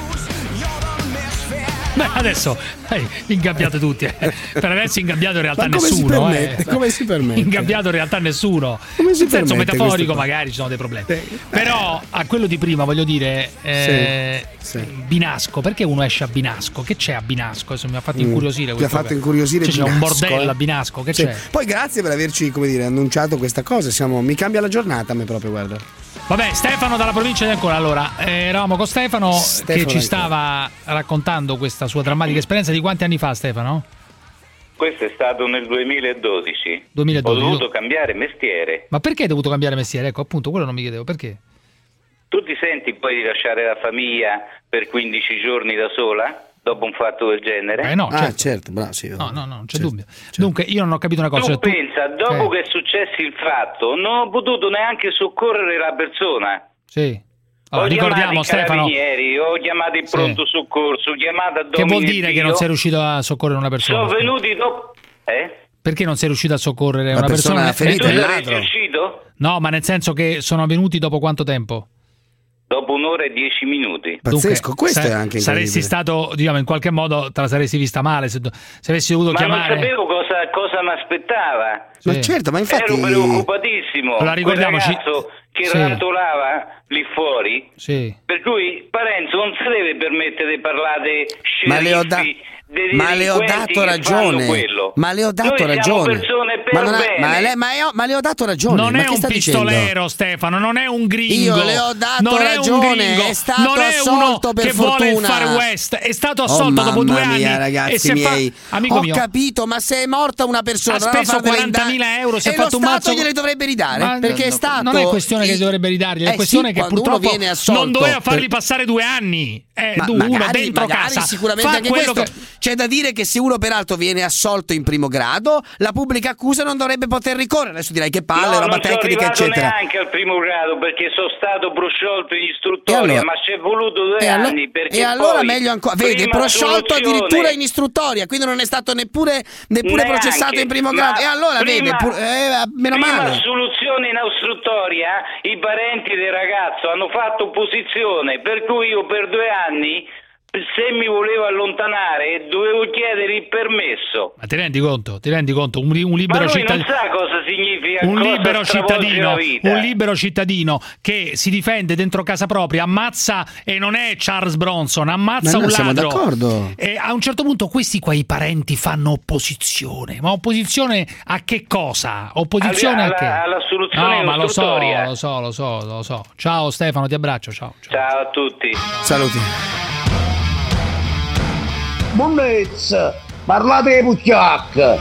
Beh, adesso eh, ingabbiate tutti. eh. Per aversi ingabbiato in realtà Ma come si nessuno. permette? eh. Come si permette? Ingabbiato in realtà nessuno. Come si in senso permette metaforico queste magari ci sono dei problemi. Però a quello di prima voglio dire eh, Sì, sì. Binasco, perché uno esce a Binasco? Che c'è a Binasco? Adesso mi ha fatto Mm, incuriosire ti ha questo fatto qua. incuriosire Cioè, c'è un Binasco, bordello eh. a Binasco, che Sì. c'è? Poi grazie per averci, come dire, annunciato questa cosa. Siamo, mi cambia la giornata a me proprio, guarda. Vabbè, Stefano dalla provincia di Ancona. Allora, eh, eravamo con Stefano, Stefano che ci Ancona. stava raccontando questa sua drammatica esperienza. Di quanti anni fa, Stefano? Questo è stato nel duemiladodici. duemiladodici. Ho dovuto cambiare mestiere. Ma perché hai dovuto cambiare mestiere? Ecco, appunto, quello non mi chiedevo, perché? Tu ti senti poi di lasciare la famiglia per quindici giorni da sola? Dopo un fatto del genere? Eh no, Ah, certo. certo, bravo, sì. No, no, no, non c'è Certo, dubbio. Dunque, io non ho capito una cosa. Tu cioè, tu- pensa, dopo Eh, che è successo il fatto, non ho potuto neanche soccorrere la persona. Sì. Allora, ho ricordiamo, chiamato i Stefano, carabinieri, ho chiamato il Sì. pronto soccorso, ho chiamato a che vuol dire che non sei Dominio. riuscito a soccorrere una persona? Sono venuti dopo. Eh? Perché non sei riuscito a soccorrere La una persona persona? ferita Tu è il sei ladro. riuscito? No, ma nel senso che sono venuti dopo quanto tempo? Dopo un'ora e dieci minuti. Pazzesco, Dunque, questo sa- è anche saresti incredibile. stato, diciamo, in qualche modo te la saresti vista male se, se avessi dovuto Ma chiamare. non sapevo cosa, cosa mi aspettava. Ma Sì. certo, ma infatti. Ero preoccupatissimo. Allora, ricordiamoci- Quel ragazzo che Sì. rantolava lì fuori. Sì. Per cui Parenzo non si deve permettere di parlare Ma le ho sceriffi da- dei Ma le ho delinquenti dato che ragione. fanno quello. Ma le ho dato Noi ragione. siamo persone per Ma, non ha- bene. ma le, ma io- ma le ho dato ragione. Non ma è che un sta dicendo? pistolero, Stefano, non è un gringo. Io le ho dato non ragione, è un gringo, è stato non è uno assolto per che vuole il fortuna. Far West, è stato Oh, assolto dopo due mamma mia, anni ragazzi e si è fa- miei. amico Ho mio, capito, ma se è morta una persona ha doveva speso fare delle quarantamila indagini. euro, si è e fatto lo un Stato mazzo. gliele dovrebbe ridare, Ma perché è no, stato non è questione che dovrebbe ridargli, è Eh questione sì, che quando uno purtroppo viene assolto non doveva fargli per- passare due anni. Eh, Ma tu, uno magari, dentro magari casa sicuramente fa anche quello questo. che... C'è da dire che se uno peraltro viene assolto in primo grado, la pubblica accusa non dovrebbe poter ricorrere. Adesso dirai che palle, no, roba non sono tecnica, arrivato eccetera. neanche al primo grado perché sono stato prosciolto in E istruttoria, allora? ma ci è voluto due E allora, anni perché e allora poi, meglio ancora, vedi, prima prosciolto assoluzione- addirittura in istruttoria, quindi non è stato neppure, neppure Neanche, processato in primo ma grado. E allora prima- vede, pur- eh, meno prima male. assoluzione in istruttoria, i parenti del ragazzo hanno fatto opposizione, per cui io per due anni, se mi volevo allontanare, dovevo chiedere il permesso. Ma ti rendi conto? Ti rendi conto? Un, li- un Ma libero lui cittadino. non sa cosa significa Un cosa libero stravolge cittadino, la vita. un libero cittadino che si difende dentro casa propria, ammazza e non è Charles Bronson, ammazza Ma no, un siamo ladro. d'accordo. E a un certo punto questi qua i parenti fanno opposizione. Ma opposizione a che cosa? Opposizione Alla- a che? alla soluzione No, ma lo so, istruttoria. lo so, lo so, lo so. Ciao Stefano, ti abbraccio, ciao. ciao. Ciao a tutti. Saluti. Bullezza, parlate di Pucciac.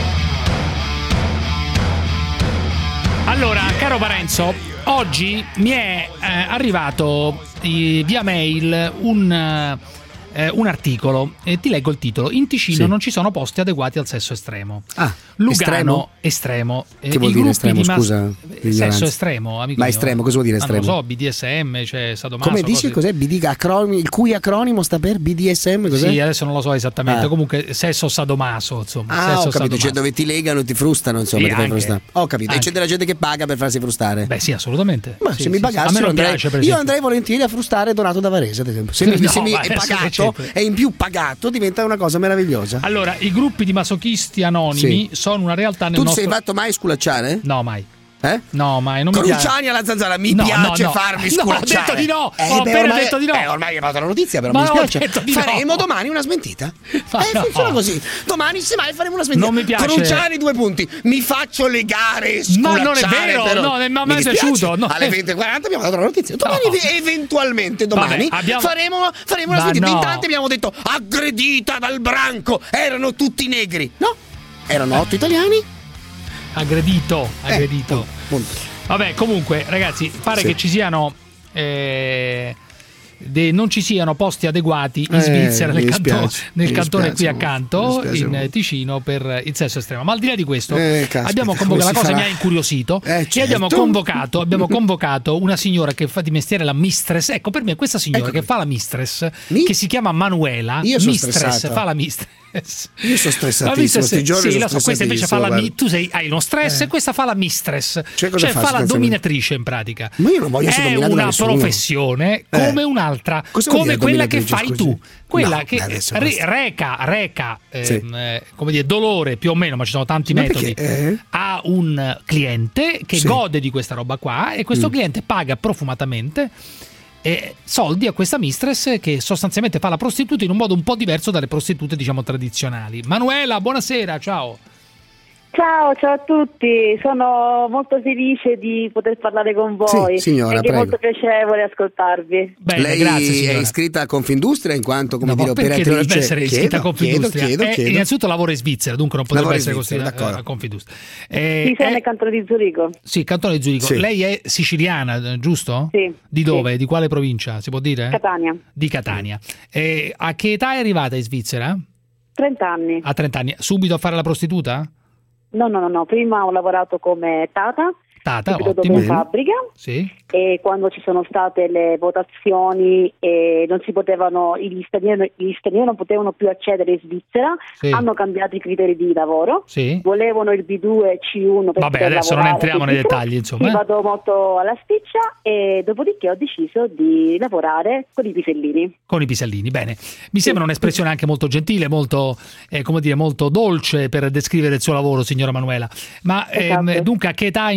Allora, caro Parenzo, oggi mi è eh, arrivato eh, via mail un, eh, un articolo e ti leggo il titolo. In Ticino Sì. non ci sono posti adeguati al sesso estremo. Ah, Lugano estremo. Eh, Che vuol i dire gruppi estremo, di mas- scusa, Eh, l'ignoranza. Sesso estremo, amico Ma mio. estremo, cosa vuol dire Ma non estremo? lo so, B D S M, cioè sadomaso. Come dici, cose- cos'è B D acronimo, il cui acronimo sta per B D S M? Cos'è? Sì, adesso non lo so esattamente. Ah. Comunque sesso sadomaso, insomma. Ah, sesso ho capito, sadomaso. cioè dove ti legano e ti frustano, insomma, Sì, ti fai anche. frustare. Ho capito, e Anche. c'è della gente che paga per farsi frustare. Beh, sì, assolutamente. Ma Sì, se mi sì, sì. A me pagassero non andrei, piace, per io esempio. andrei volentieri a frustare Donato da Varese, ad esempio. Se, mi- No, se mi ma è adesso pagato che c'è? e in più pagato diventa una cosa meravigliosa. Allora, i gruppi di masochisti anonimi Sì. sono una realtà nel Tu ti nostro... sei fatto mai sculacciare? No, mai. Eh? No, mai, non mi piace. Cruciani alla zanzara, mi No, piace no, no. farmi No, ho sculacciare. detto di no, Eh, ho beh, appena ormai- detto di no. Eh, ormai è fatto la notizia, però Ma mi ho dispiace. detto di no. Faremo domani una smentita. Ma eh, no. funziona così. Domani semmai faremo una smentita. Non mi piace. Cruciani due punti. Mi faccio legare e Ma sculacciare. non è vero, però. no, non mi è Mi mai dispiace. piaciuto, no. Alle venti e quaranta abbiamo dato la notizia. Domani, No. ve- eventualmente domani, Vabbè, abbiamo- faremo, faremo una Ma smentita. no. In tanti abbiamo detto aggredita dal branco. Erano tutti negri. No? Erano otto italiani. Aggredito, Eh, aggredito. punto, punto. Vabbè, comunque, ragazzi, pare Sì. che ci siano eh, de- non ci siano posti adeguati in Eh, Svizzera, nel, mi canto- dispiace, nel mi cantone qui dispiace, accanto, mi dispiace in molto. Ticino, per il sesso estremo. Ma al di là di questo, Eh, caspita, abbiamo come convocato, si la cosa farà? mi ha incuriosito, Eh, che abbiamo certo. convocato, abbiamo convocato una signora che fa di mestiere la mistress. Ecco, per me questa signora Ecco. che fa la mistress, Mi? che si chiama Manuela, Io sono mistress, stressato. fa la mistress. Io sono La stressatissimo, mistress- sti giorni sì, sono lo so, questa invece fa la mi- stressatissimo, tu sei, hai uno stress Eh. e questa fa la mistress, Cioè, cosa fa fa la sostanzialmente? dominatrice in pratica. Ma io non voglio essere è dominato da una nessuno. professione Eh. come un'altra, Cosa vuol come dire quella che dominatrice, fai scusi? tu, quella No, che beh, adesso re- basta. reca, reca ehm, Sì. eh, come dire, dolore più o meno, ma ci sono tanti Ma metodi, perché? Eh? a un cliente che Sì. gode di questa roba qua e questo Mm. cliente paga profumatamente e soldi a questa mistress che sostanzialmente fa la prostituta in un modo un po' diverso dalle prostitute, diciamo, tradizionali. Manuela, buonasera, ciao. Ciao, ciao a tutti, sono molto felice di poter parlare con voi. Sì, signora, è anche prego. molto piacevole ascoltarvi. Bene, Lei grazie, è signora. iscritta a Confindustria in quanto, come No, dire, ma perché operatrice? dovrebbe essere iscritta Chiedo, a Confindustria? Chiedo, chiedo, Eh, chiedo. innanzitutto lavora in Svizzera, dunque non potrebbe Lavora in essere Svizzera, così d'accordo. a Confindustria. Eh, Sì, sono eh, nel cantone di Zurigo. sì, cantone di Zurigo. Sì. Lei è siciliana, giusto? Sì. Di dove? Di quale provincia? Si può dire? Catania. Di Catania. Eh, a che età è arrivata in Svizzera? trenta anni. A trenta anni. Subito a fare la prostituta? No, no, no, no, prima ho lavorato come tata, Tata, subito dopo ottimo. in fabbrica, Sì. e quando ci sono state le votazioni e non si potevano, gli stranieri, gli stranieri non potevano più accedere in Svizzera, Sì. hanno cambiato i criteri di lavoro, Sì. volevano il B due C uno per Vabbè, poter adesso non lavorare entriamo in nei Svizzera. dettagli, insomma, Sì, eh. vado molto alla spiccia e dopodiché ho deciso di lavorare con i pisellini. Con i pisellini, bene. Mi sembra un'espressione anche molto gentile, molto, eh, come dire, molto dolce per descrivere il suo lavoro, signora Manuela. Ma ehm, Esatto. dunque a che età ha iniziato a fare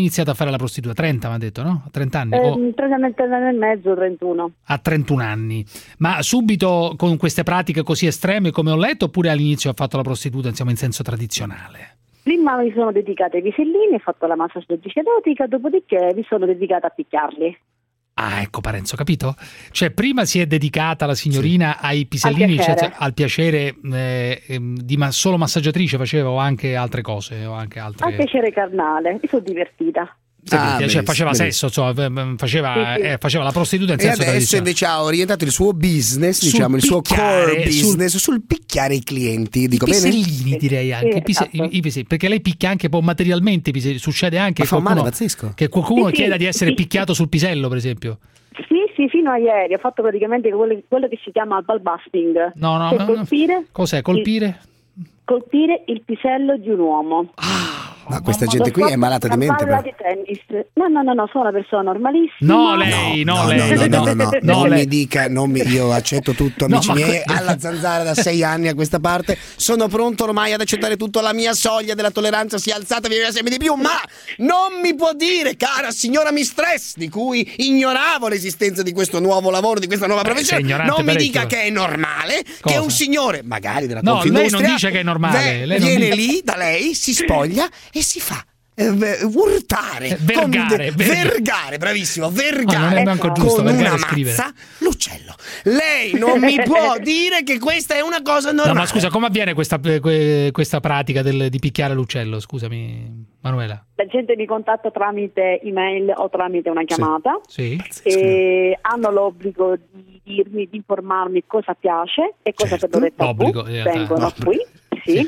fare la prostituta? trenta mi ha detto, no? A trenta anni? Eh, O trenta anni e mezzo, trentuno. a trentuno anni. Ma subito con queste pratiche così estreme come ho letto, oppure all'inizio ha fatto la prostituta, insomma, in senso tradizionale? Prima mi sono dedicata ai pisellini, ho fatto la massaggiotrice erotica, dopodiché mi sono dedicata a picchiarli. Ah, ecco Parenzo, capito? Cioè prima si è dedicata la signorina sì. ai pisellini, al piacere, cioè, al piacere eh, di ma- solo massaggiatrice faceva o anche altre cose? O anche altre... Al piacere carnale, mi sono divertita. Ah, cioè, benissimo, faceva benissimo. sesso, insomma, faceva, Sì, sì. eh, faceva la prostituta in E senso adesso tradizionale. invece ha orientato il suo business, Sul diciamo, il suo picchiare, core business sul picchiare i clienti. Dico I bene? pisellini direi anche, Sì, i pise- esatto. i- i pise- perché lei picchia anche poi materialmente, i pisellini. Succede anche Ma fa un qualcuno- male pazzesco. che qualcuno Sì, sì, chieda di essere sì. picchiato sul pisello, per esempio. Sì, sì, fino a ieri ho fatto praticamente quello, quello che si chiama ball busting. No, no, Cioè, no, no. colpire, Cos'è? Colpire? Il, colpire il pisello di un uomo. Ma questa Ho gente qui è fatto malata di una mente. palla però. di tennis. No, no, no, no, sono una persona normalissima. No, lei, no, No, lei. no, no, no, no, No, non lei. mi dica, non mi- io accetto tutto, No, amici ma miei, que- alla zanzara da sei anni a questa parte, sono pronto ormai ad accettare tutto, la mia soglia della tolleranza si è alzata via via sempre di più, ma non mi può dire, cara signora Mistress, di cui ignoravo l'esistenza di questo nuovo lavoro, di questa nuova Eh, sei professione, ignorante non mi parecchio. dica che è normale Cosa? che un signore, magari della No, lei non Confindustria, dice che è normale, ve- lei non viene dice- lì da lei, si spoglia e si fa eh, ve- urtare, Vergare, con- verga- vergare, bravissimo, Ah, non vergare è manco giusto, con vergare una e scrivere. mazza l'uccello. Lei non mi può dire che questa è una cosa normale. No, ma scusa, come avviene questa, que- questa pratica del- di picchiare l'uccello? Scusami, Manuela. La gente mi contatta tramite email o tramite una chiamata. Sì. E hanno l'obbligo di dirmi, di informarmi cosa piace e cosa Certo. per loro è tabù. L'obbligo, in realtà, Vengono no. qui, sì. Sì.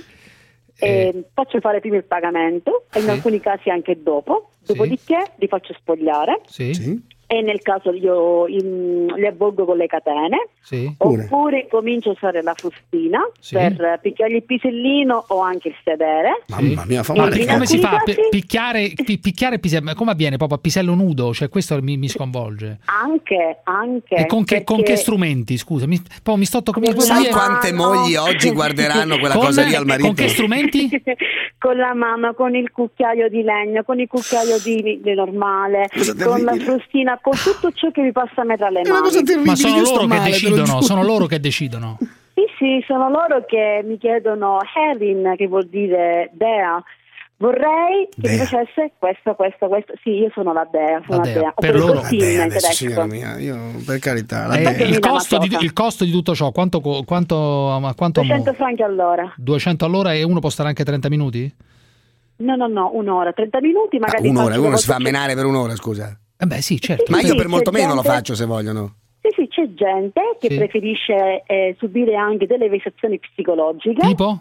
E faccio fare prima il pagamento e in Sì. alcuni casi anche dopo, dopodiché li faccio spogliare Sì. e nel caso io in- li avvolgo con le catene. Sì. Oppure comincio a usare la frustina Sì. per picchiare il pisellino o anche il sedere. Mamma mia, fa Ma male. perché in come si fa? alcuni Pi- casi- picchiare, pi- picchiare pisello, come avviene proprio a pisello nudo? Cioè questo mi, mi sconvolge. Anche, anche. E con che, con che perché- strumenti? Scusa, mi, poi mi sto toccando. Sai quante mogli oggi guarderanno quella Con- cosa lì al marito? Con che strumenti? Con la mano, con il cucchiaio di legno, con il cucchiaio di, di normale, Cosa con la terribile. frustina, con tutto ciò che vi passa a mettere alle È una mani. cosa terribile, Ma sono io sto loro che male, te lo decidono, giuro. sono loro che decidono. Sì, sì, sono loro che mi chiedono Herin, che vuol dire dea. Vorrei che mi Dea. facesse questo, questo, questo. Sì, io sono la dea, sono La la dea. dea. Per Oppure loro- Costin, Vabbè, in adesso, tedesco. signora mia, io per carità, la Eh, dea. il, dà costo una di, cosa. il costo di tutto ciò, quanto, co- quanto, ma quanto duecento ammonta? franchi all'ora. duecento all'ora e uno può stare anche trenta minuti? No, no, no, un'ora, trenta minuti, Ah, magari un'ora, faccio uno le si fa volte- menare per un'ora, scusa. Eh beh sì, certo. Ma Sì, io sì, per molto c'è meno lo gente- faccio se vogliono. Sì, sì, c'è gente che Sì. preferisce eh, subire anche delle vessazioni psicologiche. Tipo?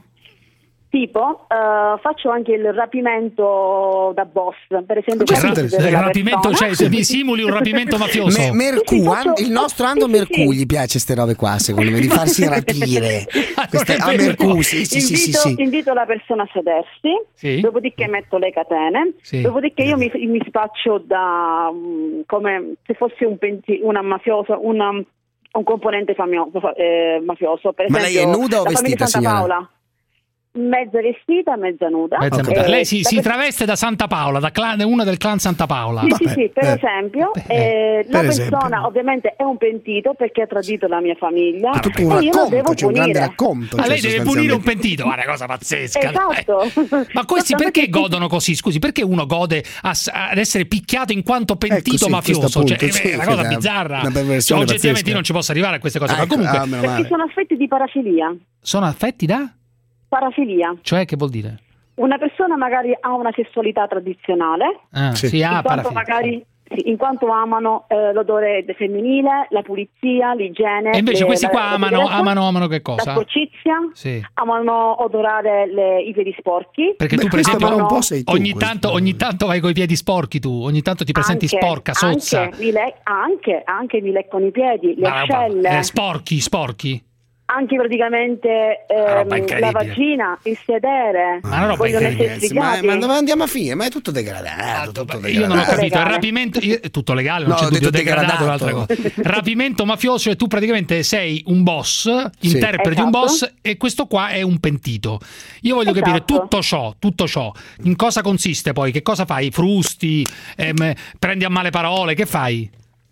Tipo, eh, faccio anche il rapimento da boss, per esempio. Questo faccio è vedere Il la rapimento, persona. cioè mi simuli un rapimento mafioso. Me- Mercù, Sì, sì, faccio- an- il nostro Ando sì, sì, Mercù sì. gli piace ste robe qua, secondo me, di farsi rapire. Queste- non a è vero. Mercù, sì, sì, sì, sì, invito, sì. invito la persona a sedersi, Sì. dopodiché metto le catene, Sì. dopodiché io mi, mi spaccio da mm, come se fossi un penti- una mafiosa, una, un componente famio- eh, mafioso. Per Ma lei è esempio, nuda o la famiglia vestita, Santa signora? Paola. Mezza vestita, mezza nuda. Mezza Ok. nuda. Eh, Lei si, la si per- traveste da Santa Paola, da clan, una del clan Santa Paola. Sì, sì, Vabbè, sì, per eh, esempio, vabbè, eh, la per persona esempio. ovviamente è un pentito perché ha tradito la mia famiglia È tutto e un io lo devo racconto, c'è un grande punire. racconto. Ma cioè, lei deve punire un sostanzialmente. pentito, guarda, cosa pazzesca. Esatto. dai. Ma questi Soltanto perché che- godono così? Scusi, perché uno gode a s- ad essere picchiato in quanto pentito Ecco, sì, mafioso? questo Cioè, appunto, è sì, una cosa sì, bizzarra. una perversione Cioè, oggettivamente pazzesca. io non ci posso arrivare a queste cose. Ah, Ma ecco, comunque ah, meno Perché male. sono affetti di parafilia. sono affetti da? Parafilia. Cioè, che vuol dire? Una persona magari ha una sessualità tradizionale, Ah, Sì. sì, ah, in quanto parafilia. magari sì, in quanto amano eh, l'odore femminile, la pulizia, l'igiene. E invece le- questi la- qua la amano, pulizia, amano, amano che la cosa? sporcizia, Sì. amano odorare le- i piedi sporchi. Perché tu, per Beh, questo esempio, però un po' sei tu, ogni questo. tanto, ogni tanto vai coi piedi sporchi tu, ogni tanto ti presenti Anche- sporca, sozza. Anche mi, le- anche, anche mi leccono i piedi, le Ma roba- ascelle. eh, sporchi, sporchi. Anche praticamente ehm, la vagina, il sedere, vogliono essere sbrigati. Ma, ma dove andiamo a finire? Ma è tutto degradato. Tutto degradato. Io non ho capito, il rapimento, io, tutto legale, non No, c'è ho dubbio, detto degradato è degradato. un'altra cosa. Rapimento mafioso, e tu praticamente sei un boss, interpreti Esatto. un boss, e questo qua è un pentito. Io voglio Esatto. capire tutto ciò, tutto ciò, in cosa consiste poi, che cosa fai? Frusti, ehm, prendi a male parole, che fai?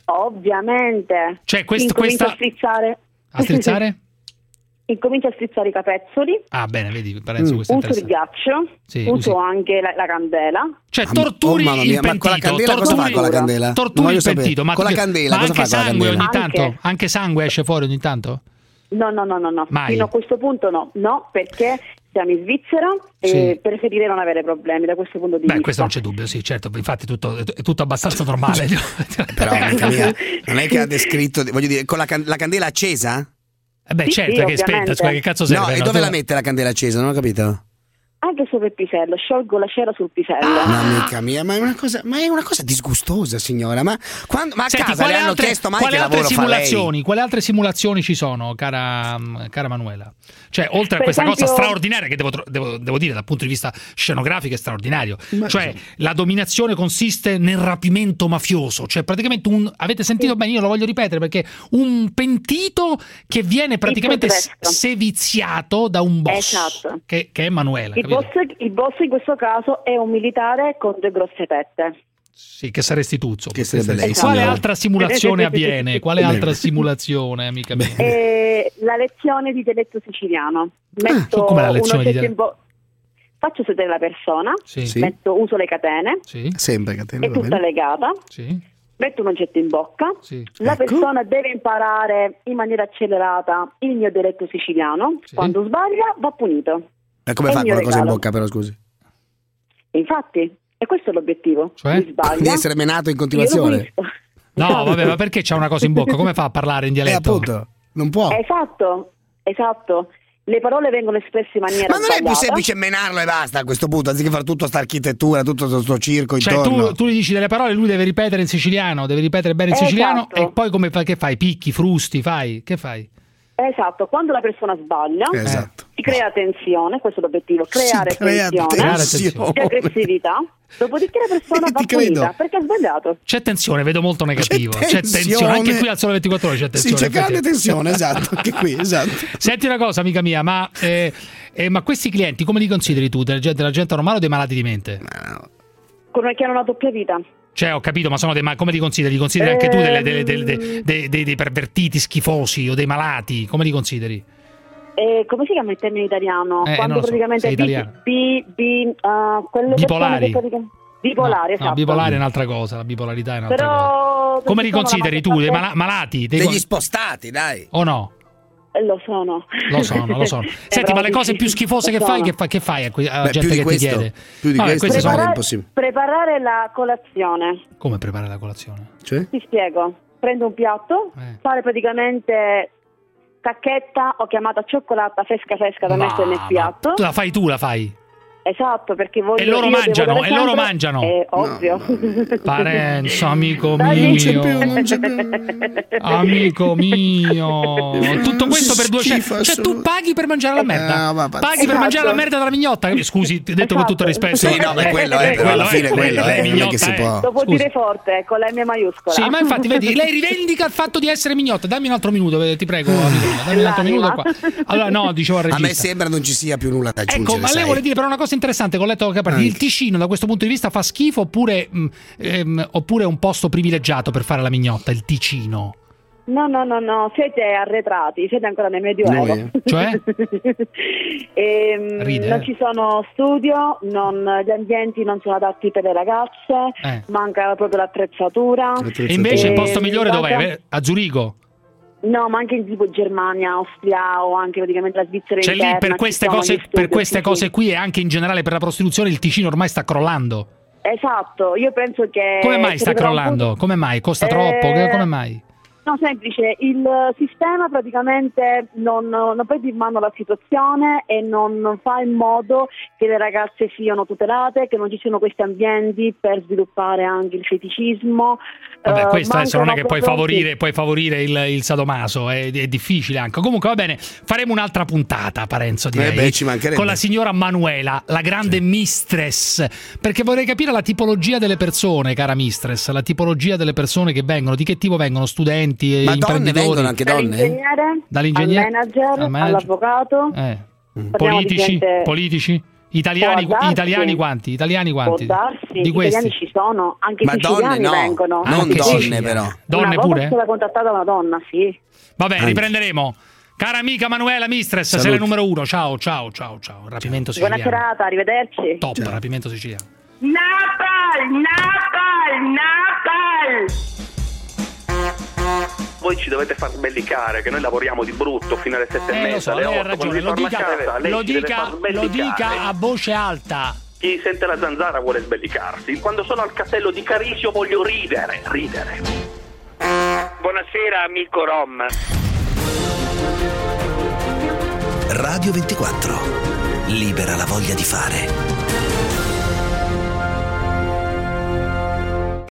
Ovviamente. Cioè, quest- Incomincio questa- a strizzare. A strizzare? Incomincio a strizzare i capezzoli. Ah, bene, vedi, Parenzo, questo è Uso il interessante. ghiaccio, Sì, uso usi. anche la, la candela. Cioè, torturi Oh, mamma il mia, ma pentito. con la candela cosa torturi, fa con la candela? Non Torturi voglio il sapere. pentito. Ma, Con la candela, ma cosa anche fa con la sangue ogni candela? tanto? Anche. Anche sangue esce fuori ogni tanto? No, no, no, no, no. Mai. Fino a questo punto no. No, perché siamo in Svizzera e Sì. preferirei non avere problemi da questo punto di Beh, vista. questo non c'è dubbio, sì, certo. Infatti, tutto, è tutto abbastanza normale. Però, amica mia, non è che ha descritto, voglio dire, con la, can- la candela accesa? Eh beh, Sì, certo, sì, che spenta, ovviamente. scusa, che cazzo serve? No, e no? dove Tu- la mette la candela accesa? Non ho capito. Anche sopra il pisello, sciolgo la cera sul pisello. Ma amica mia, ma è una cosa, ma è una cosa disgustosa, signora. Ma, quando, ma a Senti, casa quali le hanno altre, chiesto mai quali che altre lavoro fa lei? simulazioni, quali altre simulazioni ci sono, cara, cara Manuela? Cioè, oltre a Per questa esempio- cosa straordinaria che devo, tro- devo, devo dire dal punto di vista scenografico è straordinario, Ma- cioè la dominazione consiste nel rapimento mafioso, cioè praticamente un, avete sentito bene, io lo voglio ripetere perché un pentito che viene praticamente s- potresto. seviziato da un boss, Esatto. che, che è Manuela, Il capito? boss, il boss in questo caso è un militare con due grosse tette. Sì, che saresti Tuzzo. Che sarebbe lei, Quale signora. altra simulazione avviene? Quale Bene. altra simulazione, amica mia? E la lezione di dialetto siciliano. Metto come la un lezione di oggetto dia- in bo- faccio sedere la persona, Sì. Sì. metto, uso le catene, Sì, Sempre catena, è va tutta bene. legata, sì, metto un oggetto in bocca, sì. la Ecco. persona deve imparare in maniera accelerata il mio dialetto siciliano, Sì. quando sbaglia va punito. E come È fa il con mio la cosa in regalo. bocca, però, scusi? E infatti, e questo è l'obiettivo. Cioè? Mi sbaglia, Di essere menato in io lo continuazione? punisco. No, vabbè, ma perché c'ha una cosa in bocca? Come fa a parlare in Eh, dialetto? appunto, non può. Esatto, esatto. Le parole vengono espresse in maniera Ma non è più sbagliata. semplice menarlo e basta a questo punto, anziché fare tutta sta architettura, tutto questo circo Cioè, intorno. tu, tu gli dici delle parole, lui deve ripetere in siciliano, deve ripetere bene in Esatto. siciliano, e poi come fai? Che fai? Picchi, frusti, fai? Che fai? Esatto, quando la persona sbaglia Esatto. si crea tensione, questo è l'obiettivo, creare Si crea tensione, Creare tensione. e aggressività, dopodiché la persona va Ti credo. punita perché ha sbagliato. C'è tensione, vedo molto negativo. C'è tensione, tensione. anche qui al Sole ventiquattro Ore c'è Sì, tensione. c'è grande effettivamente. tensione, esatto, anche qui, esatto. Senti una cosa, amica mia, ma, eh, eh, ma questi clienti come li consideri tu? Della gente, della gente normale o dei malati di mente? Come che hanno una doppia vita. Cioè, ho capito, ma sono dei ma come li consideri? Li consideri anche tu delle, delle- delle- dei- dei- dei- dei pervertiti schifosi o dei malati? Come li consideri? E come si chiama il termine italiano? Eh, Quando non lo so, praticamente sei bi- italiano. bi- bi- ah, quelle Bipolari. persone che praticamente- Bipolari, No, esatto. no, bipolare è un'altra cosa, la bipolarità è un'altra cosa. Però Come li sono la consideri tu? maggior Dei parte- mala- malati? Dei Degli spostati, dai. o no? Eh, Lo sono. Lo sono, lo sono. Senti, ma le cose più schifose che fai, che, fa- che fai a que- alla Beh, gente più di che questo, ti chiede? più di Vabbè, questo queste sono- fare è impossibile. Preparare la colazione. Come preparare la colazione? Cioè? Ti spiego. Prendo un piatto, Eh. fare praticamente cacchetta o chiamata cioccolata fresca fresca da Ma- mettere nel ma piatto. tu la fai tu, la fai? Esatto, perché voglio E loro io devo mangiano, dare e loro sempre- mangiano. È ovvio. Parenzo, amico Dai. mio. Non c'è più, non c'è più. Amico mio. Tutto questo per duecento. Cioè, tu paghi per mangiare la merda. Eh, ma- Paghi per Esatto. mangiare la merda della mignotta. Scusi, ti ho detto con tutto il rispetto. Sì, no, ma quello è, però alla fine quello è, non è che mignotta, si eh. può. Lo può Scusi. dire forte, con la M maiuscola. Sì, ma infatti, vedi, lei rivendica il fatto di essere mignotta. Dammi un altro minuto, eh, ti prego, amico mio, dammi un altro L'anima. minuto qua. Allora, no, dicevo al A regista. me sembra non ci sia più nulla da aggiungere. Ecco, ma lei sai. vuole dire però una cosa interessante che ho letto che a parte. Anche. Il Ticino da questo punto di vista fa schifo oppure, mh, ehm, oppure è un posto privilegiato per fare la mignotta, il Ticino? No, no, no, no, siete arretrati, siete ancora nel Medioevo. Noi? Cioè? Ehm, Ride, non eh. ci sono studio, non- gli ambienti non sono adatti per le ragazze, Eh. manca proprio l'attrezzatura. E invece il posto Eh, migliore manca- dov'è? A Zurigo? No, ma anche in tipo Germania, Austria o anche praticamente la Svizzera Cioè lì interna. per ci queste sono cose, gli per studi, queste sì, cose sì. qui e anche in generale per la prostituzione il Ticino ormai sta crollando. Esatto, io penso che... Come mai si sta arriverà un crollando? punto- Come mai? Costa Eh, troppo? Che- Come mai? No, semplice, il sistema praticamente non, non prende in mano la situazione e non fa in modo che le ragazze siano tutelate, che non ci siano questi ambienti per sviluppare anche il feticismo. Vabbè, questo uh, adesso non è che puoi proprio- favorire, puoi favorire il, il sadomaso, è, è difficile anche. Comunque va bene, faremo un'altra puntata, Parenzo, direi, Eh beh, ci mancherebbe. con la signora Manuela, la grande mistress, perché vorrei capire la tipologia delle persone, cara mistress, la tipologia delle persone che vengono, di che tipo vengono? Studenti, e Ma donne imprenditori? vengono anche donne? Dall'ingegnere, Dall'ingegnere al manager, al manager. all'avvocato. Eh. Parliamo Politici? di gente- Politici? Italiani, Può darsi. italiani quanti? Italiani quanti? Può darsi, Di gli questi? italiani ci sono, anche Ma i siciliani donne no, vengono. non Anche donne siciliani. però. Donne una volta pure? è stata contattata una donna, sì. Va bene, Anche. riprenderemo. Cara amica Manuela Mistress, Saluti. sei la numero uno. Ciao, ciao, ciao, ciao. Rapimento Buona siciliano. serata, arrivederci. Top, rapimento siciliano. Napal, Napal, Napal! Voi ci dovete far sbellicare, che noi lavoriamo di brutto fino alle sette e Eh, mezza, lo so, alle lei ha otto, quando ragione. si Lo torna a dica, casa, lei lo, ci deve dica, far lo sbellicare. dica a voce alta. Chi sente la zanzara vuole sbellicarsi. Quando sono al castello di Carisio voglio ridere, ridere. Buonasera, amico Rom. Radio ventiquattro. Libera la voglia di fare.